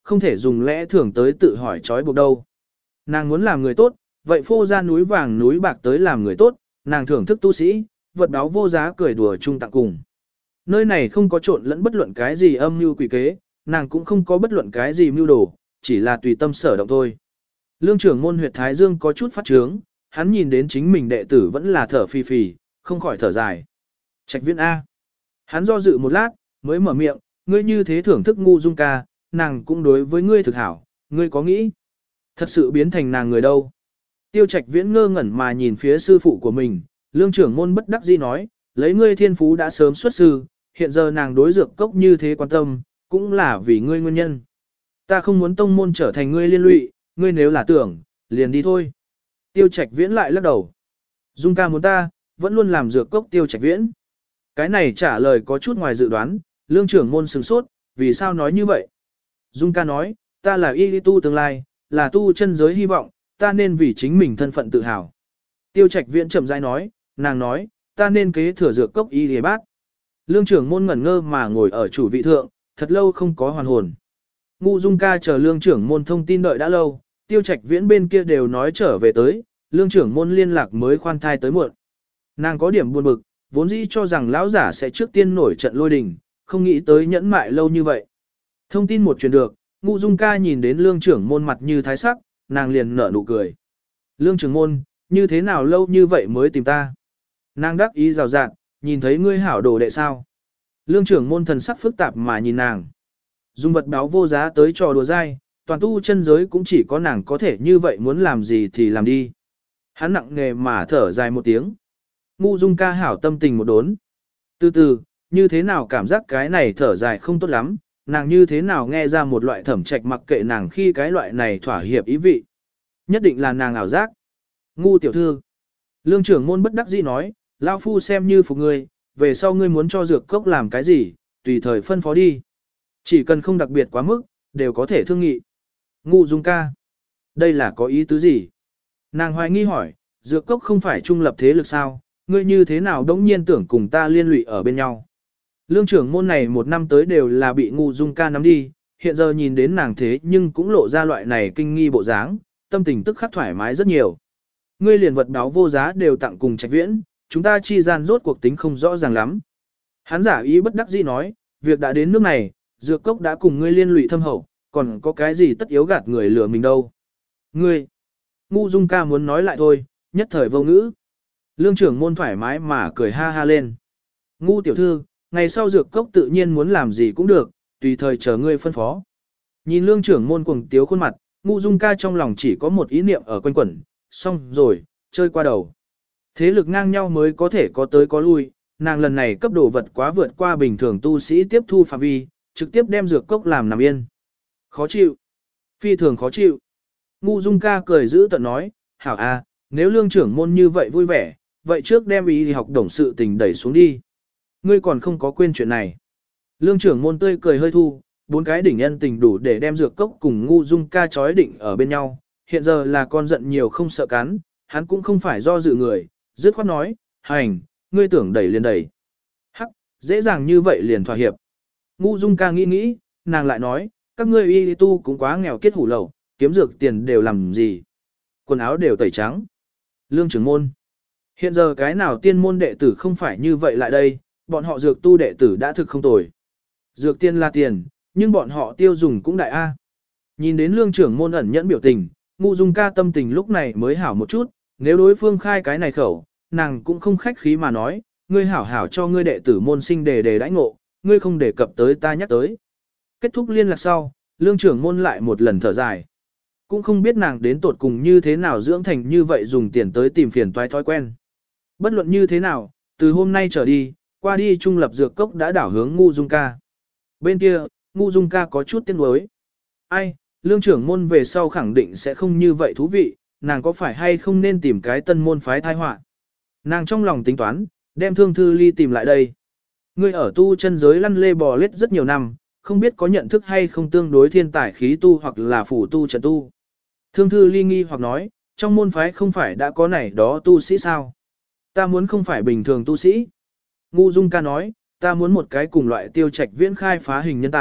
S1: không thể dùng lẽ thường tới tự hỏi trói buộc đâu. Nàng muốn làm người tốt, vậy phô ra núi vàng núi bạc tới làm người tốt, nàng thưởng thức tu sĩ, vật báo vô giá cười đùa chung tặng cùng. Nơi này không có trộn lẫn bất luận cái gì âm mưu quỷ kế, nàng cũng không có bất luận cái gì mưu đồ, chỉ là tùy tâm sở động thôi. Lương trưởng môn huyệt thái dương có chút phát trướng, hắn nhìn đến chính mình đệ tử vẫn là thở phì phì, không khỏi thở dài. Trạch Viễn A. Hắn do dự một lát, mới mở miệng, ngươi như thế thưởng thức ngu dung ca, nàng cũng đối với ngươi thực hảo, ngươi có nghĩ thật sự biến thành nàng người đâu. Tiêu Trạch Viễn ngơ ngẩn mà nhìn phía sư phụ của mình, lương trưởng môn bất đắc dĩ nói, lấy ngươi thiên phú đã sớm xuất sư, hiện giờ nàng đối dược cốc như thế quan tâm, cũng là vì ngươi nguyên nhân. Ta không muốn tông môn trở thành ngươi liên lụy, ngươi nếu là tưởng, liền đi thôi. Tiêu Trạch Viễn lại lắc đầu. Dung ca muốn ta, vẫn luôn làm dược cốc Tiêu Trạch Viễn. Cái này trả lời có chút ngoài dự đoán, lương trưởng môn sửng sốt, vì sao nói như vậy? Dung ca nói, ta là y tu tương lai, là tu chân giới hy vọng, ta nên vì chính mình thân phận tự hào. Tiêu Trạch Viễn chậm rãi nói, nàng nói, ta nên kế thừa dược cốc y lìa bác. Lương trưởng môn ngẩn ngơ mà ngồi ở chủ vị thượng, thật lâu không có hoàn hồn. Ngu Dung ca chờ lương trưởng môn thông tin đợi đã lâu, Tiêu Trạch Viễn bên kia đều nói trở về tới, lương trưởng môn liên lạc mới khoan thai tới muộn. Nàng có điểm buồn bực, vốn dĩ cho rằng lão giả sẽ trước tiên nổi trận lôi đình, không nghĩ tới nhẫn mại lâu như vậy. Thông tin một truyền được, Ngu Dung ca nhìn đến lương trưởng môn mặt như thái sắc, nàng liền nở nụ cười. Lương trưởng môn, như thế nào lâu như vậy mới tìm ta? Nàng đắc ý rào rạt, nhìn thấy ngươi hảo đồ đệ sao? Lương trưởng môn thần sắc phức tạp mà nhìn nàng. Dùng vật báo vô giá tới trò đùa dai, toàn tu chân giới cũng chỉ có nàng có thể như vậy, muốn làm gì thì làm đi. Hắn nặng nề mà thở dài một tiếng. Ngu Dung ca hảo tâm tình một đốn. Từ từ, như thế nào cảm giác cái này thở dài không tốt lắm, nàng như thế nào nghe ra một loại thẩm trạch mặc kệ nàng khi cái loại này thỏa hiệp ý vị. Nhất định là nàng ảo giác. Ngu tiểu thư. Lương trưởng môn bất đắc dĩ nói, lão phu xem như phục ngươi, về sau ngươi muốn cho dược cốc làm cái gì, tùy thời phân phó đi. Chỉ cần không đặc biệt quá mức, đều có thể thương nghị. Ngu Dung ca. Đây là có ý tứ gì? Nàng hoài nghi hỏi, dược cốc không phải trung lập thế lực sao, ngươi như thế nào đống nhiên tưởng cùng ta liên lụy ở bên nhau. Lương trưởng môn này một năm tới đều là bị Ngu Dung ca nắm đi, hiện giờ nhìn đến nàng thế nhưng cũng lộ ra loại này kinh nghi bộ dáng, tâm tình tức khắc thoải mái rất nhiều. Ngươi liền vật báo vô giá đều tặng cùng Trạch Viễn, chúng ta chi gian rốt cuộc tính không rõ ràng lắm. Hắn giả ý bất đắc dĩ nói, việc đã đến nước này, dược cốc đã cùng ngươi liên lụy thâm hậu, còn có cái gì tất yếu gạt người lừa mình đâu. Ngươi, Ngu Dung ca muốn nói lại thôi, nhất thời vô ngữ. Lương trưởng môn thoải mái mà cười ha ha lên. Ngu tiểu thư, ngày sau dược cốc tự nhiên muốn làm gì cũng được, tùy thời chờ ngươi phân phó. Nhìn lương trưởng môn cuồng tiếu khuôn mặt, Ngu Dung ca trong lòng chỉ có một ý niệm ở quanh quẩn, xong rồi, chơi qua đầu. Thế lực ngang nhau mới có thể có tới có lui, nàng lần này cấp đồ vật quá vượt qua bình thường tu sĩ tiếp thu phạm vi, trực tiếp đem dược cốc làm nằm yên. Khó chịu. Phi thường khó chịu. Ngu Dung ca cười giữ tận nói, hảo a, nếu lương trưởng môn như vậy vui vẻ, vậy trước đem ý thì học đồng sự tình đẩy xuống đi. Ngươi còn không có quên chuyện này. Lương trưởng môn tươi cười hơi thu, 4 cái đỉnh nhân tình đủ để đem dược cốc cùng Ngu Dung ca chói định ở bên nhau. Hiện giờ là con giận nhiều không sợ cắn, hắn cũng không phải do dự người, dứt khoát nói, hành, ngươi tưởng đẩy liền đẩy. Hắc, dễ dàng như vậy liền thỏa hiệp. Ngu Dung ca nghĩ nghĩ, nàng lại nói, các ngươi y tu cũng quá nghèo kiết hủ lậu, kiếm dược tiền đều làm gì. Quần áo đều tẩy trắng. Lương trưởng môn. Hiện giờ cái nào tiên môn đệ tử không phải như vậy lại đây, bọn họ dược tu đệ tử đã thực không tồi. Dược tiền là tiền, nhưng bọn họ tiêu dùng cũng đại A. Nhìn đến lương trưởng môn ẩn nhẫn biểu tình, Ngu Dung ca tâm tình lúc này mới hảo một chút, nếu đối phương khai cái này khẩu, nàng cũng không khách khí mà nói, ngươi hảo hảo cho ngươi đệ tử môn sinh đề đãi ngộ, ngươi không đề cập tới ta nhắc tới. Kết thúc liên lạc sau, lương trưởng môn lại một lần thở dài. Cũng không biết nàng đến tột cùng như thế nào dưỡng thành như vậy dùng tiền tới tìm phiền toái thói quen. Bất luận như thế nào, từ hôm nay trở đi, qua đi trung lập dược cốc đã đảo hướng Ngu Dung ca. Bên kia, Ngu Dung ca có chút tiếc nuối. Ai, lương trưởng môn về sau khẳng định sẽ không như vậy thú vị, nàng có phải hay không nên tìm cái tân môn phái thai họa. Nàng trong lòng tính toán, đem Thương Thư Ly tìm lại đây. Ngươi ở tu chân giới lăn lê bò lết rất nhiều năm, không biết có nhận thức hay không tương đối thiên tài khí tu hoặc là phủ tu trận tu. Thương Thư Ly nghi hoặc nói, trong môn phái không phải đã có này đó tu sĩ sao? Ta muốn không phải bình thường tu sĩ. Ngu Dung ca nói, ta muốn một cái cùng loại Tiêu Trạch Viễn khai phá hình nhân tài,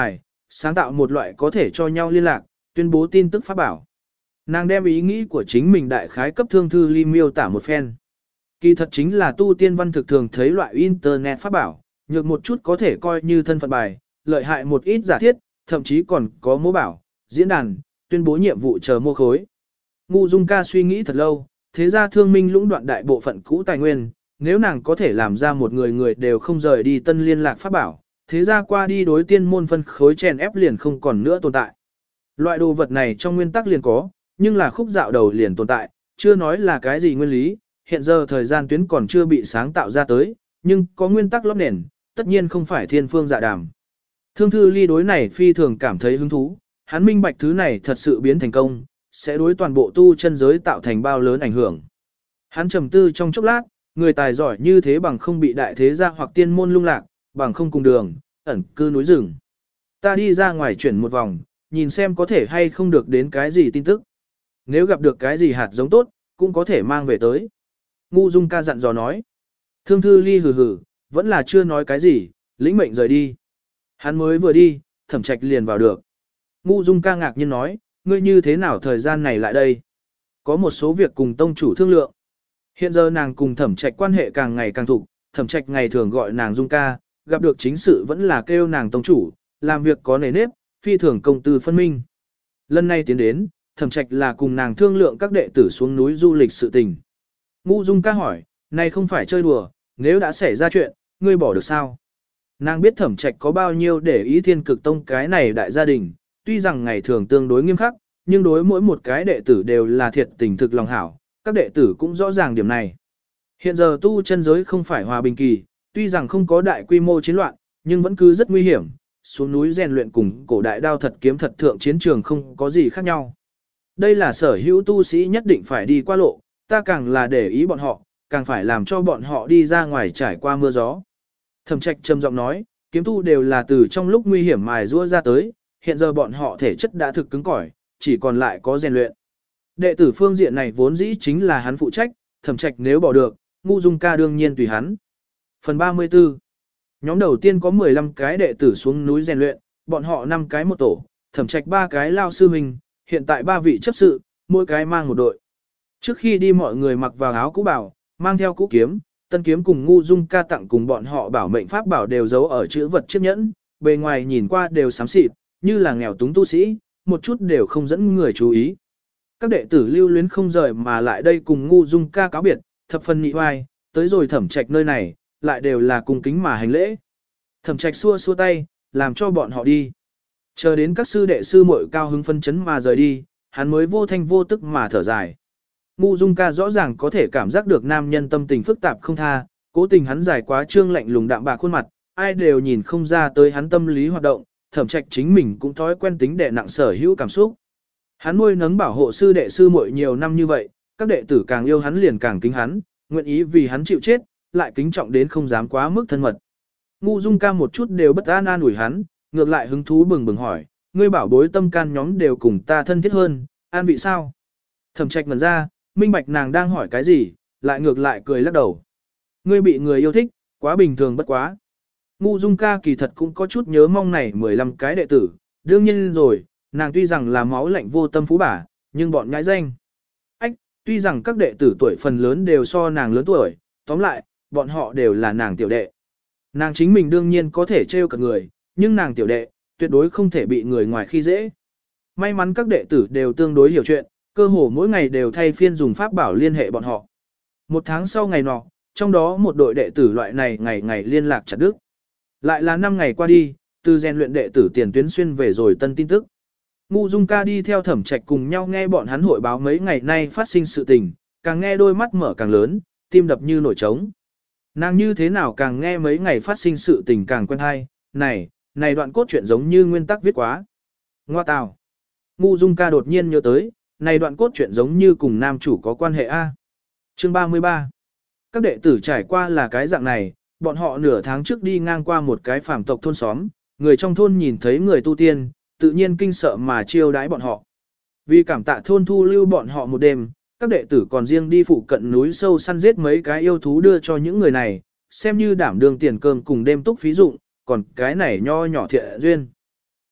S1: sáng tạo một loại có thể cho nhau liên lạc, tuyên bố tin tức pháp bảo. Nàng đem ý nghĩ của chính mình đại khái cấp Thương Thư Ly miêu tả một phen. Kỳ thật chính là tu tiên văn thực thường thấy loại internet pháp bảo, nhược một chút có thể coi như thân phận bài, lợi hại một ít giả thiết, thậm chí còn có mô bảo, diễn đàn, tuyên bố nhiệm vụ chờ mô khối. Ngu Dung Ca suy nghĩ thật lâu, thế ra Thương Minh lũng đoạn đại bộ phận cũ tài nguyên, nếu nàng có thể làm ra một người đều không rời đi tân liên lạc pháp bảo, thế ra qua đi đối tiên môn phân khối chèn ép liền không còn nữa tồn tại. Loại đồ vật này trong nguyên tắc liền có, nhưng là khúc dạo đầu liền tồn tại, chưa nói là cái gì nguyên lý, hiện giờ thời gian tuyến còn chưa bị sáng tạo ra tới, nhưng có nguyên tắc lót nền, tất nhiên không phải thiên phương dạ đàm. Thương Thư Ly đối này phi thường cảm thấy hứng thú, hắn minh bạch thứ này thật sự biến thành công, sẽ đối toàn bộ tu chân giới tạo thành bao lớn ảnh hưởng. Hắn trầm tư trong chốc lát, người tài giỏi như thế bằng không bị đại thế gia hoặc tiên môn lung lạc, bằng không cùng đường, ẩn cư núi rừng. Ta đi ra ngoài chuyển một vòng, nhìn xem có thể hay không được đến cái gì tin tức. Nếu gặp được cái gì hạt giống tốt, cũng có thể mang về tới. Ngu Dung Ca dặn dò nói. Thương Thư Ly hừ hừ, vẫn là chưa nói cái gì, lĩnh mệnh rời đi. Hắn mới vừa đi, Thẩm Trạch liền vào được. Ngu Dung Ca ngạc nhiên nói, ngươi như thế nào thời gian này lại đây? Có một số việc cùng tông chủ thương lượng. Hiện giờ nàng cùng Thẩm Trạch quan hệ càng ngày càng thục, Thẩm Trạch ngày thường gọi nàng Dung Ca, gặp được chính sự vẫn là kêu nàng tông chủ, làm việc có nề nếp, phi thường công tư phân minh. Lần này tiến đến, Thẩm Trạch là cùng nàng thương lượng các đệ tử xuống núi du lịch sự tình. Ngu Dung Ca hỏi, này không phải chơi đùa, nếu đã xảy ra chuyện, ngươi bỏ được sao? Nàng biết Thẩm Trạch có bao nhiêu để ý Thiên Cực Tông cái này đại gia đình, tuy rằng ngày thường tương đối nghiêm khắc, nhưng đối mỗi một cái đệ tử đều là thiệt tình thực lòng hảo, các đệ tử cũng rõ ràng điểm này. Hiện giờ tu chân giới không phải hòa bình kỳ, tuy rằng không có đại quy mô chiến loạn, nhưng vẫn cứ rất nguy hiểm, xuống núi rèn luyện cùng cổ đại đao thật kiếm thật thượng chiến trường không có gì khác nhau. Đây là sở hữu tu sĩ nhất định phải đi qua lộ, ta càng là để ý bọn họ, càng phải làm cho bọn họ đi ra ngoài trải qua mưa gió. Thẩm Trạch trầm giọng nói, kiếm tu đều là từ trong lúc nguy hiểm mài giũa ra tới, hiện giờ bọn họ thể chất đã thực cứng cỏi, chỉ còn lại có rèn luyện. Đệ tử phương diện này vốn dĩ chính là hắn phụ trách, Thẩm Trạch nếu bỏ được, Ngu Dung Ca đương nhiên tùy hắn. Phần 34. Nhóm đầu tiên có 15 cái đệ tử xuống núi rèn luyện, bọn họ 5 cái một tổ, Thẩm Trạch 3 cái lao sư huynh, hiện tại 3 vị chấp sự, mỗi cái mang một đội. Trước khi đi mọi người mặc vào áo cũ bảo, mang theo cũ kiếm, tân kiếm cùng Ngu Dung Ca tặng cùng bọn họ bảo mệnh pháp bảo đều giấu ở chữ vật chiếc nhẫn, bề ngoài nhìn qua đều xám xịt, như là nghèo túng tu sĩ, một chút đều không dẫn người chú ý. Các đệ tử lưu luyến không rời mà lại đây cùng Ngu Dung Ca cáo biệt, thập phần nị oai, tới rồi Thẩm Trạch nơi này, lại đều là cung kính mà hành lễ. Thẩm Trạch xua xua tay, làm cho bọn họ đi. Chờ đến các sư đệ sư muội cao hứng phân chấn mà rời đi, hắn mới vô thanh vô tức mà thở dài. Ngu Dung Ca rõ ràng có thể cảm giác được nam nhân tâm tình phức tạp không tha, cố tình hắn dài quá trương lạnh lùng đạm bạc khuôn mặt, ai đều nhìn không ra tới hắn tâm lý hoạt động, Thẩm Trạch chính mình cũng thói quen tính đè nặng sở hữu cảm xúc. Hắn nuôi nấng bảo hộ sư đệ sư muội nhiều năm như vậy, các đệ tử càng yêu hắn liền càng kính hắn, nguyện ý vì hắn chịu chết, lại kính trọng đến không dám quá mức thân mật. Ngu Dung Ca một chút đều bất an an ủi hắn, ngược lại hứng thú bừng bừng hỏi, ngươi bảo bối tâm can nhóm đều cùng ta thân thiết hơn, an vị sao? Thẩm Trạch ngẩn ra, minh bạch nàng đang hỏi cái gì, lại ngược lại cười lắc đầu. Ngươi bị người yêu thích, quá bình thường bất quá. Ngu Dung Ca kỳ thật cũng có chút nhớ mong này 15 cái đệ tử, đương nhiên rồi, nàng tuy rằng là máu lạnh vô tâm phú bả, nhưng bọn nhãi danh. Ách, tuy rằng các đệ tử tuổi phần lớn đều so nàng lớn tuổi, tóm lại, bọn họ đều là nàng tiểu đệ. Nàng chính mình đương nhiên có thể trêu cả người, nhưng nàng tiểu đệ, tuyệt đối không thể bị người ngoài khi dễ. May mắn các đệ tử đều tương đối hiểu chuyện, cơ hồ mỗi ngày đều thay phiên dùng pháp bảo liên hệ bọn họ. Một tháng sau ngày nọ, trong đó một đội đệ tử loại này ngày ngày liên lạc chặt đứt. Lại là 5 ngày qua đi, từ rèn luyện đệ tử tiền tuyến xuyên về rồi tân tin tức. Ngu Dung Ca đi theo Thẩm Trạch cùng nhau nghe bọn hắn hội báo mấy ngày nay phát sinh sự tình, càng nghe đôi mắt mở càng lớn, tim đập như nổi trống. Nàng như thế nào càng nghe mấy ngày phát sinh sự tình càng quen hay, này đoạn cốt truyện giống như nguyên tắc viết quá. Ngoa tào. Ngu Dung Ca đột nhiên nhớ tới, này đoạn cốt truyện giống như cùng nam chủ có quan hệ A. Chương 33. Các đệ tử trải qua là cái dạng này, bọn họ nửa tháng trước đi ngang qua một cái phàm tộc thôn xóm, người trong thôn nhìn thấy người tu tiên, tự nhiên kinh sợ mà chiêu đãi bọn họ. Vì cảm tạ thôn thu lưu bọn họ một đêm, các đệ tử còn riêng đi phụ cận núi sâu săn giết mấy cái yêu thú đưa cho những người này, xem như đảm đương tiền cơm cùng đêm túc phí dụng, còn cái này nho nhỏ thiện duyên.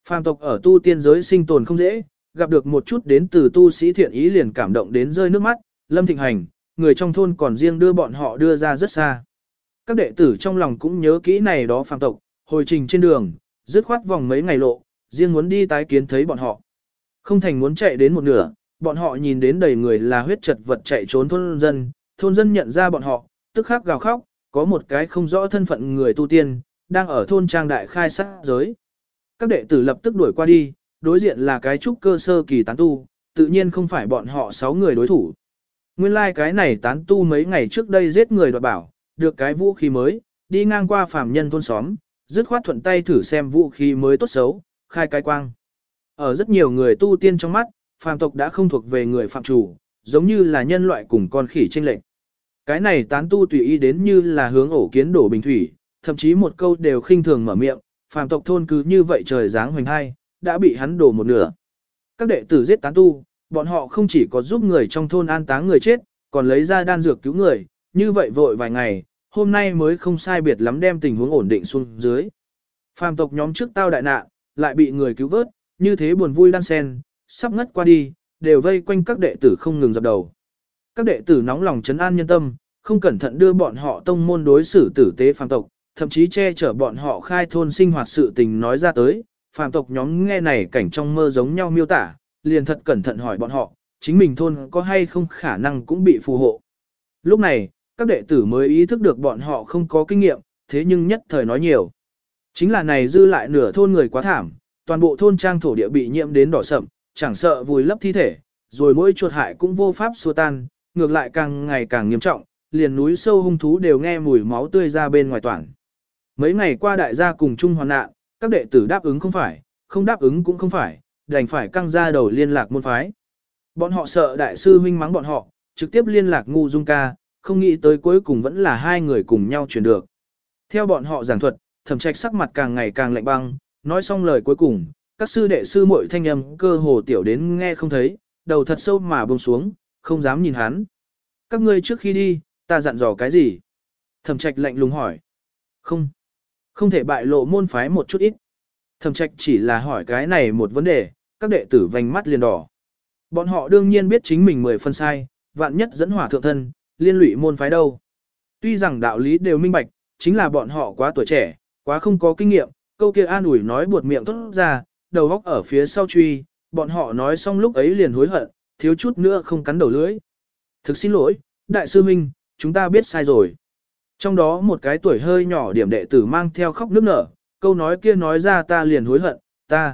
S1: Phàm tộc ở tu tiên giới sinh tồn không dễ, gặp được một chút đến từ tu sĩ thiện ý liền cảm động đến rơi nước mắt, Lâm Thịnh Hành, người trong thôn còn riêng đưa bọn họ đưa ra rất xa. Các đệ tử trong lòng cũng nhớ kỹ này đó phàm tộc, hồi trình trên đường, dứt khoát vòng mấy ngày lộ, riêng muốn đi tái kiến thấy bọn họ. Không thành muốn chạy đến một nửa, bọn họ nhìn đến đầy người là huyết chật vật chạy trốn thôn dân nhận ra bọn họ, tức khắc gào khóc, có một cái không rõ thân phận người tu tiên, đang ở thôn trang đại khai sát giới. Các đệ tử lập tức đuổi qua đi, đối diện là cái trúc cơ sơ kỳ tán tu, tự nhiên không phải bọn họ 6 người đối thủ. Nguyên lai like cái này tán tu mấy ngày trước đây giết người đoạt bảo, được cái vũ khí mới, đi ngang qua phàm nhân thôn xóm, dứt khoát thuận tay thử xem vũ khí mới tốt xấu, khai cái quang. Ở rất nhiều người tu tiên trong mắt, phàm tộc đã không thuộc về người phạm chủ, giống như là nhân loại cùng con khỉ chênh lệch. Cái này tán tu tùy ý đến như là hướng ổ kiến đổ bình thủy, thậm chí một câu đều khinh thường mở miệng, phàm tộc thôn cứ như vậy trời giáng hoành hai, đã bị hắn đổ một nửa. Các đệ tử giết tán tu, bọn họ không chỉ có giúp người trong thôn an táng người chết, còn lấy ra đan dược cứu người, như vậy vội vài ngày, hôm nay mới không sai biệt lắm đem tình huống ổn định xuống dưới. Phàm tộc nhóm trước tao đại nạn, lại bị người cứu vớt, như thế buồn vui đan sen, sắp ngất qua đi, đều vây quanh các đệ tử không ngừng dập đầu. Các đệ tử nóng lòng trấn an nhân tâm, không cẩn thận đưa bọn họ tông môn đối xử tử tế phàm tộc, thậm chí che chở bọn họ khai thôn sinh hoạt sự tình nói ra tới. Phàm tộc nhóm nghe này cảnh trong mơ giống nhau miêu tả, liền thật cẩn thận hỏi bọn họ, chính mình thôn có hay không khả năng cũng bị phù hộ. Lúc này, các đệ tử mới ý thức được bọn họ không có kinh nghiệm, thế nhưng nhất thời nói nhiều. Chính là này dư lại nửa thôn người quá thảm, toàn bộ thôn trang thổ địa bị nhiễm đến đỏ sậm, chẳng sợ vùi lấp thi thể, rồi mỗi chuột hại cũng vô pháp xua tan, ngược lại càng ngày càng nghiêm trọng, liền núi sâu hung thú đều nghe mùi máu tươi ra bên ngoài toàn. Mấy ngày qua đại gia cùng chung hoàn nạn, các đệ tử đáp ứng không phải, không đáp ứng cũng không phải, đành phải căng ra đầu liên lạc môn phái. Bọn họ sợ đại sư huynh mắng bọn họ, trực tiếp liên lạc Ngu Dung ca, không nghĩ tới cuối cùng vẫn là hai người cùng nhau chuyển được. Theo bọn họ giảng thuật, Thẩm Trạch sắc mặt càng ngày càng lạnh băng, nói xong lời cuối cùng, các sư đệ sư muội thanh âm cơ hồ tiểu đến nghe không thấy, đầu thật sâu mà buông xuống, không dám nhìn hắn. Các ngươi trước khi đi, ta dặn dò cái gì? Thẩm Trạch lạnh lùng hỏi. Không thể bại lộ môn phái một chút ít. Thẩm Trạch chỉ là hỏi cái này một vấn đề, các đệ tử vành mắt liền đỏ. Bọn họ đương nhiên biết chính mình 10 phân sai, vạn nhất dẫn hỏa thượng thân, liên lụy môn phái đâu. Tuy rằng đạo lý đều minh bạch, chính là bọn họ quá tuổi trẻ, quá không có kinh nghiệm, câu kia an ủi nói buột miệng tốt ra, đầu góc ở phía sau truy, bọn họ nói xong lúc ấy liền hối hận, thiếu chút nữa không cắn đầu lưỡi. Thực xin lỗi, đại sư huynh, chúng ta biết sai rồi. Trong đó một cái tuổi hơi nhỏ điểm đệ tử mang theo khóc nức nở, câu nói kia nói ra ta liền hối hận,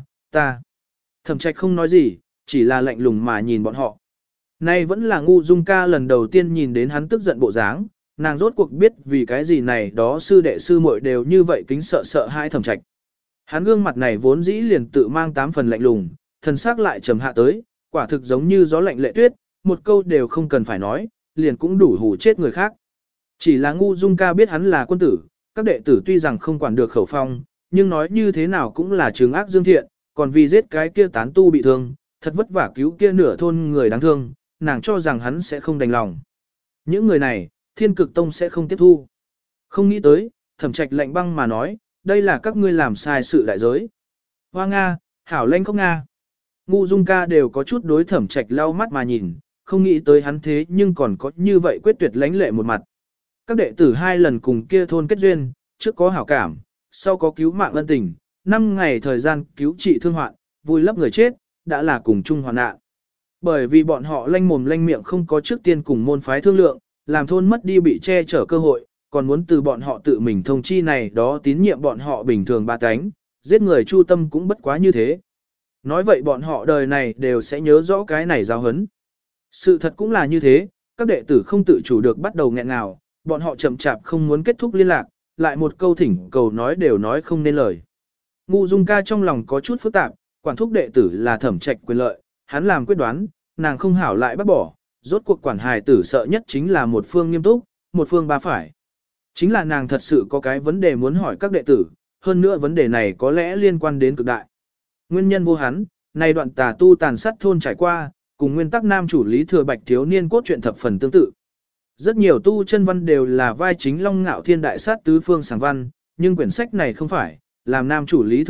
S1: ta. Thẩm Trạch không nói gì, chỉ là lạnh lùng mà nhìn bọn họ. Nay vẫn là Ngu Dung ca lần đầu tiên nhìn đến hắn tức giận bộ dáng, nàng rốt cuộc biết vì cái gì này đó sư đệ sư muội đều như vậy kính sợ hãi Thẩm Trạch. Hắn gương mặt này vốn dĩ liền tự mang 8 phần lạnh lùng, thần sắc lại trầm hạ tới, quả thực giống như gió lạnh lệ tuyết, một câu đều không cần phải nói, liền cũng đủ hù chết người khác. Chỉ là Ngu Dung ca biết hắn là quân tử, các đệ tử tuy rằng không quản được khẩu phong, nhưng nói như thế nào cũng là trừng ác dương thiện, còn vì giết cái kia tán tu bị thương, thật vất vả cứu kia nửa thôn người đáng thương, nàng cho rằng hắn sẽ không đành lòng. Những người này, Thiên Cực Tông sẽ không tiếp thu. Không nghĩ tới, Thẩm Trạch lạnh băng mà nói, đây là các ngươi làm sai sự đại giới. Hoa Nga, hảo lanh không Nga. Ngu Dung ca đều có chút đối Thẩm Trạch lau mắt mà nhìn, không nghĩ tới hắn thế nhưng còn có như vậy quyết tuyệt lãnh lệ một mặt. Các đệ tử 2 lần cùng kia thôn kết duyên, trước có hảo cảm, sau có cứu mạng ân tình, 5 ngày thời gian cứu trị thương hoạn, vui lấp người chết, đã là cùng chung hoàn nạn. Bởi vì bọn họ lanh mồm lanh miệng không có trước tiên cùng môn phái thương lượng, làm thôn mất đi bị che chở cơ hội, còn muốn từ bọn họ tự mình thông chi này đó tín nhiệm bọn họ bình thường ba cánh, giết người chu tâm cũng bất quá như thế. Nói vậy bọn họ đời này đều sẽ nhớ rõ cái này giáo hấn. Sự thật cũng là như thế, các đệ tử không tự chủ được bắt đầu nghẹn ngào, bọn họ chậm chạp không muốn kết thúc liên lạc, lại một câu thỉnh cầu nói đều nói không nên lời. Ngu Dung ca trong lòng có chút phức tạp, quản thúc đệ tử là Thẩm Trạch quyền lợi, hắn làm quyết đoán, nàng không hảo lại bắt bỏ, rốt cuộc quản hài tử sợ nhất chính là một phương nghiêm túc, một phương ba phải. Chính là nàng thật sự có cái vấn đề muốn hỏi các đệ tử, hơn nữa vấn đề này có lẽ liên quan đến cực đại. Nguyên nhân vô hắn, này đoạn tà tu tàn sát thôn trải qua, cùng nguyên tắc nam chủ Lý Thừa Bạch thiếu niên cốt truyện thập phần tương tự. Rất nhiều tu chân văn đều là vai chính Long Ngạo Thiên đại sát tứ phương sảng văn, nhưng quyển sách này không phải, làm nam chủ Lý Thừa Bạch,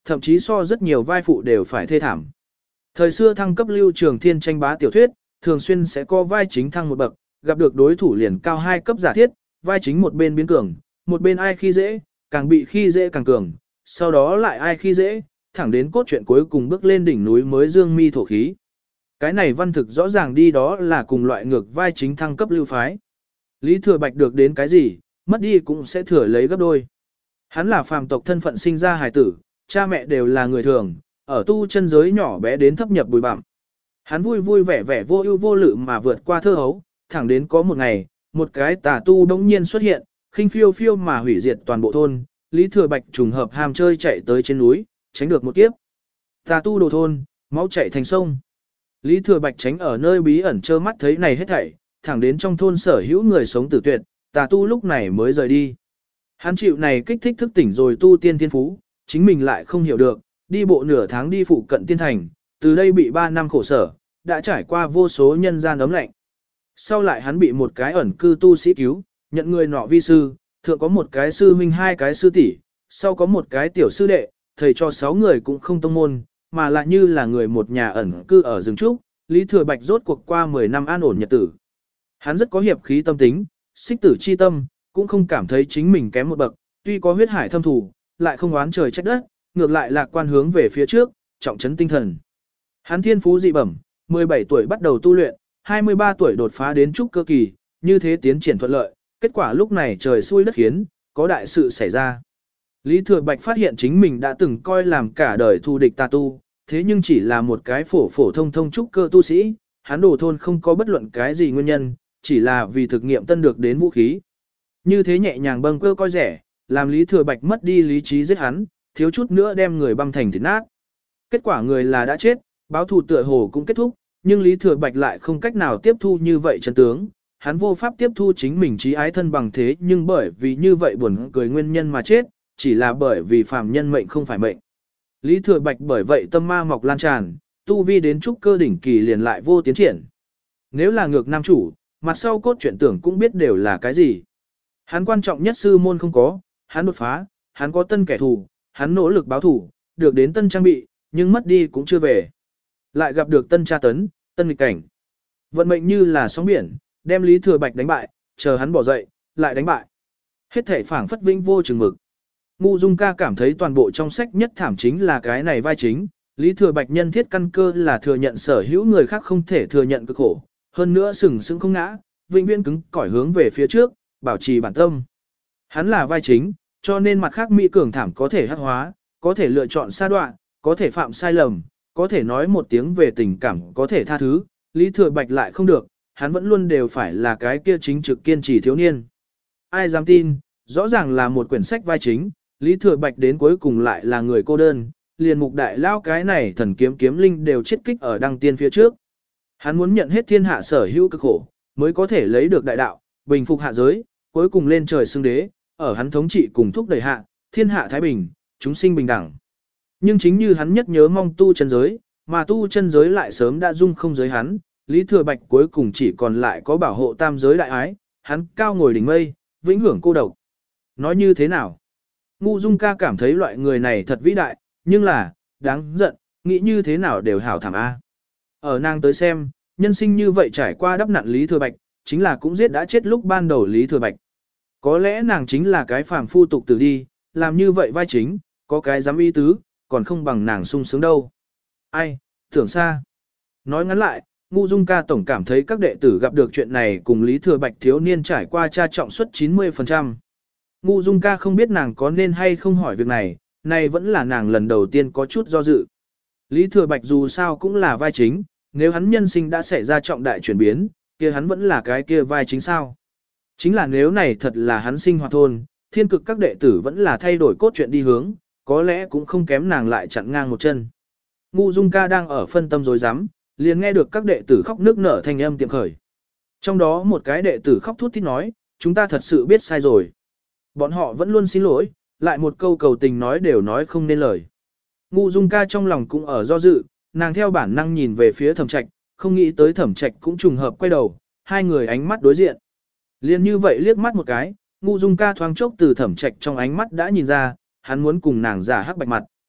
S1: thậm chí so rất nhiều vai phụ đều phải thê thảm. Thời xưa thăng cấp lưu trường thiên tranh bá tiểu thuyết, thường xuyên sẽ có vai chính thăng một bậc, gặp được đối thủ liền cao 2 cấp giả thiết, vai chính một bên biến cường, một bên ai khi dễ, càng bị khi dễ càng cường, sau đó lại ai khi dễ, thẳng đến cốt truyện cuối cùng bước lên đỉnh núi mới dương mi thổ khí. Cái này văn thực rõ ràng đi đó là cùng loại ngược vai chính thăng cấp lưu phái. Lý Thừa Bạch được đến cái gì, mất đi cũng sẽ thừa lấy gấp đôi. Hắn là phàm tộc thân phận sinh ra hài tử, cha mẹ đều là người thường, ở tu chân giới nhỏ bé đến thấp nhập bùi bặm. Hắn vui vui vẻ vẻ vô ưu vô lự mà vượt qua thơ hấu, thẳng đến có một ngày, một cái tà tu đống nhiên xuất hiện, khinh phiêu phiêu mà hủy diệt toàn bộ thôn, Lý Thừa Bạch trùng hợp ham chơi chạy tới trên núi, tránh được một kiếp. Tà tu đồ thôn, máu chảy thành sông. Lý Thừa Bạch tránh ở nơi bí ẩn trơ mắt thấy này hết thảy, thẳng đến trong thôn sở hữu người sống tử tuyệt, tà tu lúc này mới rời đi. Hắn chịu này kích thích thức tỉnh rồi tu tiên thiên phú, chính mình lại không hiểu được, đi bộ nửa tháng đi phụ cận tiên thành, từ đây bị 3 năm khổ sở, đã trải qua vô số nhân gian ấm lạnh. Sau lại hắn bị một cái ẩn cư tu sĩ cứu, nhận người nọ vi sư, thượng có một cái sư huynh 2 cái sư tỷ, sau có một cái tiểu sư đệ, thầy cho 6 người cũng không tông môn, mà lại như là người một nhà ẩn cư ở rừng trúc, Lý Thừa Bạch rốt cuộc qua 10 năm an ổn nhật tử. Hắn rất có hiệp khí tâm tính, xích tử chi tâm, cũng không cảm thấy chính mình kém một bậc, tuy có huyết hải thâm thù, lại không oán trời trách đất, ngược lại lạc quan hướng về phía trước, trọng trấn tinh thần. Hắn thiên phú dị bẩm, 17 tuổi bắt đầu tu luyện, 23 tuổi đột phá đến trúc cơ kỳ, như thế tiến triển thuận lợi, kết quả lúc này trời xui đất khiến, có đại sự xảy ra. Lý Thừa Bạch phát hiện chính mình đã từng coi làm cả đời thù địch tà tu, thế nhưng chỉ là một cái phổ phổ thông thông trúc cơ tu sĩ, hắn đổ thôn không có bất luận cái gì nguyên nhân, chỉ là vì thực nghiệm tân được đến vũ khí. Như thế nhẹ nhàng bâng quơ coi rẻ, làm Lý Thừa Bạch mất đi lý trí giết hắn, thiếu chút nữa đem người băm thành thịt nát. Kết quả người là đã chết, báo thù tựa hồ cũng kết thúc, nhưng Lý Thừa Bạch lại không cách nào tiếp thu như vậy chân tướng. Hắn vô pháp tiếp thu chính mình trí ái thân bằng thế nhưng bởi vì như vậy buồn cười nguyên nhân mà chết, chỉ là bởi vì phàm nhân mệnh không phải mệnh. Lý Thừa Bạch bởi vậy tâm ma mọc lan tràn, tu vi đến trúc cơ đỉnh kỳ liền lại vô tiến triển. Nếu là ngược nam chủ, mặt sau cốt truyện tưởng cũng biết đều là cái gì. Hắn quan trọng nhất sư môn không có, hắn đột phá, hắn có tân kẻ thù, hắn nỗ lực báo thù, được đến tân trang bị, nhưng mất đi cũng chưa về. Lại gặp được tân tra tấn, tân nghịch cảnh. Vận mệnh như là sóng biển, đem Lý Thừa Bạch đánh bại, chờ hắn bỏ dậy, lại đánh bại. Hết thể phảng phất vinh vô chừng mực. Ngu Dung Ca cảm thấy toàn bộ trong sách nhất thảm chính là cái này vai chính, Lý Thừa Bạch nhân thiết căn cơ là thừa nhận sở hữu người khác không thể thừa nhận cực khổ, hơn nữa sừng sững không ngã, vĩnh viễn cứng cỏi hướng về phía trước, bảo trì bản tâm. Hắn là vai chính, cho nên mặt khác mỹ cường thảm có thể hắc hóa, có thể lựa chọn sa đoạn, có thể phạm sai lầm, có thể nói một tiếng về tình cảm có thể tha thứ, Lý Thừa Bạch lại không được, hắn vẫn luôn đều phải là cái kia chính trực kiên trì thiếu niên. Ai dám tin, rõ ràng là một quyển sách vai chính, Lý Thừa Bạch đến cuối cùng lại là người cô đơn, liền mục đại lao cái này thần kiếm kiếm linh đều chết kích ở đăng tiên phía trước. Hắn muốn nhận hết thiên hạ sở hữu cực khổ, mới có thể lấy được đại đạo, bình phục hạ giới, cuối cùng lên trời xưng đế, ở hắn thống trị cùng thúc đẩy hạ, thiên hạ thái bình, chúng sinh bình đẳng. Nhưng chính như hắn nhất nhớ mong tu chân giới, mà tu chân giới lại sớm đã dung không giới hắn, Lý Thừa Bạch cuối cùng chỉ còn lại có bảo hộ tam giới đại ái, hắn cao ngồi đỉnh mây, vĩnh hưởng cô độc. Nói như thế nào? Ngu Dung Ca cảm thấy loại người này thật vĩ đại, nhưng là, đáng giận, nghĩ như thế nào đều hảo thảm A. Ở nàng tới xem, nhân sinh như vậy trải qua đắp nặn Lý Thừa Bạch, chính là cũng giết đã chết lúc ban đầu Lý Thừa Bạch. Có lẽ nàng chính là cái phàm phu tục tử đi, làm như vậy vai chính, có cái dám y tứ, còn không bằng nàng sung sướng đâu. Ai, tưởng xa. Nói ngắn lại, Ngu Dung Ca tổng cảm thấy các đệ tử gặp được chuyện này cùng Lý Thừa Bạch thiếu niên trải qua tra trọng suất 90%. Ngu Dung Ca không biết nàng có nên hay không hỏi việc này, này vẫn là nàng lần đầu tiên có chút do dự. Lý Thừa Bạch dù sao cũng là vai chính, nếu hắn nhân sinh đã xảy ra trọng đại chuyển biến, kia hắn vẫn là cái kia vai chính sao. Chính là nếu này thật là hắn sinh hoạt thôn, thiên cực các đệ tử vẫn là thay đổi cốt truyện đi hướng, có lẽ cũng không kém nàng lại chặn ngang một chân. Ngu Dung Ca đang ở phân tâm rối rắm, liền nghe được các đệ tử khóc nước nở thanh âm tiệm khởi. Trong đó một cái đệ tử khóc thút thít nói, chúng ta thật sự biết sai rồi. Bọn họ vẫn luôn xin lỗi, lại một câu cầu tình nói đều nói không nên lời. Ngu Dung Ca trong lòng cũng ở do dự, nàng theo bản năng nhìn về phía Thẩm Trạch, không nghĩ tới Thẩm Trạch cũng trùng hợp quay đầu, hai người ánh mắt đối diện. Liên như vậy liếc mắt một cái, Ngu Dung Ca thoáng chốc từ Thẩm Trạch trong ánh mắt đã nhìn ra, hắn muốn cùng nàng giả hắc bạch mặt.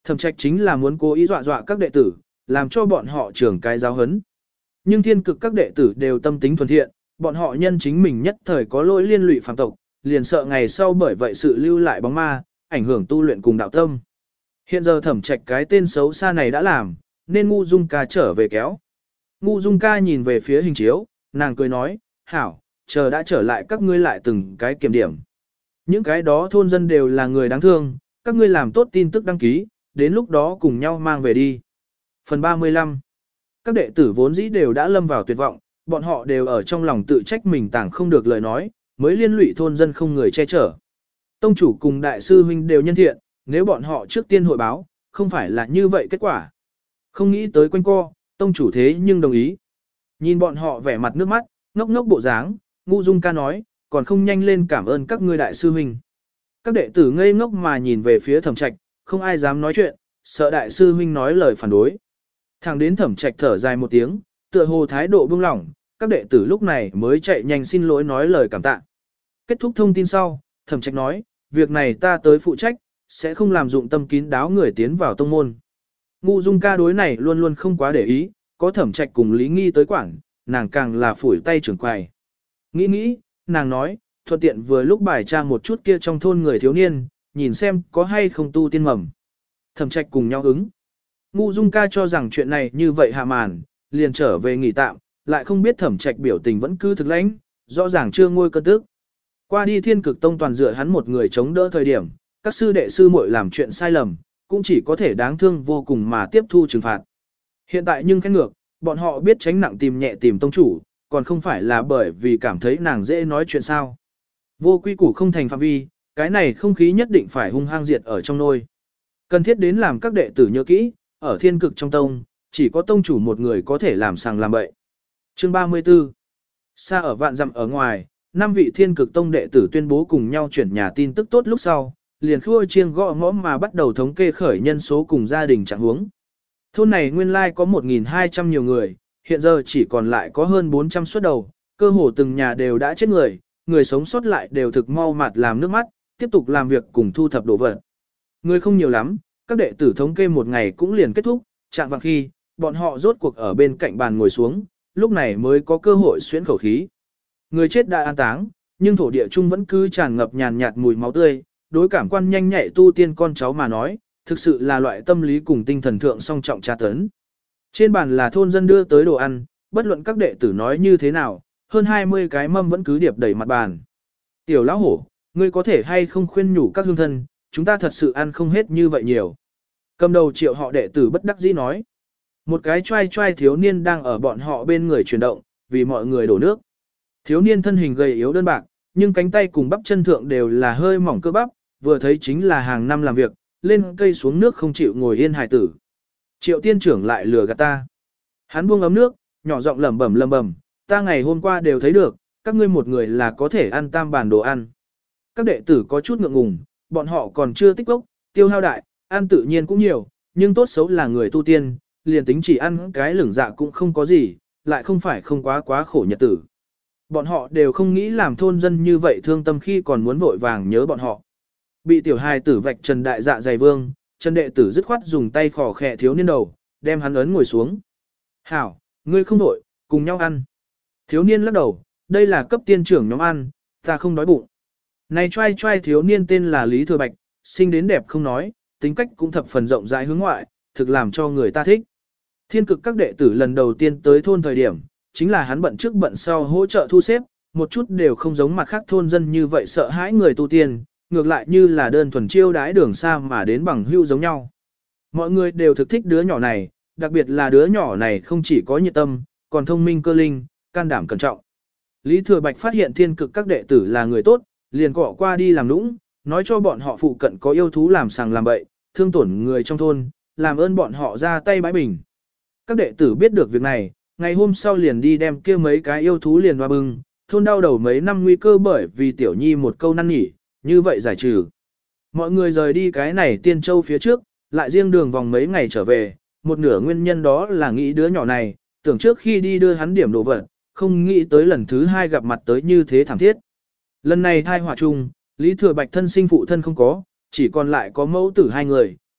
S1: Thẩm Trạch chính là muốn cố ý dọa dọa các đệ tử, làm cho bọn họ trưởng cái giáo huấn. Nhưng thiên cực các đệ tử đều tâm tính thuần thiện, bọn họ nhân chính mình nhất thời có lỗi liên lụy phạm tộc, liền sợ ngày sau bởi vậy sự lưu lại bóng ma, ảnh hưởng tu luyện cùng đạo tâm. Hiện giờ Thẩm Trạch cái tên xấu xa này đã làm, nên Ngu Dung Ca trở về kéo. Ngu Dung Ca nhìn về phía hình chiếu, nàng cười nói, hảo, chờ đã trở lại các ngươi lại từng cái kiểm điểm. Những cái đó thôn dân đều là người đáng thương, các ngươi làm tốt tin tức đăng ký, đến lúc đó cùng nhau mang về đi. Phần 35. Các đệ tử vốn dĩ đều đã lâm vào tuyệt vọng, bọn họ đều ở trong lòng tự trách mình tảng không được lời nói, mới liên lụy thôn dân không người che chở. Tông chủ cùng đại sư huynh đều nhân thiện, nếu bọn họ trước tiên hội báo, không phải là như vậy kết quả. Không nghĩ tới quanh co, tông chủ thế nhưng đồng ý. Nhìn bọn họ vẻ mặt nước mắt, ngốc ngốc bộ dáng, Ngu Dung Ca nói, còn không nhanh lên cảm ơn các ngươi đại sư huynh. Các đệ tử ngây ngốc mà nhìn về phía Thẩm Trạch, không ai dám nói chuyện, sợ đại sư huynh nói lời phản đối. Thẳng đến Thẩm Trạch thở dài một tiếng, tựa hồ thái độ buông lỏng, các đệ tử lúc này mới chạy nhanh xin lỗi nói lời cảm tạ. Kết thúc thông tin sau, Thẩm Trạch nói, việc này ta tới phụ trách, sẽ không làm dụng tâm kín đáo người tiến vào tông môn. Ngu Dung Ca đối này luôn luôn không quá để ý, có Thẩm Trạch cùng Lý Nghi tới quản, nàng càng là phủi tay trưởng quầy. Nghĩ, nàng nói, thuận tiện vừa lúc bài tra một chút kia trong thôn người thiếu niên, nhìn xem có hay không tu tiên mầm. Thẩm Trạch cùng nhau ứng. Ngu Dung Ca cho rằng chuyện này như vậy hạ màn, liền trở về nghỉ tạm, lại không biết Thẩm Trạch biểu tình vẫn cứ thực lãnh, rõ ràng chưa nguôi cơn tức. Qua đi Thiên Cực Tông toàn dựa hắn một người chống đỡ thời điểm, các sư đệ sư muội làm chuyện sai lầm, cũng chỉ có thể đáng thương vô cùng mà tiếp thu trừng phạt. Hiện tại nhưng khen ngược, bọn họ biết tránh nặng tìm nhẹ tìm tông chủ, còn không phải là bởi vì cảm thấy nàng dễ nói chuyện sao. Vô quy củ không thành phạm vi, cái này không khí nhất định phải hung hăng diệt ở trong nôi. Cần thiết đến làm các đệ tử nhớ kỹ, ở Thiên Cực trong tông, chỉ có tông chủ một người có thể làm sàng làm bậy. Chương 34. Xa ở vạn dặm ở ngoài, 5 vị Thiên Cực tông đệ tử tuyên bố cùng nhau chuyển nhà tin tức tốt lúc sau, liền khua chiêng gõ ngõ mà bắt đầu thống kê khởi nhân số cùng gia đình trạng huống. Thôn này nguyên lai có 1.200 nhiều người, hiện giờ chỉ còn lại có hơn 400 suất đầu, cơ hồ từng nhà đều đã chết người, người sống sót lại đều thực mau mặt làm nước mắt, tiếp tục làm việc cùng thu thập đồ vật. Người không nhiều lắm, các đệ tử thống kê một ngày cũng liền kết thúc, chạm vào khi, bọn họ rốt cuộc ở bên cạnh bàn ngồi xuống, lúc này mới có cơ hội xuyến khẩu khí. Người chết đã an táng, nhưng thổ địa chung vẫn cứ tràn ngập nhàn nhạt mùi máu tươi, đối cảm quan nhanh nhạy tu tiên con cháu mà nói, thực sự là loại tâm lý cùng tinh thần thượng song trọng tra tấn. Trên bàn là thôn dân đưa tới đồ ăn, bất luận các đệ tử nói như thế nào, hơn 20 cái mâm vẫn cứ điệp đầy mặt bàn. Tiểu lão hổ, ngươi có thể hay không khuyên nhủ các hương thân, chúng ta thật sự ăn không hết như vậy nhiều. Cầm đầu Triệu họ đệ tử bất đắc dĩ nói. Một cái trai trai thiếu niên đang ở bọn họ bên người chuyển động, vì mọi người đổ nước. Thiếu niên thân hình gầy yếu đơn bạc, nhưng cánh tay cùng bắp chân thượng đều là hơi mỏng cơ bắp, vừa thấy chính là hàng năm làm việc, lên cây xuống nước không chịu ngồi yên hài tử. Triệu tiên trưởng lại lừa gạt ta. Hắn buông ấm nước, nhỏ giọng lẩm bẩm, ta ngày hôm qua đều thấy được, các ngươi một người là có thể ăn tam bàn đồ ăn. Các đệ tử có chút ngượng ngùng, bọn họ còn chưa tích gốc, tiêu hao đại, ăn tự nhiên cũng nhiều, nhưng tốt xấu là người tu tiên, liền tính chỉ ăn cái lửng dạ cũng không có gì, lại không phải không quá khổ nhật tử. Bọn họ đều không nghĩ làm thôn dân như vậy thương tâm khi còn muốn vội vàng nhớ bọn họ. Bị tiểu hài tử vạch trần đại dạ dày vương, Trần đệ tử dứt khoát dùng tay khò khẽ thiếu niên đầu, đem hắn ấn ngồi xuống. Hảo, ngươi không đổi, cùng nhau ăn. Thiếu niên lắc đầu, đây là cấp tiên trưởng nhóm ăn, ta không đói bụng. Này trai trai thiếu niên tên là Lý Thừa Bạch, sinh đến đẹp không nói, tính cách cũng thập phần rộng rãi hướng ngoại, thực làm cho người ta thích. Thiên Cực các đệ tử lần đầu tiên tới thôn thời điểm, chính là hắn bận trước bận sau hỗ trợ thu xếp, một chút đều không giống mặt khác thôn dân như vậy sợ hãi người tu tiên, ngược lại như là đơn thuần chiêu đái đường xa mà đến bằng hữu giống nhau. Mọi người đều thực thích đứa nhỏ này, đặc biệt là đứa nhỏ này không chỉ có nhiệt tâm, còn thông minh cơ linh, can đảm cẩn trọng. Lý Thừa Bạch phát hiện Thiên Cực các đệ tử là người tốt, liền cọ qua đi làm nũng, nói cho bọn họ phụ cận có yêu thú làm sàng làm bậy, thương tổn người trong thôn, làm ơn bọn họ ra tay bãi bình. Các đệ tử biết được việc này, ngày hôm sau liền đi đem kia mấy cái yêu thú liền hoa bưng, thôn đau đầu mấy năm nguy cơ bởi vì tiểu nhi một câu năn nỉ, như vậy giải trừ. Mọi người rời đi cái này Tiên Châu phía trước, lại riêng đường vòng mấy ngày trở về, một nửa nguyên nhân đó là nghĩ đứa nhỏ này, tưởng trước khi đi đưa hắn điểm đồ vật, không nghĩ tới lần thứ hai gặp mặt tới như thế thảm thiết. Lần này thai họa chung, Lý Thừa Bạch thân sinh phụ thân không có, chỉ còn lại có mẫu tử hai người,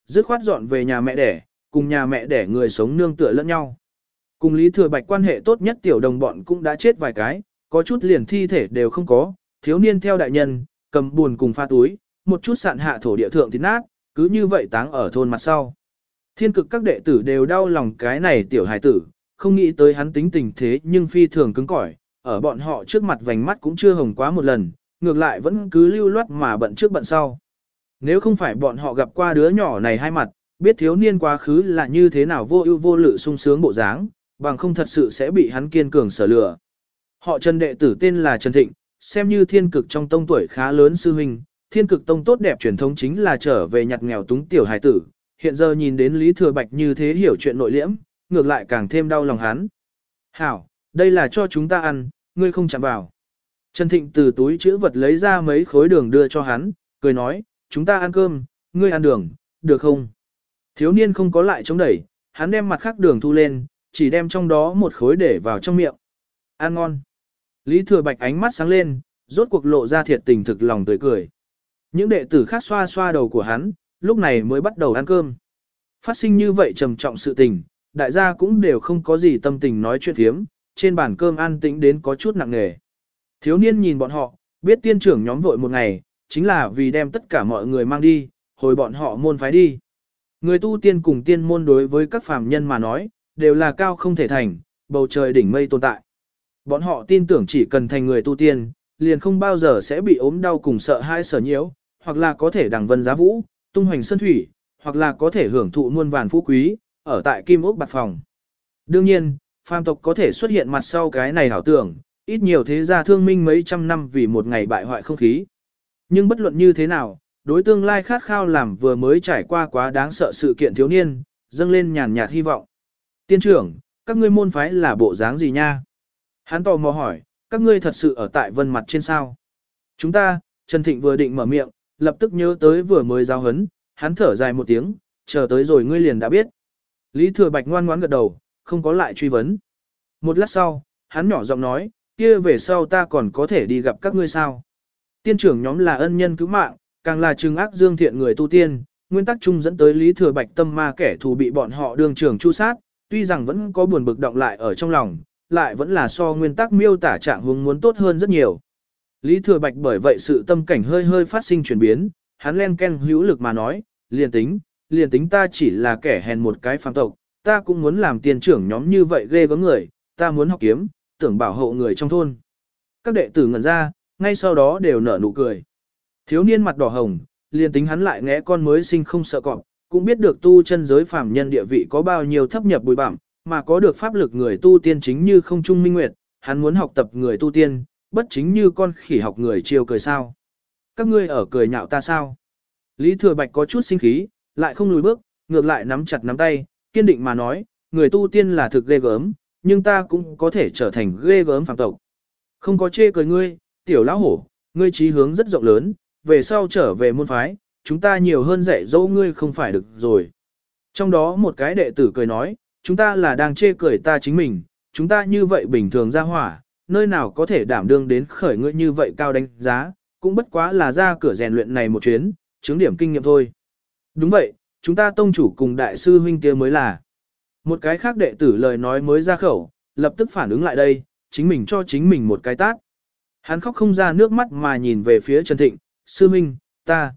S1: dứt khoát dọn về nhà mẹ đẻ, cùng nhà mẹ đẻ người sống nương tựa lẫn nhau. Cùng Lý Thừa Bạch quan hệ tốt nhất tiểu đồng bọn cũng đã chết vài cái, có chút liền thi thể đều không có, thiếu niên theo đại nhân, cầm buồn cùng pha túi, một chút sạn hạ thổ địa thượng thịt nát, cứ như vậy táng ở thôn mặt sau. Thiên cực các đệ tử đều đau lòng cái này tiểu hài tử, không nghĩ tới hắn tính tình thế nhưng phi thường cứng cỏi, ở bọn họ trước mặt vành mắt cũng chưa hồng quá một lần, ngược lại vẫn cứ lưu loát mà bận trước bận sau. Nếu không phải bọn họ gặp qua đứa nhỏ này hai mặt, biết thiếu niên quá khứ là như thế nào vô ưu vô lự sung sướng bộ dáng, bằng không thật sự sẽ bị hắn kiên cường sở lừa. Họ Trần đệ tử tên là Trần Thịnh, xem như thiên cực trong tông tuổi khá lớn sư huynh, thiên cực tông tốt đẹp truyền thống chính là trở về nhặt nghèo túng tiểu hài tử, hiện giờ nhìn đến Lý Thừa Bạch như thế hiểu chuyện nội liễm, ngược lại càng thêm đau lòng hắn. Hảo, đây là cho chúng ta ăn, ngươi không chạm vào. Trần Thịnh từ túi chữ vật lấy ra mấy khối đường đưa cho hắn, cười nói, chúng ta ăn cơm, ngươi ăn đường, được không? Thiếu niên không có lại chống đẩy, hắn đem mặt khác đường thu lên, chỉ đem trong đó một khối để vào trong miệng. Ăn ngon. Lý Thừa Bạch ánh mắt sáng lên, rốt cuộc lộ ra thiệt tình thực lòng tươi cười. Những đệ tử khác xoa xoa đầu của hắn, lúc này mới bắt đầu ăn cơm. Phát sinh như vậy trầm trọng sự tình, đại gia cũng đều không có gì tâm tình nói chuyện phiếm, trên bàn cơm an tĩnh đến có chút nặng nề. Thiếu niên nhìn bọn họ, biết tiên trưởng nhóm vội một ngày, chính là vì đem tất cả mọi người mang đi, hồi bọn họ môn phái đi. Người tu tiên cùng tiên môn đối với các phàm nhân mà nói, đều là cao không thể thành, bầu trời đỉnh mây tồn tại. Bọn họ tin tưởng chỉ cần thành người tu tiên, liền không bao giờ sẽ bị ốm đau cùng sợ hãi sở nhiễu, hoặc là có thể đằng vân giá vũ, tung hoành sơn thủy, hoặc là có thể hưởng thụ muôn vàn phú quý, ở tại kim ốc bạc phòng. Đương nhiên, phàm tộc có thể xuất hiện mặt sau cái này hảo tưởng, ít nhiều thế gia thương minh mấy trăm năm vì một ngày bại hoại không khí. Nhưng bất luận như thế nào, đối tương lai khát khao làm vừa mới trải qua quá đáng sợ sự kiện thiếu niên, dâng lên nhàn nhạt hy vọng. Tiên trưởng, các ngươi môn phái là bộ dáng gì nha? Hắn tò mò hỏi, các ngươi thật sự ở tại vân mặt trên sao? Chúng ta, Trần Thịnh vừa định mở miệng, lập tức nhớ tới vừa mới giao hấn, hắn thở dài một tiếng, chờ tới rồi ngươi liền đã biết. Lý Thừa Bạch ngoan ngoãn gật đầu, không có lại truy vấn. Một lát sau, hắn nhỏ giọng nói, kia về sau ta còn có thể đi gặp các ngươi sao? Tiên trưởng nhóm là ân nhân cứu mạng, càng là trừng ác dương thiện người tu tiên, nguyên tắc chung dẫn tới Lý Thừa Bạch tâm ma kẻ thù bị bọn họ đường trưởng chu sát, tuy rằng vẫn có buồn bực động lại ở trong lòng, lại vẫn là so nguyên tắc miêu tả trạng huống muốn tốt hơn rất nhiều. Lý Thừa Bạch bởi vậy sự tâm cảnh hơi hơi phát sinh chuyển biến, hắn len ken hữu lực mà nói, liền tính ta chỉ là kẻ hèn một cái phàm tộc, ta cũng muốn làm tiền trưởng nhóm như vậy ghê gớm người, ta muốn học kiếm, tưởng bảo hộ người trong thôn. Các đệ tử ngẩn ra, ngay sau đó đều nở nụ cười. Thiếu niên mặt đỏ hồng, liền tính hắn lại ngẽ con mới sinh không sợ cọp, cũng biết được tu chân giới phàm nhân địa vị có bao nhiêu thấp nhập bụi bặm, mà có được pháp lực người tu tiên chính như không trung minh nguyệt, hắn muốn học tập người tu tiên, bất chính như con khỉ học người chiều cười sao. Các ngươi ở cười nhạo ta sao? Lý Thừa Bạch có chút sinh khí, lại không lùi bước, ngược lại nắm chặt nắm tay, kiên định mà nói, người tu tiên là thực ghê gớm, nhưng ta cũng có thể trở thành ghê gớm phàm tộc. Không có chê cười ngươi, tiểu lão hổ, ngươi chí hướng rất rộng lớn, về sau trở về môn phái, chúng ta nhiều hơn dạy dỗ ngươi không phải được rồi. Trong đó một cái đệ tử cười nói, chúng ta là đang chê cười ta chính mình, chúng ta như vậy bình thường ra hỏa, nơi nào có thể đảm đương đến khởi ngươi như vậy cao đánh giá, cũng bất quá là ra cửa rèn luyện này một chuyến, chứng điểm kinh nghiệm thôi. Đúng vậy, chúng ta tông chủ cùng đại sư huynh kia mới là. Một cái khác đệ tử lời nói mới ra khẩu, lập tức phản ứng lại đây, chính mình cho chính mình một cái tát. Hắn khóc không ra nước mắt mà nhìn về phía Trần Thịnh, sư huynh, ta,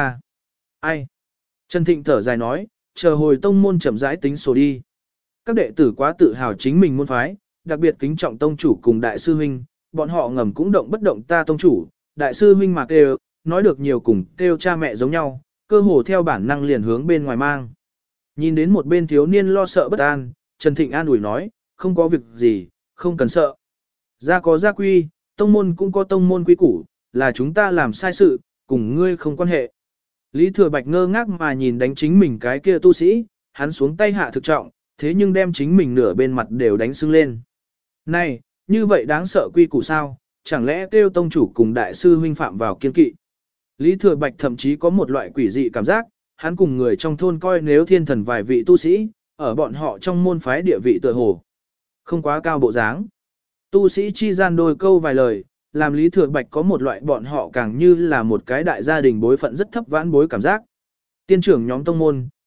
S1: ai? Trần Thịnh thở dài nói, chờ hồi tông môn chậm rãi tính sổ đi. Các đệ tử quá tự hào chính mình môn phái, đặc biệt kính trọng tông chủ cùng đại sư huynh, bọn họ ngầm cũng động bất động ta tông chủ, đại sư huynh mà kêu, nói được nhiều cùng kêu cha mẹ giống nhau, cơ hồ theo bản năng liền hướng bên ngoài mang. Nhìn đến một bên thiếu niên lo sợ bất an, Trần Thịnh an ủi nói, không có việc gì, không cần sợ. Gia có gia quy, tông môn cũng có tông môn quy củ, là chúng ta làm sai sự, cùng ngươi không quan hệ. Lý Thừa Bạch ngơ ngác mà nhìn đánh chính mình cái kia tu sĩ, hắn xuống tay hạ thực trọng, thế nhưng đem chính mình nửa bên mặt đều đánh sưng lên. Này, như vậy đáng sợ quy củ sao, chẳng lẽ kêu tông chủ cùng đại sư huynh phạm vào kiên kỵ. Lý Thừa Bạch thậm chí có một loại quỷ dị cảm giác, hắn cùng người trong thôn coi nếu thiên thần vài vị tu sĩ, ở bọn họ trong môn phái địa vị tựa hồ. Không quá cao bộ dáng. Tu sĩ chi gian đôi câu vài lời, làm Lý Thừa Bạch có một loại bọn họ càng như là một cái đại gia đình bối phận rất thấp vãn bối cảm giác. Tiên trưởng nhóm tông môn,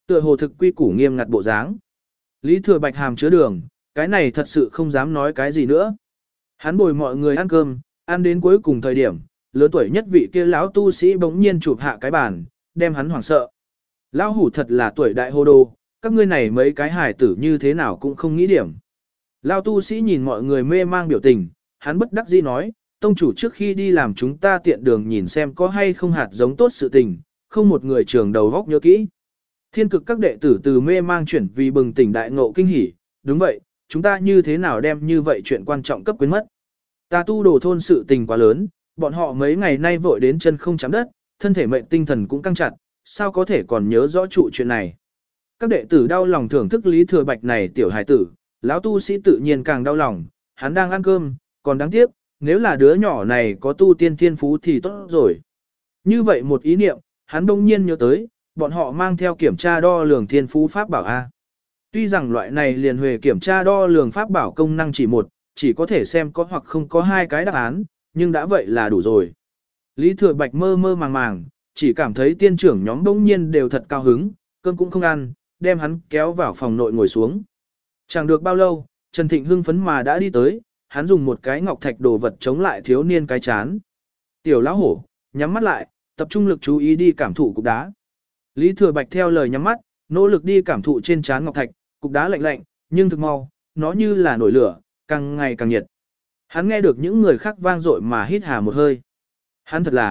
S1: Tựa hồ thực quy củ nghiêm ngặt bộ dáng. Lý Thừa Bạch hàm chứa đường, cái này thật sự không dám nói cái gì nữa. Hắn bồi mọi người ăn cơm, ăn đến cuối cùng thời điểm, lớn tuổi nhất vị kia lão tu sĩ bỗng nhiên chụp hạ cái bàn, đem hắn hoảng sợ. Lão hủ thật là tuổi đại hô đồ, các ngươi này mấy cái hài tử như thế nào cũng không nghĩ điểm. Lão tu sĩ nhìn mọi người mê mang biểu tình, hắn bất đắc dĩ nói, tông chủ trước khi đi làm chúng ta tiện đường nhìn xem có hay không hạt giống tốt sự tình, không một người trường đầu góc nhớ kỹ. Thiên cực các đệ tử từ mê mang chuyển vì bừng tỉnh đại ngộ kinh hỉ, đúng vậy, chúng ta như thế nào đem như vậy chuyện quan trọng cấp quên mất. Ta tu đồ thôn sự tình quá lớn, bọn họ mấy ngày nay vội đến chân không chạm đất, thân thể mệnh tinh thần cũng căng chặt, sao có thể còn nhớ rõ trụ chuyện này. Các đệ tử đau lòng thưởng thức Lý Thừa Bạch này tiểu hài tử, lão tu sĩ tự nhiên càng đau lòng, hắn đang ăn cơm, còn đáng tiếc, nếu là đứa nhỏ này có tu tiên thiên phú thì tốt rồi. Như vậy một ý niệm, hắn đông nhiên nhớ tới, bọn họ mang theo kiểm tra đo lường thiên phú pháp bảo A. Tuy rằng loại này liền huề kiểm tra đo lường pháp bảo công năng chỉ một, chỉ có thể xem có hoặc không có hai cái đáp án, nhưng đã vậy là đủ rồi. Lý Thừa Bạch mơ mơ màng màng, chỉ cảm thấy tiên trưởng nhóm đông nhiên đều thật cao hứng, cơm cũng không ăn, đem hắn kéo vào phòng nội ngồi xuống. Chẳng được bao lâu, Trần Thịnh hưng phấn mà đã đi tới, hắn dùng một cái ngọc thạch đồ vật chống lại thiếu niên cái chán. Tiểu lão hổ, nhắm mắt lại, tập trung lực chú ý đi cảm thụ cục đá. Lý Thừa Bạch theo lời nhắm mắt, nỗ lực đi cảm thụ trên trán ngọc thạch, cục đá lạnh lạnh, nhưng thực mau, nó như là nổi lửa, càng ngày càng nhiệt. Hắn nghe được những người khác vang dội mà hít hà một hơi. Hắn thật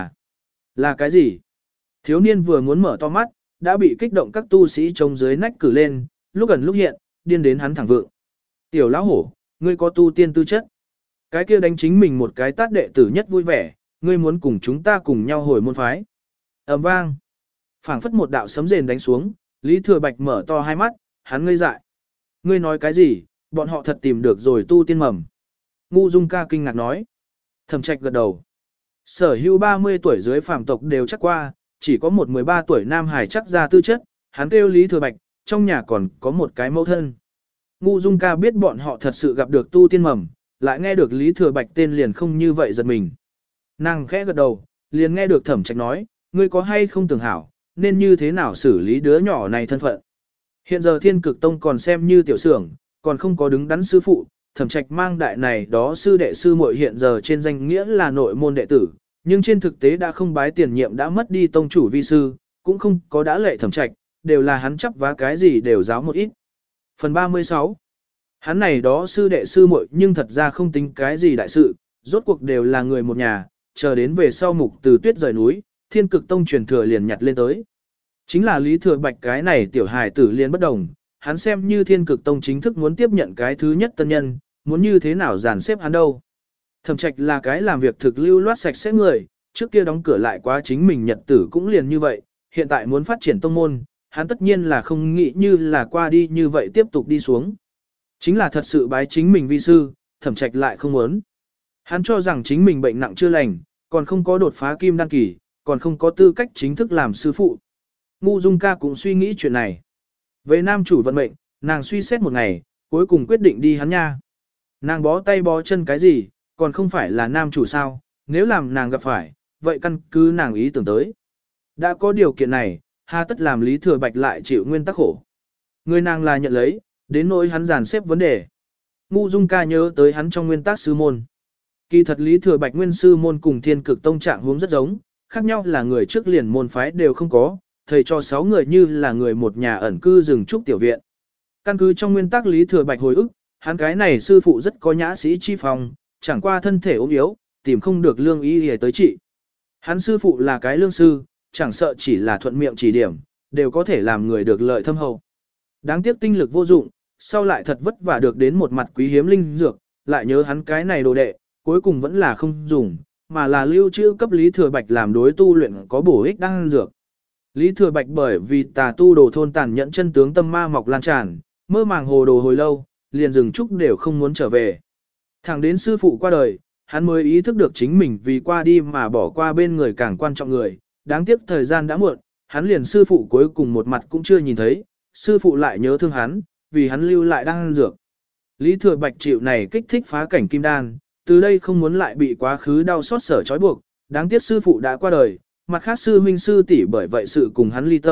S1: là cái gì? Thiếu niên vừa muốn mở to mắt, đã bị kích động các tu sĩ trông dưới nách cử lên, lúc gần lúc hiện, điên đến hắn thẳng vượng. Tiểu lão hổ, ngươi có tu tiên tư chất. Cái kia đánh chính mình một cái tát đệ tử nhất vui vẻ, ngươi muốn cùng chúng ta cùng nhau hồi môn phái. Ầm vang. Phảng phất một đạo sấm rền đánh xuống, Lý Thừa Bạch mở to hai mắt, hắn ngây dại. Ngươi nói cái gì, bọn họ thật tìm được rồi tu tiên mầm. Ngu Dung ca kinh ngạc nói. Thẩm Trạch gật đầu. Sở hữu 30 tuổi dưới phàm tộc đều chắc qua, chỉ có một 13 tuổi nam hài chắc ra tư chất, hắn kêu Lý Thừa Bạch, trong nhà còn có một cái mẫu thân. Ngu Dung ca biết bọn họ thật sự gặp được tu tiên mầm, lại nghe được Lý Thừa Bạch tên liền không như vậy giật mình. Nàng khẽ gật đầu, liền nghe được Thẩm Trạch nói, ngươi có hay không tưởng hảo, nên như thế nào xử lý đứa nhỏ này thân phận. Hiện giờ Thiên Cực Tông còn xem như tiểu xưởng, còn không có đứng đắn sư phụ, Thẩm Trạch mang đại này đó sư đệ sư muội hiện giờ trên danh nghĩa là nội môn đệ tử, nhưng trên thực tế đã không bái tiền nhiệm đã mất đi tông chủ vi sư, cũng không có đã lệ Thẩm Trạch, đều là hắn chấp vá cái gì đều giáo một ít. Phần 36. Hắn này đó sư đệ sư muội nhưng thật ra không tính cái gì đại sự, rốt cuộc đều là người một nhà, chờ đến về sau Mục Từ Tuyết rời núi, Thiên Cực Tông truyền thừa liền nhặt lên tới. Chính là Lý Thừa Bạch cái này tiểu hài tử liền bất đồng, hắn xem như Thiên Cực Tông chính thức muốn tiếp nhận cái thứ nhất tân nhân, muốn như thế nào dàn xếp hắn đâu. Thẩm Trạch là cái làm việc thực lưu loát sạch sẽ người, trước kia đóng cửa lại quá chính mình nhật tử cũng liền như vậy, hiện tại muốn phát triển tông môn, hắn tất nhiên là không nghĩ như là qua đi như vậy tiếp tục đi xuống. Chính là thật sự bái chính mình vi sư, Thẩm Trạch lại không muốn. Hắn cho rằng chính mình bệnh nặng chưa lành, còn không có đột phá kim đan kỳ, còn không có tư cách chính thức làm sư phụ. Ngu Dung ca cũng suy nghĩ chuyện này. Về nam chủ vận mệnh, nàng suy xét một ngày, cuối cùng quyết định đi hắn nha. Nàng bó tay bó chân cái gì, còn không phải là nam chủ sao, nếu làm nàng gặp phải, vậy căn cứ nàng ý tưởng tới. Đã có điều kiện này, hà tất làm Lý Thừa Bạch lại chịu nguyên tắc khổ. Người nàng là nhận lấy, đến nỗi hắn dàn xếp vấn đề. Ngu Dung ca nhớ tới hắn trong nguyên tắc sư môn. Kỳ thật Lý Thừa Bạch nguyên sư môn cùng Thiên Cực Tông trạng huống rất giống, khác nhau là người trước liền môn phái đều không có, thầy cho 6 người như là người một nhà ẩn cư rừng trúc tiểu viện. Căn cứ trong nguyên tắc Lý Thừa Bạch hồi ức, hắn cái này sư phụ rất có nhã sĩ chi phong, chẳng qua thân thể ốm yếu, tìm không được lương y hề tới trị. Hắn sư phụ là cái lương sư, chẳng sợ chỉ là thuận miệng chỉ điểm, đều có thể làm người được lợi thâm hậu. Đáng tiếc tinh lực vô dụng, sau lại thật vất vả được đến một mặt quý hiếm linh dược, lại nhớ hắn cái này đồ đệ, cuối cùng vẫn là không dùng, mà là lưu trữ cấp Lý Thừa Bạch làm đối tu luyện có bổ ích đan dược. Lý Thừa Bạch bởi vì tà tu đồ thôn tàn nhẫn chân tướng tâm ma mọc lan tràn, mơ màng hồ đồ hồi lâu, liền dừng trúc đều không muốn trở về. Thẳng đến sư phụ qua đời, hắn mới ý thức được chính mình vì qua đi mà bỏ qua bên người càng quan trọng người, đáng tiếc thời gian đã muộn, hắn liền sư phụ cuối cùng một mặt cũng chưa nhìn thấy, sư phụ lại nhớ thương hắn, vì hắn lưu lại đan dược. Lý Thừa Bạch chịu này kích thích phá cảnh kim đan, từ đây không muốn lại bị quá khứ đau xót sở trói buộc, đáng tiếc sư phụ đã qua đời, mặt khác sư huynh sư tỷ bởi vậy sự cùng hắn ly tâm,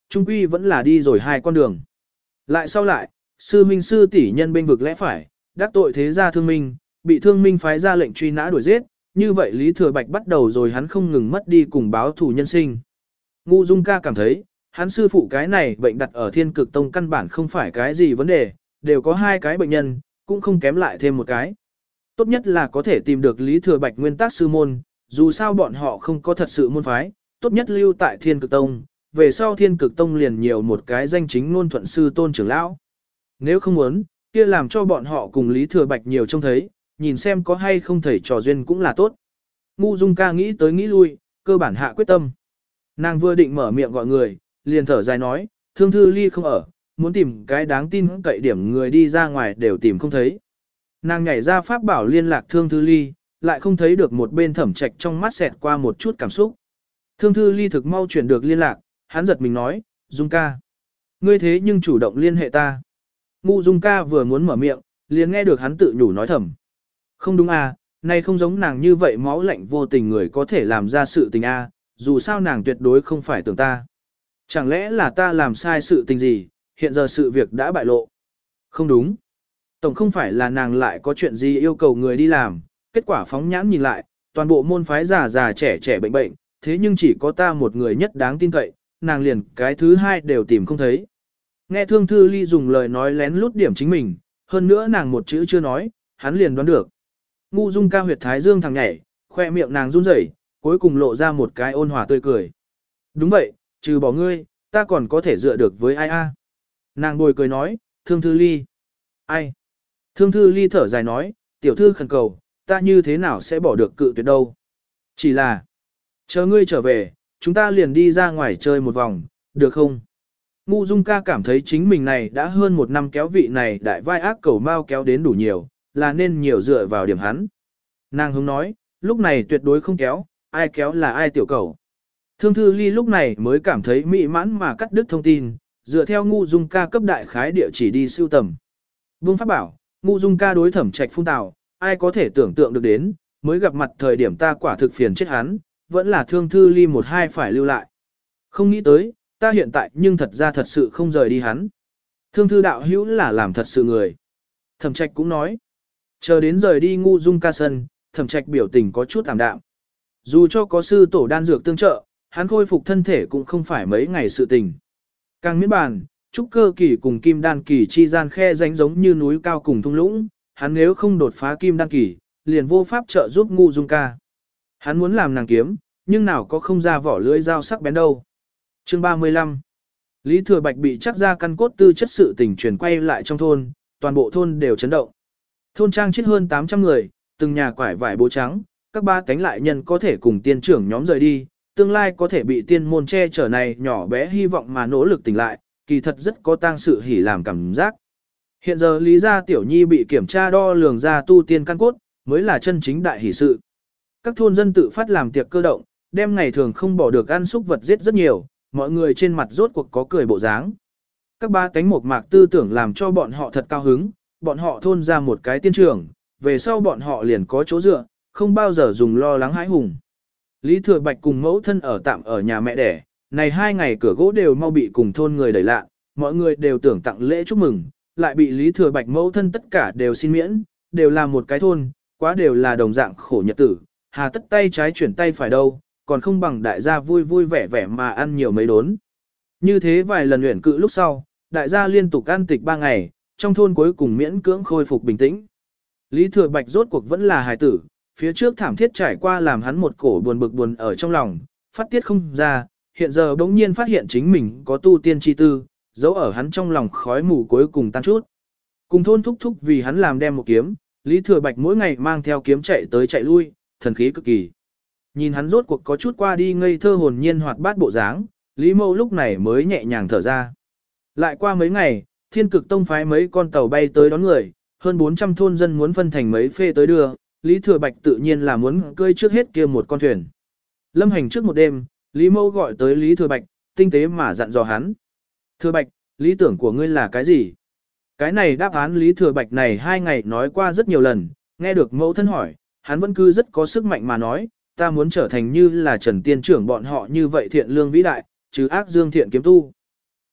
S1: trung quy vẫn là đi rồi hai con đường. Lại sau lại, sư minh sư tỷ nhân bên vực lẽ phải, đắc tội thế gia thương minh, bị thương minh phái ra lệnh truy nã đuổi giết, như vậy Lý Thừa Bạch bắt đầu rồi hắn không ngừng mất đi cùng báo thù nhân sinh. Ngu Dung ca cảm thấy, hắn sư phụ cái này bệnh đặt ở Thiên Cực Tông căn bản không phải cái gì vấn đề, đều có hai cái bệnh nhân, cũng không kém lại thêm một cái. Tốt nhất là có thể tìm được Lý Thừa Bạch nguyên tắc sư môn, dù sao bọn họ không có thật sự môn phái, tốt nhất lưu tại Thiên Cực Tông, về sau Thiên Cực Tông liền nhiều một cái danh chính ngôn thuận sư tôn trưởng lão. Nếu không muốn, kia làm cho bọn họ cùng Lý Thừa Bạch nhiều trông thấy, nhìn xem có hay không thầy trò duyên cũng là tốt. Ngu Dung ca nghĩ tới nghĩ lui, cơ bản hạ quyết tâm. Nàng vừa định mở miệng gọi người, liền thở dài nói, Thương Thư Ly không ở, muốn tìm cái đáng tin cậy điểm người đi ra ngoài đều tìm không thấy. Nàng nhảy ra pháp bảo liên lạc Thương Thư Ly, lại không thấy được một bên Thẩm Trạch trong mắt xẹt qua một chút cảm xúc. Thương Thư Ly thực mau chuyển được liên lạc, hắn giật mình nói, Dung ca. Ngươi thế nhưng chủ động liên hệ ta. Ngu Dung ca vừa muốn mở miệng, liền nghe được hắn tự nhủ nói thầm. Không đúng à, này không giống nàng như vậy máu lạnh vô tình người có thể làm ra sự tình a, dù sao nàng tuyệt đối không phải tưởng ta. Chẳng lẽ là ta làm sai sự tình gì, hiện giờ sự việc đã bại lộ. Không đúng. Tổng không phải là nàng lại có chuyện gì yêu cầu người đi làm, kết quả phóng nhãn nhìn lại, toàn bộ môn phái già già trẻ trẻ bệnh bệnh, thế nhưng chỉ có ta một người nhất đáng tin cậy, nàng liền cái thứ hai đều tìm không thấy. Nghe Thương Thư Ly dùng lời nói lén lút điểm chính mình, hơn nữa nàng một chữ chưa nói, hắn liền đoán được. Ngu Dung ca huyệt thái dương thằng nhảy, khoe miệng nàng run rẩy, cuối cùng lộ ra một cái ôn hòa tươi cười. Đúng vậy, trừ bỏ ngươi, ta còn có thể dựa được với ai a? Nàng bồi cười nói, Thương Thư Ly. Ai? Thương Thư Ly thở dài nói, tiểu thư khẩn cầu, ta như thế nào sẽ bỏ được cự tuyệt đâu. Chỉ là, chờ ngươi trở về, chúng ta liền đi ra ngoài chơi một vòng, được không? Ngu Dung ca cảm thấy chính mình này đã hơn một năm kéo vị này đại vai ác cầu mau kéo đến đủ nhiều, là nên nhiều dựa vào điểm hắn. Nàng hướng nói, lúc này tuyệt đối không kéo, ai kéo là ai tiểu cầu. Thương Thư Ly lúc này mới cảm thấy mỹ mãn mà cắt đứt thông tin, dựa theo Ngu Dung ca cấp đại khái địa chỉ đi siêu tầm. Vương Pháp bảo, Ngu Dung ca đối Thẩm Trạch phun tào, ai có thể tưởng tượng được đến, mới gặp mặt thời điểm ta quả thực phiền chết hắn, vẫn là Thương Thư Ly một hai phải lưu lại. Không nghĩ tới, ta hiện tại nhưng thật ra thật sự không rời đi hắn. Thương Thư đạo hữu là làm thật sự người. Thẩm Trạch cũng nói, chờ đến rời đi Ngu Dung ca sân, Thẩm Trạch biểu tình có chút ảm đạm. Dù cho có sư tổ đan dược tương trợ, hắn khôi phục thân thể cũng không phải mấy ngày sự tình. Càng miễn bàn, trúc cơ kỳ cùng kim đan kỳ chi gian khe rãnh giống như núi cao cùng thung lũng, hắn nếu không đột phá kim đan kỳ, liền vô pháp trợ giúp Ngu Dung ca. Hắn muốn làm nàng kiếm, nhưng nào có không ra vỏ lưỡi dao sắc bén đâu. Chương 35. Lý Thừa Bạch bị chắc ra căn cốt tư chất sự tình truyền quay lại trong thôn, toàn bộ thôn đều chấn động. Thôn trang chết hơn 800 người, từng nhà quải vải bố trắng, các ba cánh lại nhân có thể cùng tiên trưởng nhóm rời đi, tương lai có thể bị tiên môn che chở này nhỏ bé hy vọng mà nỗ lực tỉnh lại, kỳ thật rất có tang sự hỉ làm cảm giác. Hiện giờ Lý gia tiểu nhi bị kiểm tra đo lường ra tu tiên căn cốt, mới là chân chính đại hỷ sự. Các thôn dân tự phát làm tiệc cơ động, đem ngày thường không bỏ được ăn xúc vật giết rất nhiều, mọi người trên mặt rốt cuộc có cười bộ dáng. Các ba cánh một mạc tư tưởng làm cho bọn họ thật cao hứng, bọn họ thôn ra một cái tiên trưởng, về sau bọn họ liền có chỗ dựa, không bao giờ dùng lo lắng hãi hùng. Lý Thừa Bạch cùng mẫu thân ở tạm ở nhà mẹ đẻ, này 2 ngày cửa gỗ đều mau bị cùng thôn người đẩy lạ, mọi người đều tưởng tặng lễ chúc mừng, lại bị Lý Thừa Bạch mẫu thân tất cả đều xin miễn, đều là một cái thôn, quá đều là đồng dạng khổ nhật tử, hà tất tay trái chuyển tay phải đâu, còn không bằng đại gia vui vui vẻ vẻ mà ăn nhiều mấy đốn. Như thế vài lần luyện cự lúc sau, đại gia liên tục ăn tịch 3 ngày, trong thôn cuối cùng miễn cưỡng khôi phục bình tĩnh. Lý Thừa Bạch rốt cuộc vẫn là hài tử, phía trước thảm thiết trải qua làm hắn một cổ buồn bực buồn ở trong lòng, phát tiết không ra, hiện giờ bỗng nhiên phát hiện chính mình có tu tiên chi tư, giấu ở hắn trong lòng khói mù cuối cùng tan chút. Cùng thôn thúc thúc vì hắn làm đem một kiếm, Lý Thừa Bạch mỗi ngày mang theo kiếm chạy tới chạy lui, thần khí cực kỳ. Nhìn hắn rốt cuộc có chút qua đi ngây thơ hồn nhiên hoạt bát bộ dáng, Lý Mâu lúc này mới nhẹ nhàng thở ra. Lại qua mấy ngày, Thiên Cực Tông phái mấy con tàu bay tới đón người, hơn 400 thôn dân muốn phân thành mấy phê tới đưa, Lý Thừa Bạch tự nhiên là muốn cơi trước hết kia một con thuyền. Lâm hành trước một đêm, Lý Mâu gọi tới Lý Thừa Bạch, tinh tế mà dặn dò hắn. Thừa Bạch, lý tưởng của ngươi là cái gì? Cái này đáp án Lý Thừa Bạch này 2 ngày nói qua rất nhiều lần, nghe được mẫu thân hỏi, hắn vẫn cứ rất có sức mạnh mà nói, ta muốn trở thành như là Trần Tiên trưởng bọn họ như vậy thiện lương vĩ đại, chứ ác dương thiện kiếm tu.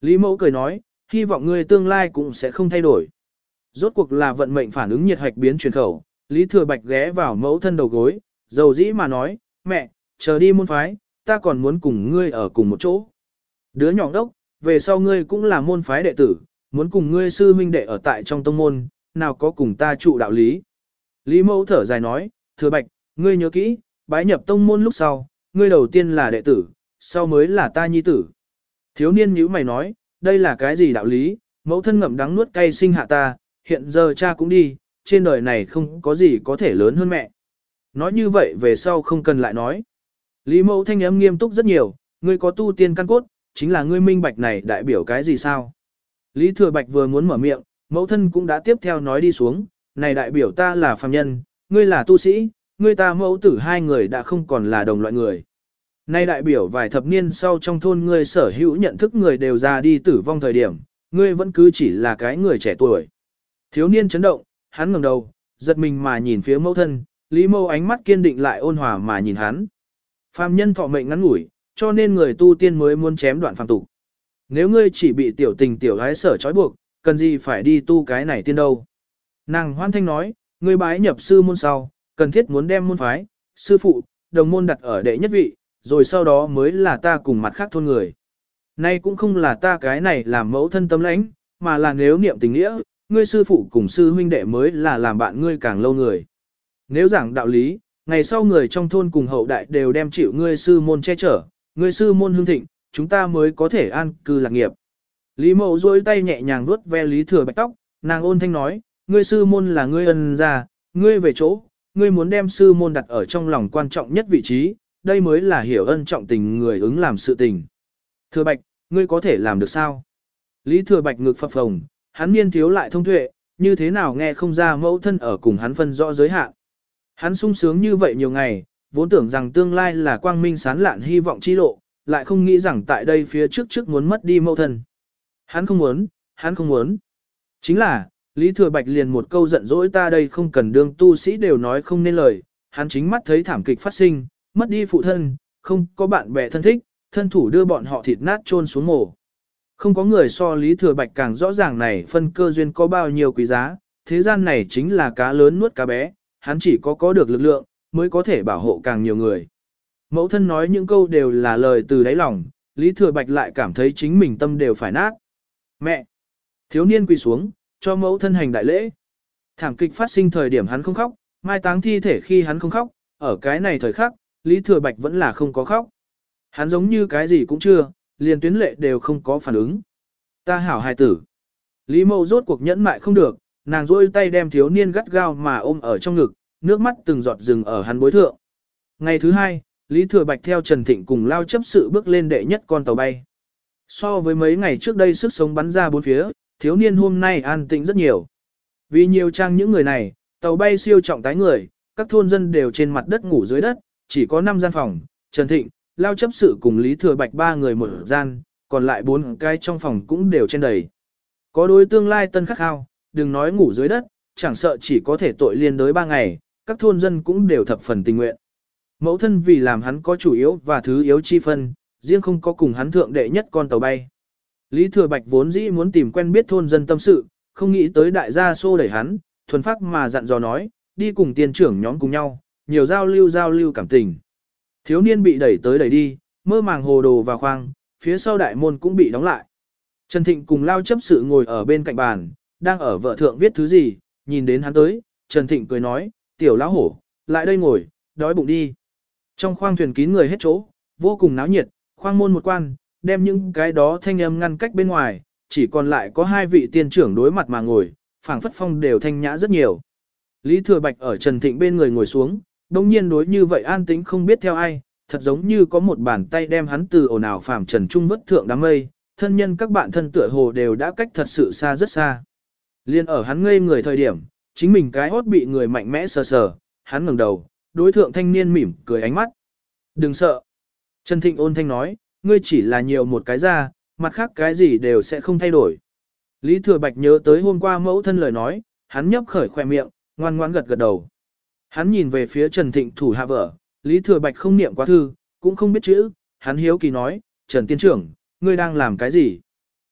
S1: Lý Mẫu cười nói, hy vọng ngươi tương lai cũng sẽ không thay đổi. Rốt cuộc là vận mệnh phản ứng nhiệt hạch biến truyền khẩu, Lý Thừa Bạch ghé vào mẫu thân đầu gối, dầu dĩ mà nói, mẹ, chờ đi môn phái, ta còn muốn cùng ngươi ở cùng một chỗ. Đứa nhỏ đốc, về sau ngươi cũng là môn phái đệ tử, muốn cùng ngươi sư huynh đệ ở tại trong tông môn, nào có cùng ta trụ đạo lý. Lý Mẫu thở dài nói, Thừa Bạch, ngươi nhớ kỹ, bái nhập tông môn lúc sau, ngươi đầu tiên là đệ tử, sau mới là ta nhi tử. Thiếu niên nhíu mày nói, đây là cái gì đạo lý, mẫu thân ngậm đắng nuốt cay sinh hạ ta, hiện giờ cha cũng đi, trên đời này không có gì có thể lớn hơn mẹ. Nói như vậy về sau không cần lại nói. Lý Mẫu thanh âm nghiêm túc rất nhiều, ngươi có tu tiên căn cốt, chính là ngươi minh bạch này đại biểu cái gì sao? Lý Thừa Bạch vừa muốn mở miệng, mẫu thân cũng đã tiếp theo nói đi xuống, này đại biểu ta là phàm nhân, ngươi là tu sĩ, ngươi ta mẫu tử hai người đã không còn là đồng loại người. Nay đại biểu vài thập niên sau trong thôn ngươi sở hữu nhận thức người đều ra đi tử vong thời điểm, ngươi vẫn cứ chỉ là cái người trẻ tuổi. Thiếu niên chấn động, hắn ngẩng đầu, giật mình mà nhìn phía mẫu thân, Lý Mẫu ánh mắt kiên định lại ôn hòa mà nhìn hắn. Phàm nhân thọ mệnh ngắn ngủi, cho nên người tu tiên mới muốn chém đoạn phàm tục. Nếu ngươi chỉ bị tiểu tình tiểu gái sở trói buộc, cần gì phải đi tu cái này tiên đâu. Nàng hoan thanh nói, ngươi bái nhập sư môn sau, cần thiết muốn đem môn phái, sư phụ, đồng môn đặt ở đệ nhất vị, rồi sau đó mới là ta cùng mặt khác thôn người. Nay cũng không là ta cái này làm mẫu thân tâm lãnh, mà là nếu niệm tình nghĩa, ngươi sư phụ cùng sư huynh đệ mới là làm bạn ngươi càng lâu người. Nếu giảng đạo lý, ngày sau người trong thôn cùng hậu đại đều đem chịu ngươi sư môn che chở, ngươi sư môn hưng thịnh, chúng ta mới có thể an cư lạc nghiệp. Lý Mậu duỗi tay nhẹ nhàng vuốt ve Lý Thừa Bạch tóc, nàng ôn thanh nói, ngươi sư môn là ngươi ân gia, ngươi về chỗ, ngươi muốn đem sư môn đặt ở trong lòng quan trọng nhất vị trí, đây mới là hiểu ân trọng tình người ứng làm sự tình. Thừa Bạch, ngươi có thể làm được sao? Lý Thừa Bạch ngực phập phồng, hắn niên thiếu lại thông tuệ, như thế nào nghe không ra mẫu thân ở cùng hắn phân rõ giới hạn. Hắn sung sướng như vậy nhiều ngày, vốn tưởng rằng tương lai là quang minh sáng lạn hy vọng chi lộ, lại không nghĩ rằng tại đây phía trước muốn mất đi mẫu thân. Hắn không muốn, hắn không muốn. Chính là, Lý Thừa Bạch liền một câu giận dỗi ta đây không cần đương tu sĩ đều nói không nên lời, hắn chính mắt thấy thảm kịch phát sinh, mất đi phụ thân, không có bạn bè thân thích, thân thủ đưa bọn họ thịt nát chôn xuống mồ. Không có người so Lý Thừa Bạch càng rõ ràng này phân cơ duyên có bao nhiêu quý giá, thế gian này chính là cá lớn nuốt cá bé, hắn chỉ có được lực lượng, mới có thể bảo hộ càng nhiều người. Mẫu thân nói những câu đều là lời từ đáy lòng, Lý Thừa Bạch lại cảm thấy chính mình tâm đều phải nát. Mẹ! Thiếu niên quỳ xuống, cho mẫu thân hành đại lễ. Thảm kịch phát sinh thời điểm hắn không khóc, mai táng thi thể khi hắn không khóc, ở cái này thời khắc, Lý Thừa Bạch vẫn là không có khóc. Hắn giống như cái gì cũng chưa, liền tuyến lệ đều không có phản ứng. Ta hảo hài tử. Lý Mậu rốt cuộc nhẫn mại không được, nàng rôi tay đem thiếu niên gắt gao mà ôm ở trong ngực, nước mắt từng giọt rừng ở hắn bối thượng. Ngày thứ hai, Lý Thừa Bạch theo Trần Thịnh cùng lao chấp sự bước lên đệ nhất con tàu bay. So với mấy ngày trước đây sức sống bắn ra bốn phía, thiếu niên hôm nay an tĩnh rất nhiều. Vì nhiều trang những người này, tàu bay siêu trọng tái người, các thôn dân đều trên mặt đất ngủ dưới đất, chỉ có 5 gian phòng, Trần Thịnh, lao chấp sự cùng Lý Thừa Bạch 3 người một gian, còn lại 4 cái trong phòng cũng đều trên đầy. Có đối tương lai tân khắc khao, đừng nói ngủ dưới đất, chẳng sợ chỉ có thể tội liên đới 3 ngày, các thôn dân cũng đều thập phần tình nguyện. Mẫu thân vì làm hắn có chủ yếu và thứ yếu chi phân, riêng không có cùng hắn thượng đệ nhất con tàu bay. Lý Thừa Bạch vốn dĩ muốn tìm quen biết thôn dân tâm sự, không nghĩ tới đại gia xô đẩy hắn, thuần phát mà dặn dò nói, đi cùng tiền trưởng nhóm cùng nhau, nhiều giao lưu cảm tình. Thiếu niên bị đẩy tới đẩy đi, mơ màng hồ đồ vào khoang, phía sau đại môn cũng bị đóng lại. Trần Thịnh cùng lao chấp sự ngồi ở bên cạnh bàn, đang ở vợ thượng viết thứ gì, nhìn đến hắn tới, Trần Thịnh cười nói, tiểu lão hổ, lại đây ngồi, đói bụng đi. Trong khoang thuyền kín người hết chỗ, vô cùng náo nhiệt, khoang môn một quan, đem những cái đó thanh âm ngăn cách bên ngoài, chỉ còn lại có 2 vị tiên trưởng đối mặt mà ngồi, phảng phất phong đều thanh nhã rất nhiều. Lý Thừa Bạch ở Trần Thịnh bên người ngồi xuống, đồng nhiên đối như vậy an tĩnh không biết theo ai, thật giống như có một bàn tay đem hắn từ ồn ào phàm trần trung vất thượng đám mây, thân nhân các bạn thân tựa hồ đều đã cách thật sự xa rất xa. Liên ở hắn ngây người thời điểm, chính mình cái hốt bị người mạnh mẽ sờ sờ, hắn ngẩng đầu, đối thượng thanh niên mỉm cười ánh mắt. Đừng sợ. Trần Thịnh ôn thanh nói, ngươi chỉ là nhiều một cái ra, mặt khác cái gì đều sẽ không thay đổi. Lý Thừa Bạch nhớ tới hôm qua mẫu thân lời nói, hắn nhấp khởi khoe miệng, ngoan ngoãn gật gật đầu. Hắn nhìn về phía Trần Thịnh thủ hạ vợ, Lý Thừa Bạch không niệm quá thư, cũng không biết chữ, hắn hiếu kỳ nói, Trần Tiên trưởng, ngươi đang làm cái gì?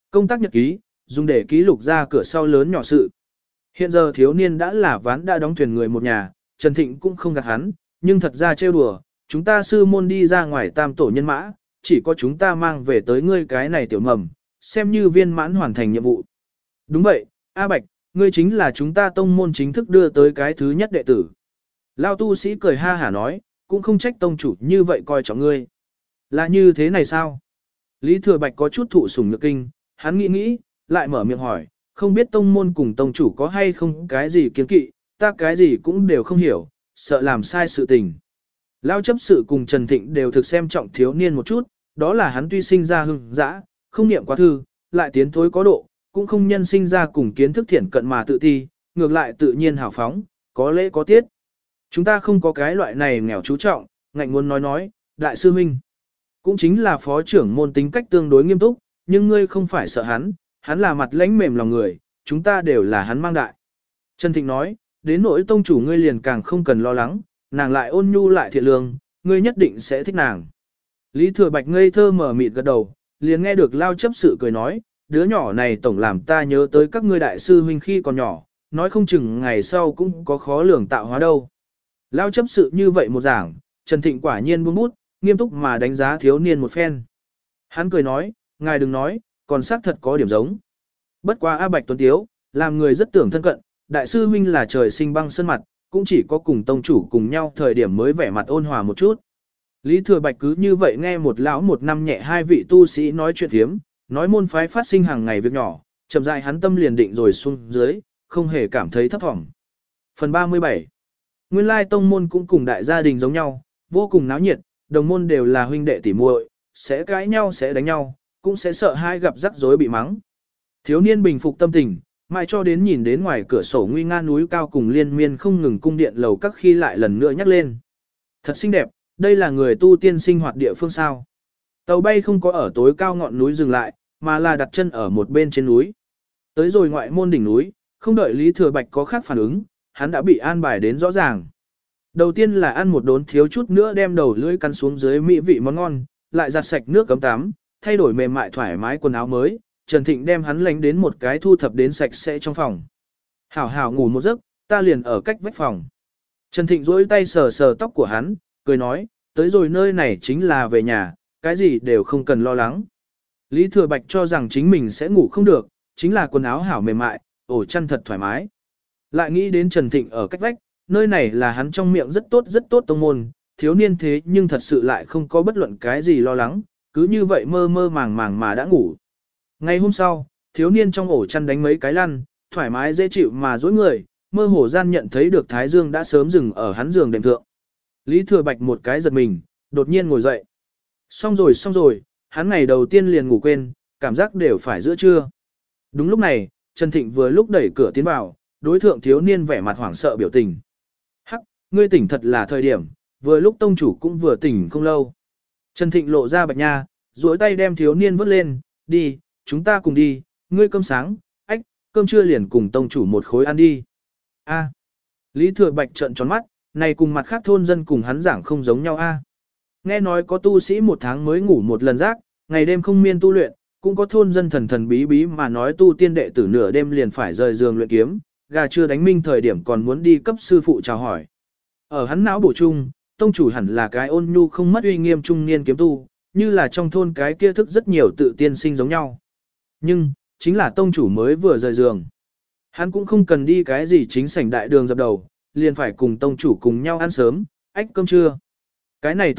S1: Công tác nhật ký, dùng để ký lục ra cửa sau lớn nhỏ sự. Hiện giờ thiếu niên đã là ván đã đóng thuyền người một nhà, Trần Thịnh cũng không gạt hắn, nhưng thật ra trêu đùa, chúng ta sư môn đi ra ngoài tam tổ nhân mã, chỉ có chúng ta mang về tới ngươi cái này tiểu mầm, xem như viên mãn hoàn thành nhiệm vụ. Đúng vậy, A Bạch, ngươi chính là chúng ta tông môn chính thức đưa tới cái thứ nhất đệ tử. Lao tu sĩ cười ha hả nói, cũng không trách tông chủ như vậy coi trọng ngươi. Là như thế này sao? Lý Thừa Bạch có chút thụ sủng nhược kinh, hắn nghĩ, lại mở miệng hỏi, không biết tông môn cùng tông chủ có hay không cái gì kiến kỵ, ta cái gì cũng đều không hiểu, sợ làm sai sự tình. Lao chấp sự cùng Trần Thịnh đều thực xem trọng thiếu niên một chút, đó là hắn tuy sinh ra hưng dã, không niệm quá thư, lại tiến thối có độ, cũng không nhân sinh ra cùng kiến thức thiển cận mà tự thi, ngược lại tự nhiên hào phóng, có lễ có tiết. Chúng ta không có cái loại này nghèo chú trọng, ngạnh muốn nói, đại sư huynh. Cũng chính là phó trưởng môn tính cách tương đối nghiêm túc, nhưng ngươi không phải sợ hắn là mặt lãnh mềm lòng người, chúng ta đều là hắn mang đại. Trần Thịnh nói, đến nỗi tông chủ ngươi liền càng không cần lo lắng, nàng lại ôn nhu lại thiện lương, ngươi nhất định sẽ thích nàng. Lý Thừa Bạch ngây thơ mở mịt gật đầu, liền nghe được Lao chấp sự cười nói, đứa nhỏ này tổng làm ta nhớ tới các ngươi đại sư huynh khi còn nhỏ, nói không chừng ngày sau cũng có khó lường tạo hóa đâu. Lao chấp sự như vậy một giảng, Trần Thịnh quả nhiên buông bút, nghiêm túc mà đánh giá thiếu niên một phen. Hắn cười nói, ngài đừng nói, còn xác thật có điểm giống. Bất quá A Bạch Tuấn Tiếu, làm người rất tưởng thân cận, đại sư huynh là trời sinh băng sơn mặt, cũng chỉ có cùng tông chủ cùng nhau thời điểm mới vẻ mặt ôn hòa một chút. Lý Thừa Bạch cứ như vậy nghe một lão một năm nhẹ hai vị tu sĩ nói chuyện thiếm, nói môn phái phát sinh hàng ngày việc nhỏ, chậm rãi hắn tâm liền định rồi xuống dưới, không hề cảm thấy thấp thỏm. Phần 37. Nguyên lai tông môn cũng cùng đại gia đình giống nhau, vô cùng náo nhiệt, đồng môn đều là huynh đệ tỉ muội, sẽ cãi nhau sẽ đánh nhau, cũng sẽ sợ hai gặp rắc rối bị mắng. Thiếu niên bình phục tâm tình, mãi cho đến nhìn đến ngoài cửa sổ nguy nga núi cao cùng liên miên không ngừng cung điện lầu các khi lại lần nữa nhắc lên. Thật xinh đẹp, đây là người tu tiên sinh hoạt địa phương sao. Tàu bay không có ở tối cao ngọn núi dừng lại, mà là đặt chân ở một bên trên núi. Tới rồi ngoại môn đỉnh núi, không đợi Lý Thừa Bạch có khác phản ứng, hắn đã bị an bài đến rõ ràng. Đầu tiên là ăn một đốn thiếu chút nữa đem đầu lưỡi cắn xuống dưới mỹ vị món ngon, lại giặt sạch nước cấm tắm, thay đổi mềm mại thoải mái quần áo mới, Trần Thịnh đem hắn lánh đến một cái thu thập đến sạch sẽ trong phòng. Hảo hảo ngủ một giấc, ta liền ở cách vách phòng. Trần Thịnh duỗi tay sờ sờ tóc của hắn, cười nói, tới rồi nơi này chính là về nhà, cái gì đều không cần lo lắng. Lý Thừa Bạch cho rằng chính mình sẽ ngủ không được, chính là quần áo hảo mềm mại, ổ chăn thật thoải mái. Lại nghĩ đến Trần Thịnh ở cách vách, nơi này là hắn trong miệng rất tốt tông môn, thiếu niên thế nhưng thật sự lại không có bất luận cái gì lo lắng, cứ như vậy mơ mơ màng màng mà đã ngủ. Ngày hôm sau, thiếu niên trong ổ chăn đánh mấy cái lăn, thoải mái dễ chịu mà dối người, mơ hồ gian nhận thấy được Thái Dương đã sớm dừng ở hắn giường đệm thượng. Lý Thừa Bạch một cái giật mình, đột nhiên ngồi dậy. Xong rồi, hắn ngày đầu tiên liền ngủ quên, cảm giác đều phải giữa trưa. Đúng lúc này, Trần Thịnh vừa lúc đẩy cửa tiến vào, đối thượng thiếu niên vẻ mặt hoảng sợ biểu tình. Hắc, ngươi tỉnh thật là thời điểm, vừa lúc tông chủ cũng vừa tỉnh không lâu. Trần Thịnh lộ ra bạch nha, duỗi tay đem thiếu niên vớt lên, đi, chúng ta cùng đi, ngươi cơm sáng, ách, cơm trưa liền cùng tông chủ một khối ăn đi. A. Lý Thừa Bạch trợn tròn mắt, này cùng mặt khác thôn dân cùng hắn giảng không giống nhau a. Nghe nói có tu sĩ một tháng mới ngủ một lần giấc, ngày đêm không miên tu luyện, cũng có thôn dân thần thần bí bí mà nói tu tiên đệ tử nửa đêm liền phải rời giường luyện kiếm, gà chưa đánh minh thời điểm còn muốn đi cấp sư phụ chào hỏi. Ở hắn não bổ chung, tông chủ hẳn là cái ôn nhu không mất uy nghiêm trung niên kiếm tu, như là trong thôn cái kia thức rất nhiều tự tiên sinh giống nhau. Nhưng, chính là tông chủ mới vừa rời giường. Hắn cũng không cần đi cái gì chính sảnh đại đường dập đầu, liền phải cùng tông chủ cùng nhau ăn sớm, ách cơm trưa. Cái này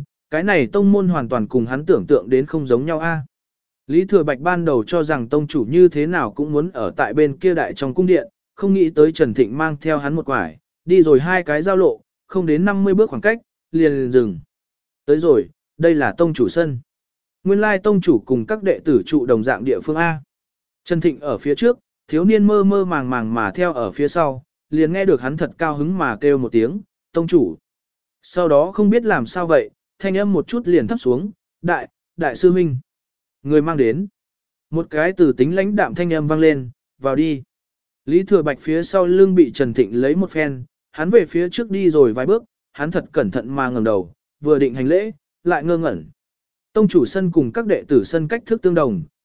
S1: tông môn hoàn toàn cùng hắn tưởng tượng đến không giống nhau a. Lý Thừa Bạch ban đầu cho rằng tông chủ như thế nào cũng muốn ở tại bên kia đại trong cung điện, không nghĩ tới Trần Thịnh mang theo hắn một quải, đi rồi hai cái giao lộ, không đến 50 bước khoảng cách, liền dừng. Tới rồi, đây là tông chủ sân. Nguyên lai tông chủ cùng các đệ tử trụ đồng dạng địa phương A. Trần Thịnh ở phía trước, thiếu niên mơ mơ màng màng mà theo ở phía sau, liền nghe được hắn thật cao hứng mà kêu một tiếng, tông chủ. Sau đó không biết làm sao vậy, thanh âm một chút liền thấp xuống, đại sư huynh. Người mang đến. Một cái từ tính lãnh đạm thanh âm vang lên, vào đi. Lý Thừa Bạch phía sau lưng bị Trần Thịnh lấy một phen, hắn về phía trước đi rồi vài bước, hắn thật cẩn thận mà ngẩng đầu, vừa định hành lễ, lại ngơ ngẩn. Tông chủ sân cùng các đệ tử sân cách thức tương đồng,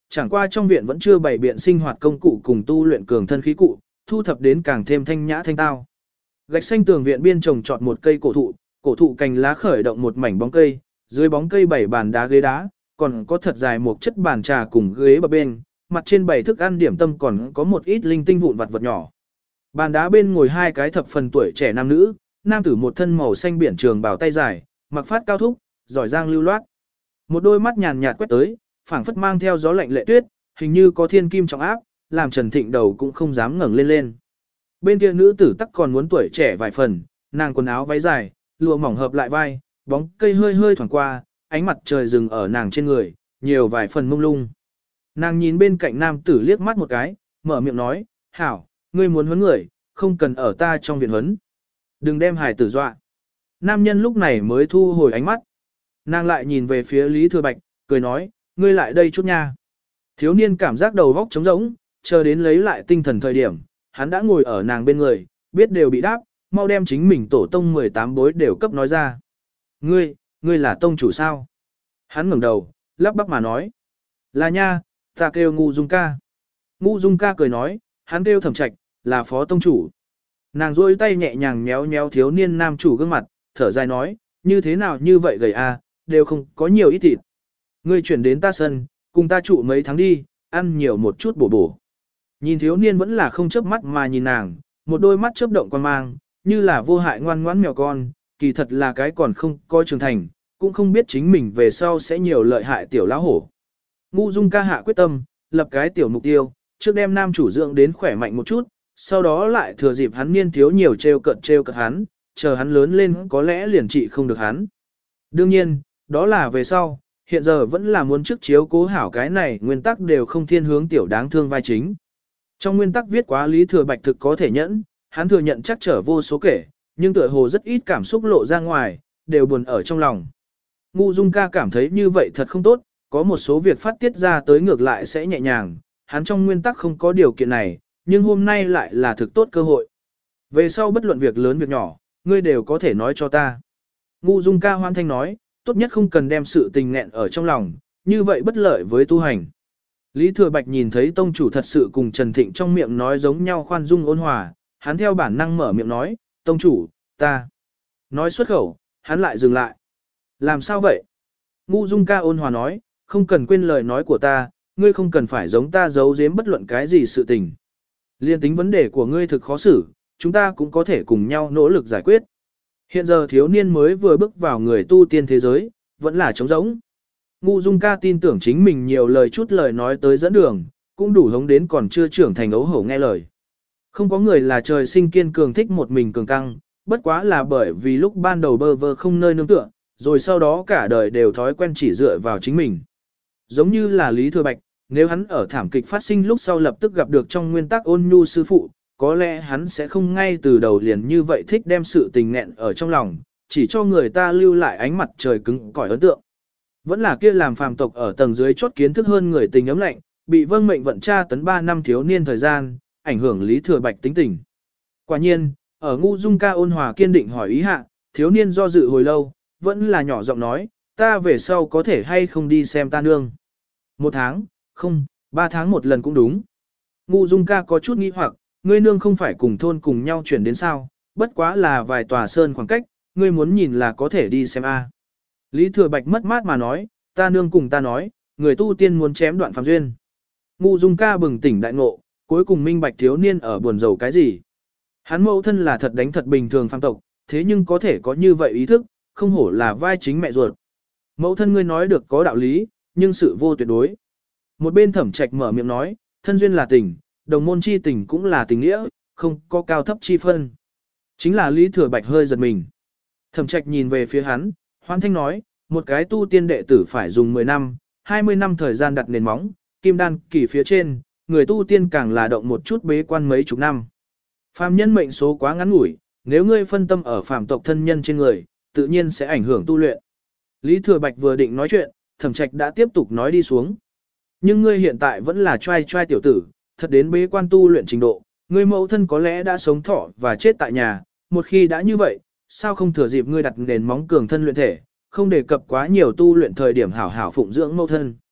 S1: Chẳng qua trong viện vẫn chưa bày biện sinh hoạt công cụ cùng tu luyện cường thân khí cụ, thu thập đến càng thêm thanh nhã thanh tao. Gạch xanh tường viện biên trồng trọt một cây cổ thụ cành lá khởi động một mảnh bóng cây, dưới bóng cây bảy bàn đá ghế đá, còn có thật dài một chất bàn trà cùng ghế bập bên, mặt trên bảy thức ăn điểm tâm còn có một ít linh tinh vụn vặt vật nhỏ. Bàn đá bên ngồi hai cái thập phần tuổi trẻ nam nữ, nam tử một thân màu xanh biển trường bào tay dài, mặc phát cao thúc, giỏi giang lưu loát. Một đôi mắt nhàn nhạt quét tới, phảng phất mang theo gió lạnh lệ tuyết, hình như có thiên kim trọng áp, làm Trần Thịnh đầu cũng không dám ngẩng lên lên. Bên kia nữ tử tắc còn muốn tuổi trẻ vài phần, nàng quần áo váy dài, lụa mỏng hợp lại vai, bóng cây hơi hơi thoảng qua, ánh mặt trời dừng ở nàng trên người, nhiều vài phần mông lung. Nàng nhìn bên cạnh nam tử liếc mắt một cái, mở miệng nói, hảo, ngươi muốn huấn người, không cần ở ta trong viện huấn. Đừng đem hài tử dọa. Nam nhân lúc này mới thu hồi ánh mắt. Nàng lại nhìn về phía Lý Thừa Bạch, cười nói, ngươi lại đây chút nha. Thiếu niên cảm giác đầu vóc trống rỗng, chờ đến lấy lại tinh thần thời điểm, hắn đã ngồi ở nàng bên người, biết đều bị đáp, mau đem chính mình tổ tông 18 bối đều cấp nói ra. Ngươi là tông chủ sao? Hắn ngẩng đầu, lắp bắp mà nói. Là nha, ta kêu Ngu Dung ca. Ngu Dung ca cười nói, hắn kêu Thẩm Trạch, là phó tông chủ. Nàng duỗi tay nhẹ nhàng nhéo nhéo thiếu niên nam chủ gương mặt, thở dài nói, như thế nào như vậy gầy a, đều không có nhiều ít thịt. Ngươi chuyển đến ta sân, cùng ta trụ mấy tháng đi, ăn nhiều một chút bổ bổ. Nhìn thiếu niên vẫn là không chớp mắt mà nhìn nàng, một đôi mắt chớp động quan mang, như là vô hại ngoan ngoãn mèo con, kỳ thật là cái còn không coi trưởng thành, cũng không biết chính mình về sau sẽ nhiều lợi hại tiểu lão hổ. Ngu Dung ca hạ quyết tâm, lập cái tiểu mục tiêu, trước đem nam chủ dưỡng đến khỏe mạnh một chút, sau đó lại thừa dịp hắn niên thiếu nhiều trêu cợt hắn, chờ hắn lớn lên có lẽ liền trị không được hắn. Đương nhiên, đó là về sau, hiện giờ vẫn là muốn trước chiếu cố hảo cái này, nguyên tắc đều không thiên hướng tiểu đáng thương vai chính. Trong nguyên tắc viết quá Lý Thừa Bạch thực có thể nhẫn, hắn thừa nhận chắc trở vô số kể, nhưng tựa hồ rất ít cảm xúc lộ ra ngoài, đều buồn ở trong lòng. Ngu Dung ca cảm thấy như vậy thật không tốt, có một số việc phát tiết ra tới ngược lại sẽ nhẹ nhàng, hắn trong nguyên tắc không có điều kiện này, nhưng hôm nay lại là thực tốt cơ hội. Về sau bất luận việc lớn việc nhỏ, ngươi đều có thể nói cho ta. Ngu Dung ca hoan thanh nói, tốt nhất không cần đem sự tình nghẹn ở trong lòng, như vậy bất lợi với tu hành. Lý Thừa Bạch nhìn thấy tông chủ thật sự cùng Trần Thịnh trong miệng nói giống nhau khoan dung ôn hòa, hắn theo bản năng mở miệng nói, tông chủ, ta. Nói xuất khẩu, hắn lại dừng lại. Làm sao vậy? Ngu Dung ca ôn hòa nói, không cần quên lời nói của ta, ngươi không cần phải giống ta giấu giếm bất luận cái gì sự tình. Liên tính vấn đề của ngươi thực khó xử, chúng ta cũng có thể cùng nhau nỗ lực giải quyết. Hiện giờ thiếu niên mới vừa bước vào người tu tiên thế giới, vẫn là trống rỗng. Ngu Dung ca tin tưởng chính mình nhiều lời chút lời nói tới dẫn đường, cũng đủ hống đến còn chưa trưởng thành ấu hổ nghe lời. Không có người là trời sinh kiên cường thích một mình cường căng, bất quá là bởi vì lúc ban đầu bơ vơ không nơi nương tựa, rồi sau đó cả đời đều thói quen chỉ dựa vào chính mình. Giống như là Lý Thừa Bạch, nếu hắn ở thảm kịch phát sinh lúc sau lập tức gặp được trong nguyên tắc ôn nhu sư phụ, có lẽ hắn sẽ không ngay từ đầu liền như vậy thích đem sự tình nghẹn ở trong lòng, chỉ cho người ta lưu lại ánh mặt trời cứng cỏi ấn tượng. Vẫn là kia làm phàm tộc ở tầng dưới chốt kiến thức hơn người tình ấm lạnh, bị vâng mệnh vận tra tấn 3 năm thiếu niên thời gian, ảnh hưởng Lý Thừa Bạch tính tình. Quả nhiên, ở Ngu Dung ca ôn hòa kiên định hỏi ý hạ, thiếu niên do dự hồi lâu, vẫn là nhỏ giọng nói, ta về sau có thể hay không đi xem ta nương. 1 tháng, không, 3 tháng một lần cũng đúng. Ngu Dung ca có chút nghi hoặc, ngươi nương không phải cùng thôn cùng nhau chuyển đến sao, bất quá là vài tòa sơn khoảng cách, ngươi muốn nhìn là có thể đi xem a. Lý Thừa Bạch mất mát mà nói, ta nương cùng ta nói, người tu tiên muốn chém đoạn phàm duyên. Ngu Dung ca bừng tỉnh đại ngộ, cuối cùng minh bạch thiếu niên ở buồn rầu cái gì. Hắn mẫu thân là thật đánh thật bình thường phàm tộc, thế nhưng có thể có như vậy ý thức, không hổ là vai chính mẹ ruột. Mẫu thân ngươi nói được có đạo lý, nhưng sự vô tuyệt đối. Một bên Thẩm Trạch mở miệng nói, thân duyên là tình, đồng môn chi tình cũng là tình nghĩa, không có cao thấp chi phân. Chính là Lý Thừa Bạch hơi giật mình. Thẩm Trạch nhìn về phía hắn, hoan thanh nói, một cái tu tiên đệ tử phải dùng 10 năm, 20 năm thời gian đặt nền móng, kim đan kỳ phía trên, người tu tiên càng là động một chút bế quan mấy chục năm. Phàm nhân mệnh số quá ngắn ngủi, nếu ngươi phân tâm ở phàm tộc thân nhân trên người, tự nhiên sẽ ảnh hưởng tu luyện. Lý Thừa Bạch vừa định nói chuyện, Thẩm Trạch đã tiếp tục nói đi xuống. Nhưng ngươi hiện tại vẫn là trai trai tiểu tử, thật đến bế quan tu luyện trình độ, ngươi mẫu thân có lẽ đã sống thọ và chết tại nhà, một khi đã như vậy, sao không thừa dịp ngươi đặt nền móng cường thân luyện thể, không đề cập quá nhiều tu luyện thời điểm hảo hảo phụng dưỡng mẫu thân.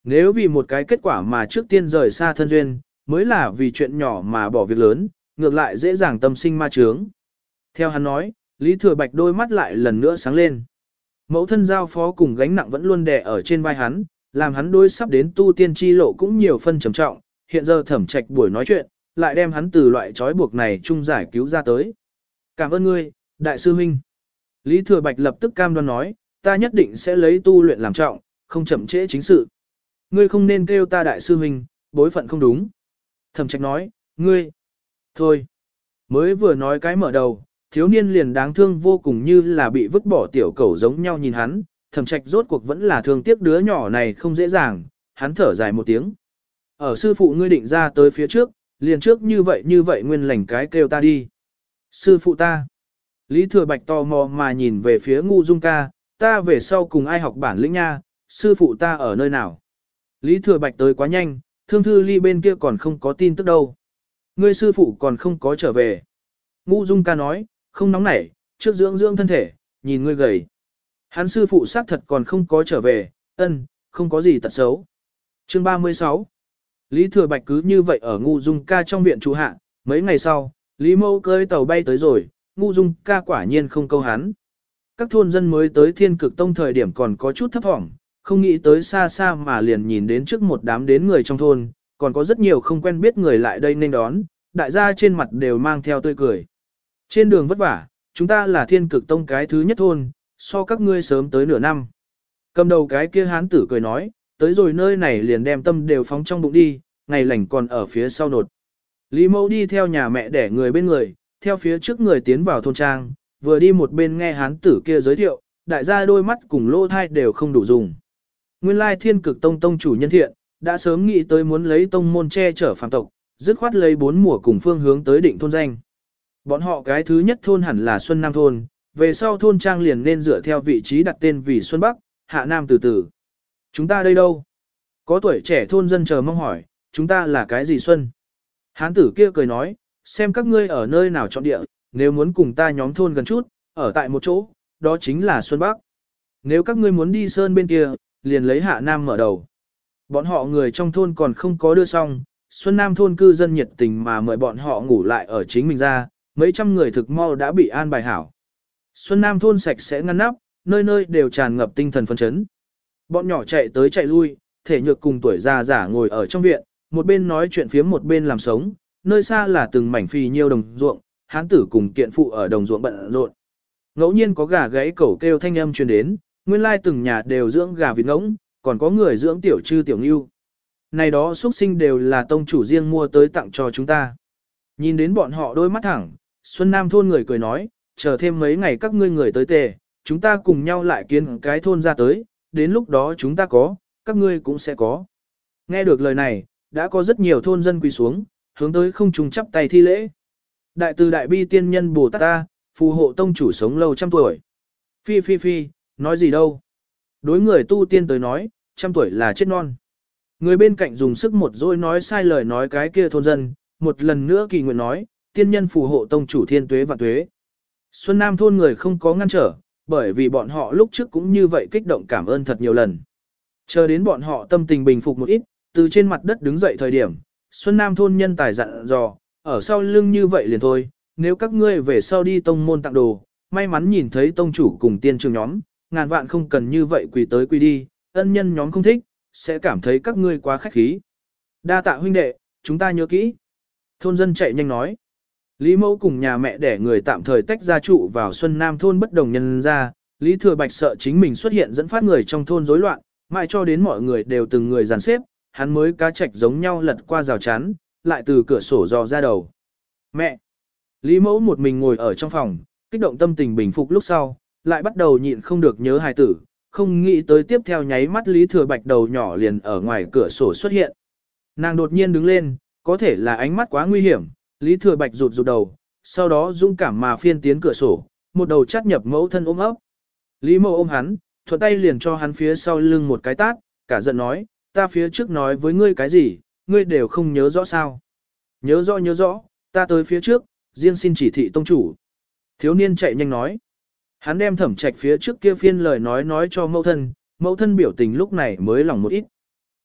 S1: Nếu vì một cái kết quả mà trước tiên rời xa thân duyên, mới là vì chuyện nhỏ mà bỏ việc lớn, ngược lại dễ dàng tâm sinh ma chướng. Theo hắn nói, Lý Thừa Bạch đôi mắt lại lần nữa sáng lên. Mẫu thân giao phó cùng gánh nặng vẫn luôn đè ở trên vai hắn, làm hắn đôi sắp đến tu tiên chi lộ cũng nhiều phân trầm trọng, hiện giờ Thẩm Trạch buổi nói chuyện, lại đem hắn từ loại trói buộc này chung giải cứu ra tới. Cảm ơn ngươi, đại sư huynh. Lý Thừa Bạch lập tức cam đoan nói, ta nhất định sẽ lấy tu luyện làm trọng, không chậm trễ chính sự. Ngươi không nên kêu ta đại sư huynh, bối phận không đúng. Thẩm Trạch nói, ngươi, thôi. Mới vừa nói cái mở đầu, thiếu niên liền đáng thương vô cùng như là bị vứt bỏ tiểu cẩu giống nhau nhìn hắn, Thẩm Trạch rốt cuộc vẫn là thương tiếc đứa nhỏ này không dễ dàng, hắn thở dài một tiếng. Ở sư phụ ngươi định ra tới phía trước, liền trước như vậy nguyên lành cái kêu ta đi. Sư phụ ta. Lý Thừa Bạch tò mò mà nhìn về phía Ngu Dung ca, ta về sau cùng ai học bản lĩnh nha, sư phụ ta ở nơi nào. Lý Thừa Bạch tới quá nhanh, Thương Thư Ly bên kia còn không có tin tức đâu. Ngươi sư phụ còn không có trở về. Ngu Dung ca nói, không nóng nảy, trước dưỡng dưỡng thân thể, nhìn ngươi gầy. Hắn sư phụ xác thật còn không có trở về, không có gì tật xấu. Chương 36. Lý Thừa Bạch cứ như vậy ở Ngu Dung ca trong viện trụ hạ, mấy ngày sau, Lý Mâu cưỡi tàu bay tới rồi, Ngu Dung ca quả nhiên không câu hắn. Các thôn dân mới tới Thiên Cực Tông thời điểm còn có chút thấp thỏm, không nghĩ tới xa xa mà liền nhìn đến trước một đám đến người trong thôn, còn có rất nhiều không quen biết người lại đây nên đón, đại gia trên mặt đều mang theo tươi cười. Trên đường vất vả, chúng ta là Thiên Cực Tông cái thứ nhất thôn, so các ngươi sớm tới nửa năm. Cầm đầu cái kia hán tử cười nói, tới rồi nơi này liền đem tâm đều phóng trong bụng đi, ngày lành còn ở phía sau nột. Lý Mẫu đi theo nhà mẹ để người bên người, theo phía trước người tiến vào thôn trang, vừa đi một bên nghe hán tử kia giới thiệu, đại gia đôi mắt cùng lỗ thai đều không đủ dùng. Nguyên lai Thiên Cực Tông tông chủ nhân thiện, đã sớm nghĩ tới muốn lấy tông môn che chở phàm tộc, dứt khoát lấy 4 mùa cùng phương hướng tới định thôn danh. Bọn họ cái thứ nhất thôn hẳn là Xuân Nam thôn, về sau thôn trang liền nên dựa theo vị trí đặt tên vì Xuân Bắc, Hạ Nam từ từ. Chúng ta đây đâu? Có tuổi trẻ thôn dân chờ mong hỏi, chúng ta là cái gì Xuân? Hán tử kia cười nói, xem các ngươi ở nơi nào chọn địa, nếu muốn cùng ta nhóm thôn gần chút, ở tại một chỗ, đó chính là Xuân Bắc. Nếu các ngươi muốn đi sơn bên kia, liền lấy Hạ Nam mở đầu. Bọn họ người trong thôn còn không có đưa xong, Xuân Nam thôn cư dân nhiệt tình mà mời bọn họ ngủ lại ở chính mình ra, mấy trăm người thực mau đã bị an bài hảo. Xuân Nam thôn sạch sẽ ngăn nắp, nơi nơi đều tràn ngập tinh thần phấn chấn. Bọn nhỏ chạy tới chạy lui, thể nhược cùng tuổi già giả ngồi ở trong viện, một bên nói chuyện phiếm một bên làm sống, nơi xa là từng mảnh phì nhiêu đồng ruộng, hán tử cùng kiện phụ ở đồng ruộng bận rộn. Ngẫu nhiên có gà gáy cẩu kêu thanh âm truyền đến, nguyên lai từng nhà đều dưỡng gà vịt ngỗng, còn có người dưỡng tiểu trư tiểu ngưu. Này đó xuất sinh đều là tông chủ riêng mua tới tặng cho chúng ta. Nhìn đến bọn họ đôi mắt thẳng, Xuân Nam thôn người cười nói, chờ thêm mấy ngày các ngươi người tới tề, chúng ta cùng nhau lại kiến cái thôn ra tới, đến lúc đó chúng ta có, các ngươi cũng sẽ có. Nghe được lời này, đã có rất nhiều thôn dân quỳ xuống, hướng tới không trùng chắp tay thi lễ. Đại từ đại bi tiên nhân Bồ Tát ta, phù hộ tông chủ sống lâu trăm tuổi. Phi phi phi, nói gì đâu. Đối người tu tiên tới nói, trăm tuổi là chết non. Người bên cạnh dùng sức một dối nói sai lời nói cái kia thôn dân, một lần nữa kỳ nguyện nói, tiên nhân phù hộ tông chủ thiên tuế và tuế. Xuân Nam thôn người không có ngăn trở, bởi vì bọn họ lúc trước cũng như vậy kích động cảm ơn thật nhiều lần. Chờ đến bọn họ tâm tình bình phục một ít, từ trên mặt đất đứng dậy thời điểm, Xuân Nam thôn nhân tài dặn dò, ở sau lưng như vậy liền thôi, nếu các ngươi về sau đi tông môn tặng đồ, may mắn nhìn thấy tông chủ cùng tiên trường nhóm, ngàn vạn không cần như vậy quỳ tới quỳ đi, ân nhân nhóm không thích, sẽ cảm thấy các ngươi quá khách khí. Đa tạ huynh đệ, chúng ta nhớ kỹ. Thôn dân chạy nhanh nói. Lý Mẫu cùng nhà mẹ để người tạm thời tách ra trụ vào Xuân Nam thôn bất đồng nhân ra, Lý Thừa Bạch sợ chính mình xuất hiện dẫn phát người trong thôn rối loạn, mãi cho đến mọi người đều từng người dàn xếp, hắn mới cá trạch giống nhau lật qua rào chắn, lại từ cửa sổ dò ra đầu. Mẹ! Lý Mẫu một mình ngồi ở trong phòng, kích động tâm tình bình phục lúc sau, lại bắt đầu nhịn không được nhớ hài tử, không nghĩ tới tiếp theo nháy mắt Lý Thừa Bạch đầu nhỏ liền ở ngoài cửa sổ xuất hiện. Nàng đột nhiên đứng lên, có thể là ánh mắt quá nguy hiểm, Lý Thừa Bạch rụt rụt đầu, sau đó dũng cảm mà phiên tiến cửa sổ, một đầu chắt nhập mẫu thân ôm ấp. Lý Mẫu ôm hắn, thuận tay liền cho hắn phía sau lưng một cái tát, cả giận nói, ta phía trước nói với ngươi cái gì, ngươi đều không nhớ rõ sao. Nhớ rõ, ta tới phía trước, riêng xin chỉ thị tông chủ. Thiếu niên chạy nhanh nói. Hắn đem Thẩm Trạch phía trước kia phiên lời nói cho mẫu thân biểu tình lúc này mới lòng một ít.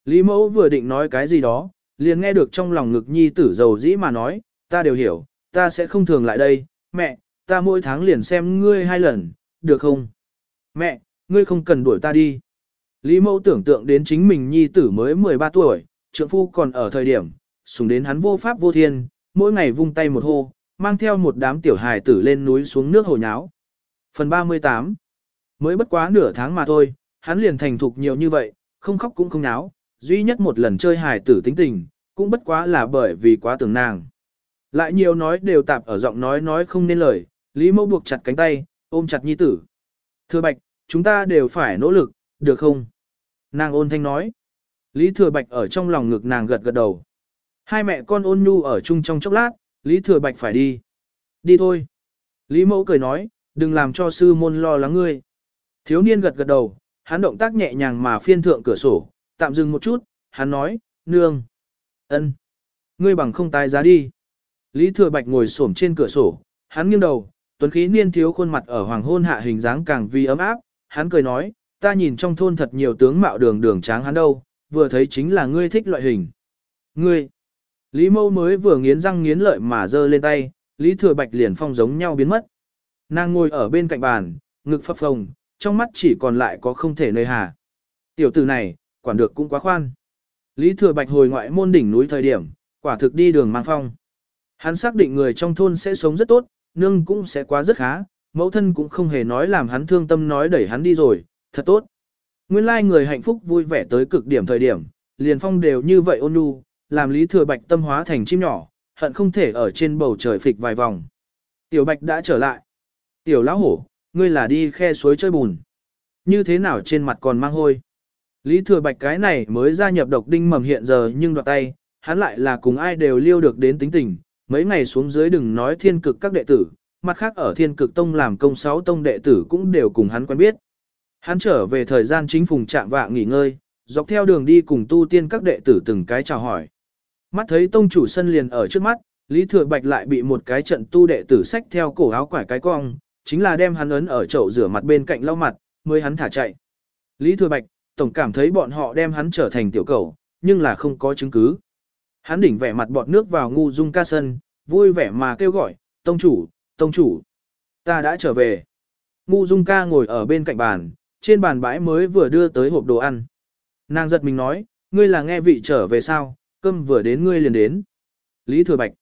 S1: Lý mẫu vừa định nói cái gì đó, liền nghe được trong lòng ngực nhi tử dầu dĩ mà nói, ta đều hiểu, ta sẽ không thường lại đây, mẹ, ta mỗi tháng liền xem ngươi 2 lần, được không? Mẹ, ngươi không cần đuổi ta đi. Lý mẫu tưởng tượng đến chính mình nhi tử mới 13 tuổi, trượng phu còn ở thời điểm, sùng đến hắn vô pháp vô thiên, mỗi ngày vung tay một hô, mang theo một đám tiểu hài tử lên núi xuống nước hồ nháo. Phần 38 mới bất quá nửa tháng mà thôi, hắn liền thành thục nhiều như vậy, không khóc cũng không náo, duy nhất một lần chơi hài tử tính tình, cũng bất quá là bởi vì quá tưởng nàng. Lại nhiều nói đều tạp ở giọng nói không nên lời, Lý mẫu buộc chặt cánh tay, ôm chặt nhi tử. Thừa Bạch, chúng ta đều phải nỗ lực, được không? Nàng ôn thanh nói. Lý Thừa Bạch ở trong lòng ngực nàng gật gật đầu. Hai mẹ con ôn nhu ở chung trong chốc lát, Lý Thừa Bạch phải đi. Đi thôi. Lý mẫu cười nói, đừng làm cho sư môn lo lắng ngươi. Thiếu niên gật gật đầu, hắn động tác nhẹ nhàng mà phiên thượng cửa sổ, tạm dừng một chút, hắn nói, nương. Ân, ngươi bằng không tái giá đi. Lý Thừa Bạch ngồi xổm trên cửa sổ, hắn nghiêng đầu, tuấn khí niên thiếu khuôn mặt ở hoàng hôn hạ hình dáng càng vi ấm áp, hắn cười nói, ta nhìn trong thôn thật nhiều tướng mạo đường đường tráng hắn đâu, vừa thấy chính là ngươi thích loại hình. Ngươi, Lý Mâu mới vừa nghiến răng nghiến lợi mà giơ lên tay, Lý Thừa Bạch liền phong giống nhau biến mất. Nàng ngồi ở bên cạnh bàn, ngực phập phồng, trong mắt chỉ còn lại có không thể nơi hà. Tiểu tử này, quản được cũng quá khoan. Lý Thừa Bạch hồi ngoại môn đỉnh núi thời điểm, quả thực đi đường mang phong. Hắn xác định người trong thôn sẽ sống rất tốt, nương cũng sẽ quá rất khá, mẫu thân cũng không hề nói làm hắn thương tâm nói đẩy hắn đi rồi, thật tốt. Nguyên lai người hạnh phúc vui vẻ tới cực điểm thời điểm, liền phong đều như vậy ôn nhu, làm Lý Thừa Bạch tâm hóa thành chim nhỏ, hận không thể ở trên bầu trời phịch vài vòng. Tiểu Bạch đã trở lại. Tiểu lão hổ, ngươi là đi khe suối chơi bùn. Như thế nào trên mặt còn mang hôi. Lý Thừa Bạch cái này mới gia nhập độc đinh mầm hiện giờ nhưng đoạt tay, hắn lại là cùng ai đều liêu được đến tính tình. Mấy ngày xuống dưới đừng nói thiên cực các đệ tử, mặt khác ở thiên cực tông làm công 6 tông đệ tử cũng đều cùng hắn quen biết. Hắn trở về thời gian chính phùng trạng vạng nghỉ ngơi, dọc theo đường đi cùng tu tiên các đệ tử từng cái chào hỏi. Mắt thấy tông chủ sân liền ở trước mắt, Lý Thừa Bạch lại bị một cái trận tu đệ tử xách theo cổ áo quải cái cong, chính là đem hắn ấn ở chậu rửa mặt bên cạnh lau mặt, mới hắn thả chạy. Lý Thừa Bạch, tổng cảm thấy bọn họ đem hắn trở thành tiểu cầu, nhưng là không có chứng cứ. Hắn đỉnh vẻ mặt bọt nước vào ngu dung ca sân, vui vẻ mà kêu gọi, tông chủ, ta đã trở về. Ngu dung ca ngồi ở bên cạnh bàn, trên bàn bãi mới vừa đưa tới hộp đồ ăn. Nàng giật mình nói, ngươi là nghe vị trở về sao, cơm vừa đến ngươi liền đến. Lý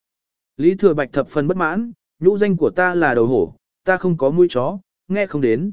S1: Thừa Bạch thập phần bất mãn, nhũ danh của ta là đầu hổ, ta không có mũi chó, nghe không đến.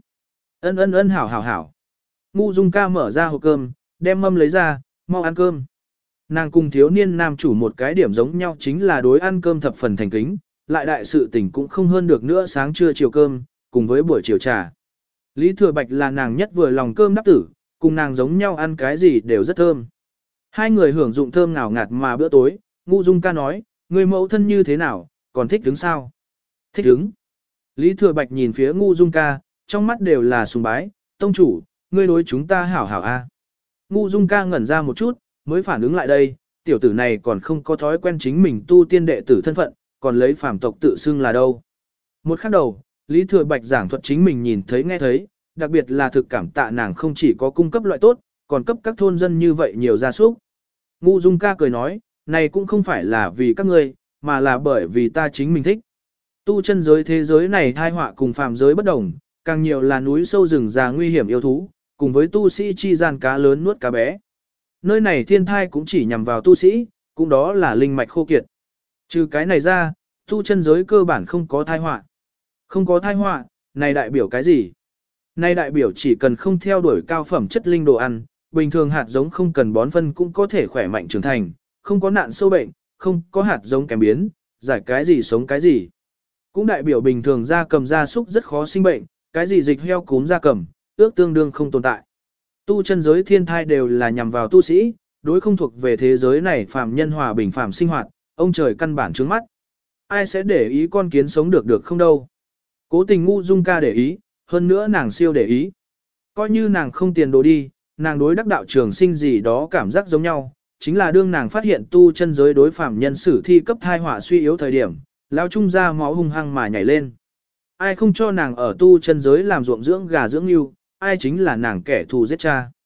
S1: Ân hảo. Ngu dung ca mở ra hộp cơm, đem mâm lấy ra, mau ăn cơm. Nàng cùng thiếu niên nam chủ một cái điểm giống nhau chính là đối ăn cơm thập phần thành kính, lại đại sự tình cũng không hơn được nữa sáng trưa chiều cơm, cùng với buổi chiều trà. Lý Thừa Bạch là nàng nhất vừa lòng cơm đáp tử, cùng nàng giống nhau ăn cái gì đều rất thơm. Hai người hưởng dụng thơm ngào ngạt mà bữa tối, Ngu Dung ca nói, người mẫu thân như thế nào, còn thích đứng sao? Thích đứng. Lý Thừa Bạch nhìn phía Ngu Dung ca, trong mắt đều là sùng bái, tông chủ, ngươi đối chúng ta hảo hảo a. Ngu Dung ca ngẩn ra một chút, mới phản ứng lại đây, tiểu tử này còn không có thói quen chính mình tu tiên đệ tử thân phận, còn lấy phàm tộc tự xưng là đâu. Một khắc đầu, Lý Thừa Bạch giảng thuật chính mình nhìn thấy nghe thấy, đặc biệt là thực cảm tạ nàng không chỉ có cung cấp loại tốt, còn cấp các thôn dân như vậy nhiều gia súc. Ngu Dung ca cười nói, này cũng không phải là vì các ngươi, mà là bởi vì ta chính mình thích. Tu chân giới thế giới này thai họa cùng phàm giới bất đồng, càng nhiều là núi sâu rừng già nguy hiểm yêu thú, cùng với tu sĩ chi gian cá lớn nuốt cá bé. Nơi này thiên thai cũng chỉ nhằm vào tu sĩ, cũng đó là linh mạch khô kiệt. Trừ cái này ra, tu chân giới cơ bản không có thai họa. Không có thai họa, này đại biểu cái gì? Này đại biểu chỉ cần không theo đuổi cao phẩm chất linh đồ ăn, bình thường hạt giống không cần bón phân cũng có thể khỏe mạnh trưởng thành, không có nạn sâu bệnh, không có hạt giống kém biến, giải cái gì sống cái gì. Cũng đại biểu bình thường gia cầm gia súc rất khó sinh bệnh, cái gì dịch heo cúm gia cầm, ước tương đương không tồn tại. Tu chân giới thiên thai đều là nhằm vào tu sĩ, đối không thuộc về thế giới này phàm nhân hòa bình phàm sinh hoạt, ông trời căn bản trướng mắt. Ai sẽ để ý con kiến sống được không đâu. Cố tình Ngu Dung ca để ý, hơn nữa nàng siêu để ý. Coi như nàng không tiền đồ đi, nàng đối đắc đạo trường sinh gì đó cảm giác giống nhau, chính là đương nàng phát hiện tu chân giới đối phàm nhân sử thi cấp thai họa suy yếu thời điểm, lao trung ra máu hung hăng mà nhảy lên. Ai không cho nàng ở tu chân giới làm ruộng dưỡng gà dưỡng yêu, ai chính là nàng kẻ thù giết cha.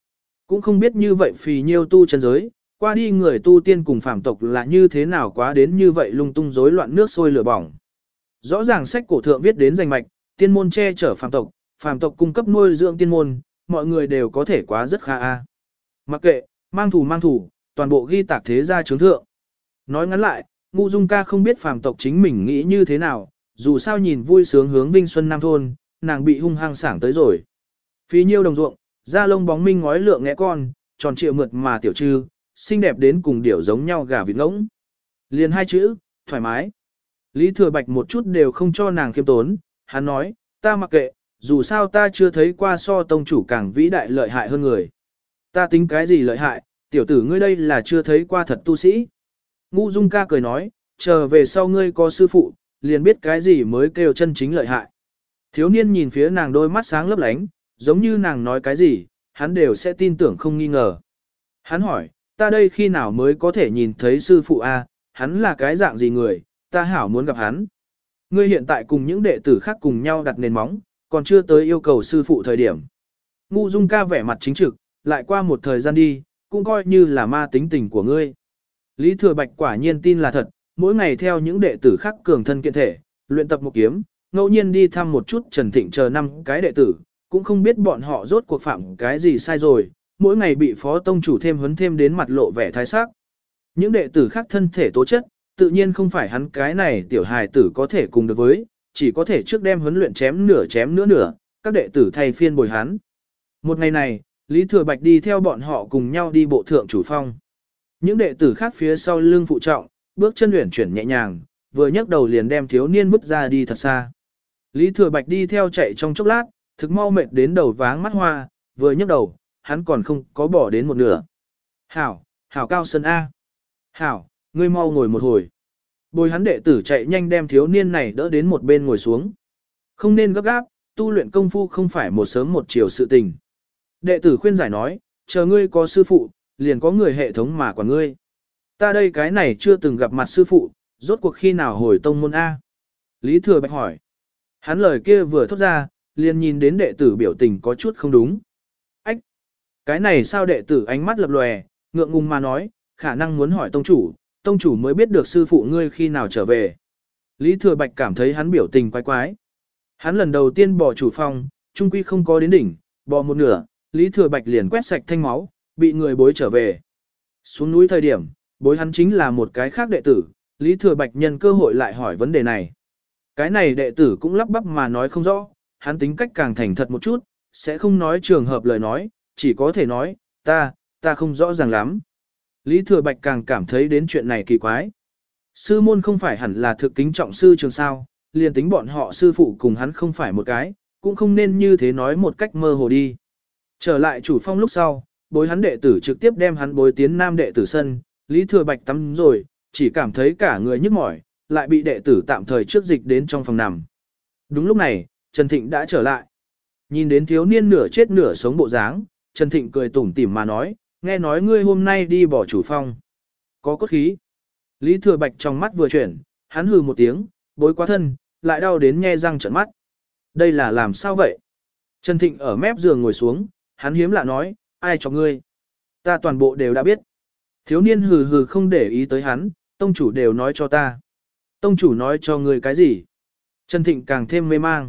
S1: Cũng không biết như vậy phì nhiêu tu chân giới, qua đi người tu tiên cùng phàm tộc là như thế nào quá đến như vậy lung tung rối loạn nước sôi lửa bỏng. Rõ ràng sách cổ thượng viết đến danh mạch, tiên môn che chở phàm tộc cung cấp nuôi dưỡng tiên môn, mọi người đều có thể quá rất kha a. Mặc kệ, mang thủ, toàn bộ ghi tạc thế gia chướng thượng. Nói ngắn lại, Ngũ Dung ca không biết phàm tộc chính mình nghĩ như thế nào, dù sao nhìn vui sướng hướng Vinh Xuân Nam thôn, nàng bị hung hăng sảng tới rồi. Phí nhiêu đồng ruộng, da lông bóng minh ngói lượng ngẽ con, tròn trịa mượt mà tiểu trư, xinh đẹp đến cùng điểu giống nhau gà vịt ngỗng. Liền hai chữ, thoải mái. Lý Thừa Bạch một chút đều không cho nàng khiêm tốn, hắn nói, ta mặc kệ, dù sao ta chưa thấy qua so tông chủ càng vĩ đại lợi hại hơn người. Ta tính cái gì lợi hại, tiểu tử ngươi đây là chưa thấy qua thật tu sĩ. Ngũ Dung ca cười nói, chờ về sau ngươi có sư phụ, liền biết cái gì mới kêu chân chính lợi hại. Thiếu niên nhìn phía nàng đôi mắt sáng lấp lánh, giống như nàng nói cái gì, hắn đều sẽ tin tưởng không nghi ngờ. Hắn hỏi, ta đây khi nào mới có thể nhìn thấy sư phụ a? Hắn là cái dạng gì người, ta hảo muốn gặp hắn. Ngươi hiện tại cùng những đệ tử khác cùng nhau đặt nền móng, còn chưa tới yêu cầu sư phụ thời điểm. Ngũ Dung ca vẻ mặt chính trực, lại qua một thời gian đi, cũng coi như là ma tính tình của ngươi. Lý Thừa Bạch quả nhiên tin là thật, mỗi ngày theo những đệ tử khác cường thân kiện thể, luyện tập một kiếm, ngẫu nhiên đi thăm một chút Trần Thịnh chờ 5 cái đệ tử, cũng không biết bọn họ rốt cuộc phạm cái gì sai rồi, mỗi ngày bị phó tông chủ thêm huấn thêm đến mặt lộ vẻ thái sắc. Những đệ tử khác thân thể tố chất, tự nhiên không phải hắn cái này tiểu hài tử có thể cùng được với, chỉ có thể trước đem huấn luyện chém nửa, các đệ tử thay phiên bồi hắn. Một ngày này, Lý Thừa Bạch đi theo bọn họ cùng nhau đi bộ thượng chủ phong. Những đệ tử khác phía sau lưng phụ trọng, bước chân luyện chuyển nhẹ nhàng, vừa nhấc đầu liền đem thiếu niên vứt ra đi thật xa. Lý Thừa Bạch đi theo chạy trong chốc lát, thực mau mệt đến đầu váng mắt hoa, vừa nhấc đầu, hắn còn không có bỏ đến một nửa. Hảo Cao Sơn A. Hảo, ngươi mau ngồi một hồi. Bồi hắn đệ tử chạy nhanh đem thiếu niên này đỡ đến một bên ngồi xuống. Không nên gấp gáp, tu luyện công phu không phải một sớm một chiều sự tình. Đệ tử khuyên giải nói, chờ ngươi có sư phụ, liền có người hệ thống mà quản ngươi. Ta đây cái này chưa từng gặp mặt sư phụ, rốt cuộc khi nào hồi tông môn A. Lý Thừa Bạch hỏi. Hắn lời kia vừa thốt ra, liền nhìn đến đệ tử biểu tình có chút không đúng. Ách! Cái này sao đệ tử ánh mắt lập lòe, ngượng ngùng mà nói, khả năng muốn hỏi tông chủ mới biết được sư phụ ngươi khi nào trở về. Lý Thừa Bạch cảm thấy hắn biểu tình quái quái. Hắn lần đầu tiên bỏ chủ phong, trung quy không có đến đỉnh, bỏ một nửa, Lý Thừa Bạch liền quét sạch thanh máu, bị người bối trở về. Xuống núi thời điểm, bối hắn chính là một cái khác đệ tử, Lý Thừa Bạch nhân cơ hội lại hỏi vấn đề này. Cái này đệ tử cũng lắp bắp mà nói không rõ, hắn tính cách càng thành thật một chút, sẽ không nói trường hợp lời nói, chỉ có thể nói, ta không rõ ràng lắm. Lý Thừa Bạch càng cảm thấy đến chuyện này kỳ quái. Sư môn không phải hẳn là thực kính trọng sư trường sao, liền tính bọn họ sư phụ cùng hắn không phải một cái, cũng không nên như thế nói một cách mơ hồ đi. Trở lại chủ phong lúc sau, bối hắn đệ tử trực tiếp đem hắn bối tiến nam đệ tử sân, Lý Thừa Bạch tắm rồi, chỉ cảm thấy cả người nhức mỏi, lại bị đệ tử tạm thời trước dịch đến trong phòng nằm. Đúng lúc này, Trần Thịnh đã trở lại. Nhìn đến thiếu niên nửa chết nửa sống bộ dáng, Trần Thịnh cười tủm tỉm mà nói, nghe nói ngươi hôm nay đi bỏ chủ phong. Có cốt khí. Lý Thừa Bạch trong mắt vừa chuyển, hắn hừ một tiếng, bối quá thân, lại đau đến nhe răng trợn mắt. Đây là làm sao vậy? Trần Thịnh ở mép giường ngồi xuống, hắn hiếm lạ nói, ai cho ngươi? Ta toàn bộ đều đã biết. Thiếu niên hừ hừ không để ý tới hắn, tông chủ đều nói cho ta. Tông chủ nói cho ngươi cái gì? Trần Thịnh càng thêm mê mang.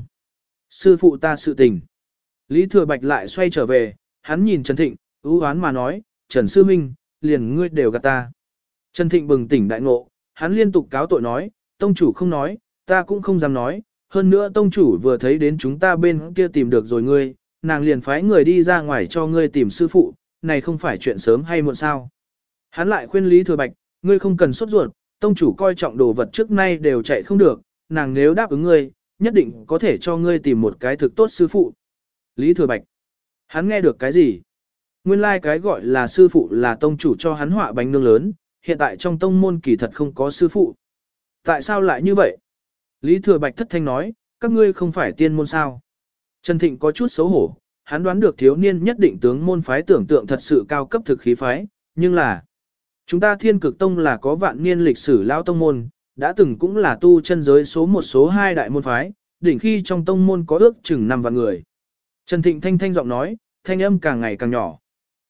S1: Sư phụ ta sự tình. Lý Thừa Bạch lại xoay trở về, hắn nhìn Trần Thịnh, ưu hoán mà nói, Trần Sư Minh, liền ngươi đều gạt ta. Trần Thịnh bừng tỉnh đại ngộ, hắn liên tục cáo tội nói, tông chủ không nói, ta cũng không dám nói, hơn nữa tông chủ vừa thấy đến chúng ta bên kia tìm được rồi ngươi, nàng liền phái người đi ra ngoài cho ngươi tìm sư phụ, này không phải chuyện sớm hay muộn sao. Hắn lại khuyên Lý Thừa Bạch, ngươi không cần sốt ruột, tông chủ coi trọng đồ vật trước nay đều chạy không được, nàng nếu đáp ứng ngươi, nhất định có thể cho ngươi tìm một cái thực tốt sư phụ. Lý Thừa Bạch, hắn nghe được cái gì? Nguyên lai cái gọi là sư phụ là tông chủ cho hắn họa bánh nướng lớn, hiện tại trong tông môn kỳ thật không có sư phụ. Tại sao lại như vậy? Lý Thừa Bạch thất thanh nói, các ngươi không phải tiên môn sao? Trần Thịnh có chút xấu hổ, hắn đoán được thiếu niên nhất định tướng môn phái tưởng tượng thật sự cao cấp thực khí phái, nhưng là chúng ta Thiên Cực Tông là có vạn niên lịch sử lão tông môn, đã từng cũng là tu chân giới số 1 số 2 đại môn phái, đỉnh khi trong tông môn có ước chừng 5 vạn người. Trần Thịnh thanh thanh giọng nói, thanh âm càng ngày càng nhỏ.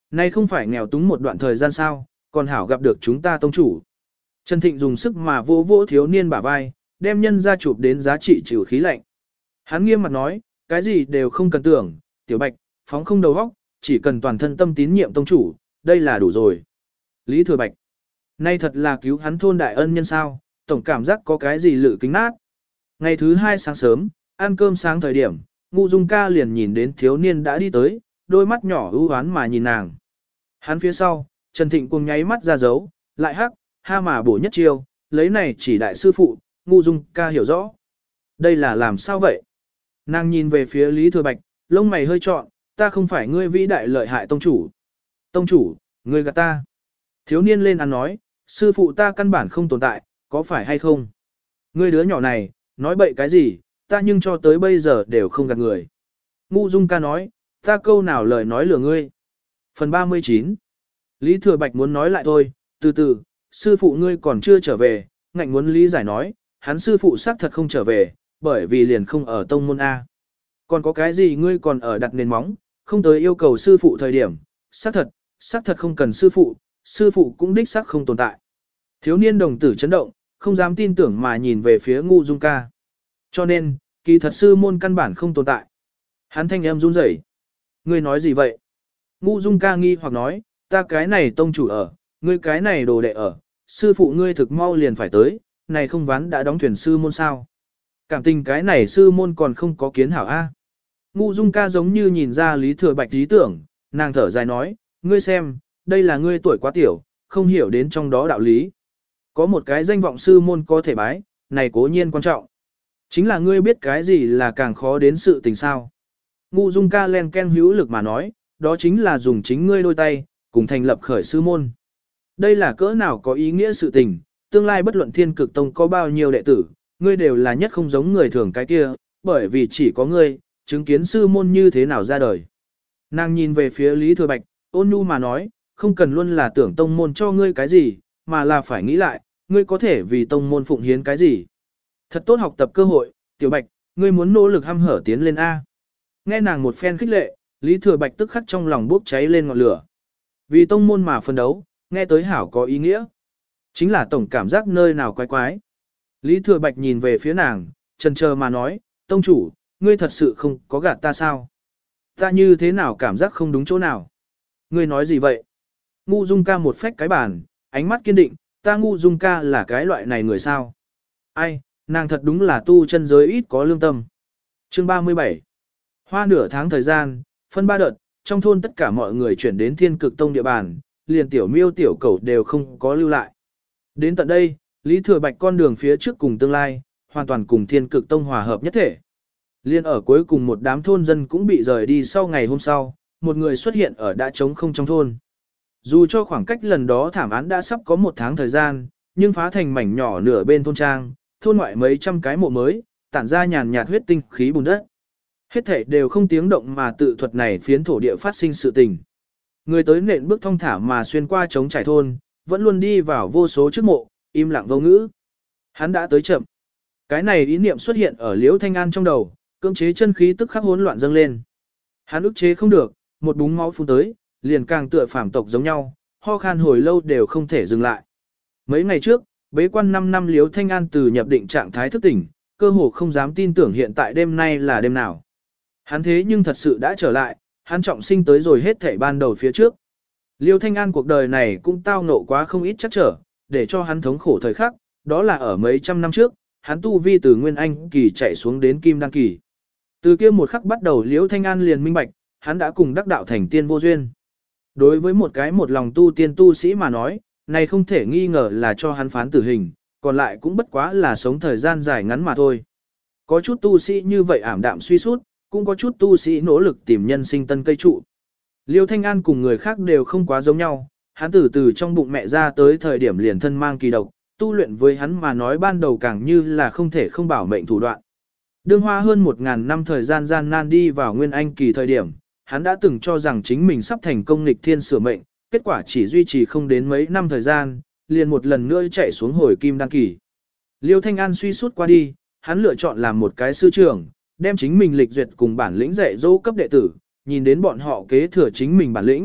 S1: Nay không phải nghèo túng một đoạn thời gian sao, còn hảo gặp được chúng ta tông chủ. Trần Thịnh dùng sức mà vỗ vỗ thiếu niên bả vai, đem nhân ra chụp đến giá trị chịu khí lạnh. Hắn nghiêm mặt nói, cái gì đều không cần tưởng, tiểu bạch, phóng không đầu óc, chỉ cần toàn thân tâm tín nhiệm tông chủ, đây là đủ rồi. Lý Thừa Bạch, nay thật là cứu hắn thôn đại ân nhân sao, tổng cảm giác có cái gì lự kính nát. Ngày thứ 2 sáng sớm, ăn cơm sáng thời điểm, Ngụ Dung ca liền nhìn đến thiếu niên đã đi tới, đôi mắt nhỏ ưu hoán mà nhìn nàng. Hắn phía sau, Trần Thịnh cùng nháy mắt ra dấu, lại hắc, ha mà bổ nhất chiêu, lấy này chỉ đại sư phụ, Ngụ Dung ca hiểu rõ. Đây là làm sao vậy? Nàng nhìn về phía Lý Thừa Bạch, lông mày hơi trọn, ta không phải ngươi vĩ đại lợi hại tông chủ. Tông chủ, ngươi gạt ta. Thiếu niên lên ăn nói, sư phụ ta căn bản không tồn tại, có phải hay không? Ngươi đứa nhỏ này, nói bậy cái gì, ta nhưng cho tới bây giờ đều không gạt người. Ngụ Dung ca nói, ta câu nào lời nói lừa ngươi. Phần 39. Lý Thừa Bạch muốn nói lại thôi, từ từ, sư phụ ngươi còn chưa trở về, ngạnh muốn lý giải nói, hắn sư phụ xác thật không trở về, bởi vì liền không ở tông môn A. Còn có cái gì ngươi còn ở đặt nền móng, không tới yêu cầu sư phụ thời điểm, xác thật không cần sư phụ cũng đích xác không tồn tại. Thiếu niên đồng tử chấn động, không dám tin tưởng mà nhìn về phía Ngụ Dung ca. Cho nên, kỳ thật sư môn căn bản không tồn tại. Hắn thanh em run rẩy. Ngươi nói gì vậy? Ngụ Dung ca nghi hoặc nói, ta cái này tông chủ ở, ngươi cái này đồ đệ ở, sư phụ ngươi thực mau liền phải tới, này không ván đã đóng thuyền sư môn sao? Cảm tình cái này sư môn còn không có kiến hảo A. Ngụ Dung ca giống như nhìn ra Lý Thừa Bạch ý tưởng, nàng thở dài nói, ngươi xem, đây là ngươi tuổi quá tiểu, không hiểu đến trong đó đạo lý. Có một cái danh vọng sư môn có thể bái, này cố nhiên quan trọng. Chính là ngươi biết cái gì là càng khó đến sự tình sao. Ngụ Dung ca len ken hữu lực mà nói, đó chính là dùng chính ngươi đôi tay, cùng thành lập khởi sư môn. Đây là cỡ nào có ý nghĩa sự tình, tương lai bất luận Thiên Cực Tông có bao nhiêu đệ tử, ngươi đều là nhất không giống người thường cái kia, bởi vì chỉ có ngươi, chứng kiến sư môn như thế nào ra đời. Nàng nhìn về phía Lý Thừa Bạch, ôn nhu mà nói, không cần luôn là tưởng tông môn cho ngươi cái gì, mà là phải nghĩ lại, ngươi có thể vì tông môn phụng hiến cái gì. Thật tốt học tập cơ hội, Tiểu Bạch, ngươi muốn nỗ lực hăm hở tiến lên A. Nghe nàng một phen khích lệ, Lý Thừa Bạch tức khắc trong lòng bốc cháy lên ngọn lửa. Vì tông môn mà phân đấu, nghe tới hảo có ý nghĩa. Chính là tổng cảm giác nơi nào quái quái. Lý Thừa Bạch nhìn về phía nàng, chần chờ mà nói, tông chủ, ngươi thật sự không có gạt ta sao? Ta như thế nào cảm giác không đúng chỗ nào? Ngươi nói gì vậy? Ngụ Dung ca một phách cái bàn, ánh mắt kiên định, ta Ngụ Dung ca là cái loại này người sao? Ai, nàng thật đúng là tu chân giới ít có lương tâm. Chương 37. Hoa nửa tháng thời gian, phân 3 đợt, trong thôn tất cả mọi người chuyển đến Thiên Cực Tông địa bàn, liền tiểu miêu tiểu cẩu đều không có lưu lại. Đến tận đây, Lý Thừa Bạch con đường phía trước cùng tương lai, hoàn toàn cùng Thiên Cực Tông hòa hợp nhất thể. Liên ở cuối cùng một đám thôn dân cũng bị rời đi sau ngày hôm sau, một người xuất hiện ở đã trống không trong thôn. Dù cho khoảng cách lần đó thảm án đã sắp có 1 tháng thời gian, nhưng phá thành mảnh nhỏ nửa bên thôn trang, thôn ngoại mấy trăm cái mộ mới, tản ra nhàn nhạt huyết tinh khí bùn đất. Hết thảy đều không tiếng động mà tự thuật này phiến thổ địa phát sinh sự tình. Người tới nện bước thong thả mà xuyên qua trống trải thôn, vẫn luôn đi vào vô số trước mộ, im lặng vô ngữ. Hắn đã tới chậm. Cái này ý niệm xuất hiện ở Liễu Thanh An trong đầu, cưỡng chế chân khí tức khắc hỗn loạn dâng lên. Hắn ức chế không được, một búng máu phun tới, liền càng tựa phàm tộc giống nhau, ho khan hồi lâu đều không thể dừng lại. Mấy ngày trước, bế quan 5 năm Liễu Thanh An từ nhập định trạng thái thức tỉnh, cơ hồ không dám tin tưởng hiện tại đêm nay là đêm nào. Hắn thế nhưng thật sự đã trở lại, hắn trọng sinh tới rồi hết thảy ban đầu phía trước. Liêu Thanh An cuộc đời này cũng tao ngộ quá không ít chắc trở, để cho hắn thống khổ thời khắc, đó là ở mấy trăm năm trước, hắn tu vi từ Nguyên Anh kỳ chạy xuống đến Kim Đăng kỳ. Từ kia một khắc bắt đầu Liêu Thanh An liền minh bạch, hắn đã cùng đắc đạo thành tiên vô duyên. Đối với một cái một lòng tu tiên tu sĩ mà nói, này không thể nghi ngờ là cho hắn phán tử hình, còn lại cũng bất quá là sống thời gian dài ngắn mà thôi. Có chút tu sĩ như vậy ảm đạm suy sút, cũng có chút tu sĩ nỗ lực tìm nhân sinh tân cây trụ. Liêu Thanh An cùng người khác đều không quá giống nhau, hắn từ từ trong bụng mẹ ra tới thời điểm liền thân mang kỳ độc, tu luyện với hắn mà nói ban đầu càng như là không thể không bảo mệnh thủ đoạn. Đương hoa hơn 1000 năm thời gian gian nan đi vào Nguyên Anh kỳ thời điểm, hắn đã từng cho rằng chính mình sắp thành công nghịch thiên sửa mệnh, kết quả chỉ duy trì không đến mấy năm thời gian, liền một lần nữa chạy xuống hồi Kim Đăng kỳ. Liêu Thanh An suy sút qua đi, hắn lựa chọn làm một cái sư trưởng, đem chính mình lịch duyệt cùng bản lĩnh dạy dỗ cấp đệ tử, nhìn đến bọn họ kế thừa chính mình bản lĩnh,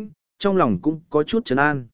S1: trong lòng cũng có chút trấn an.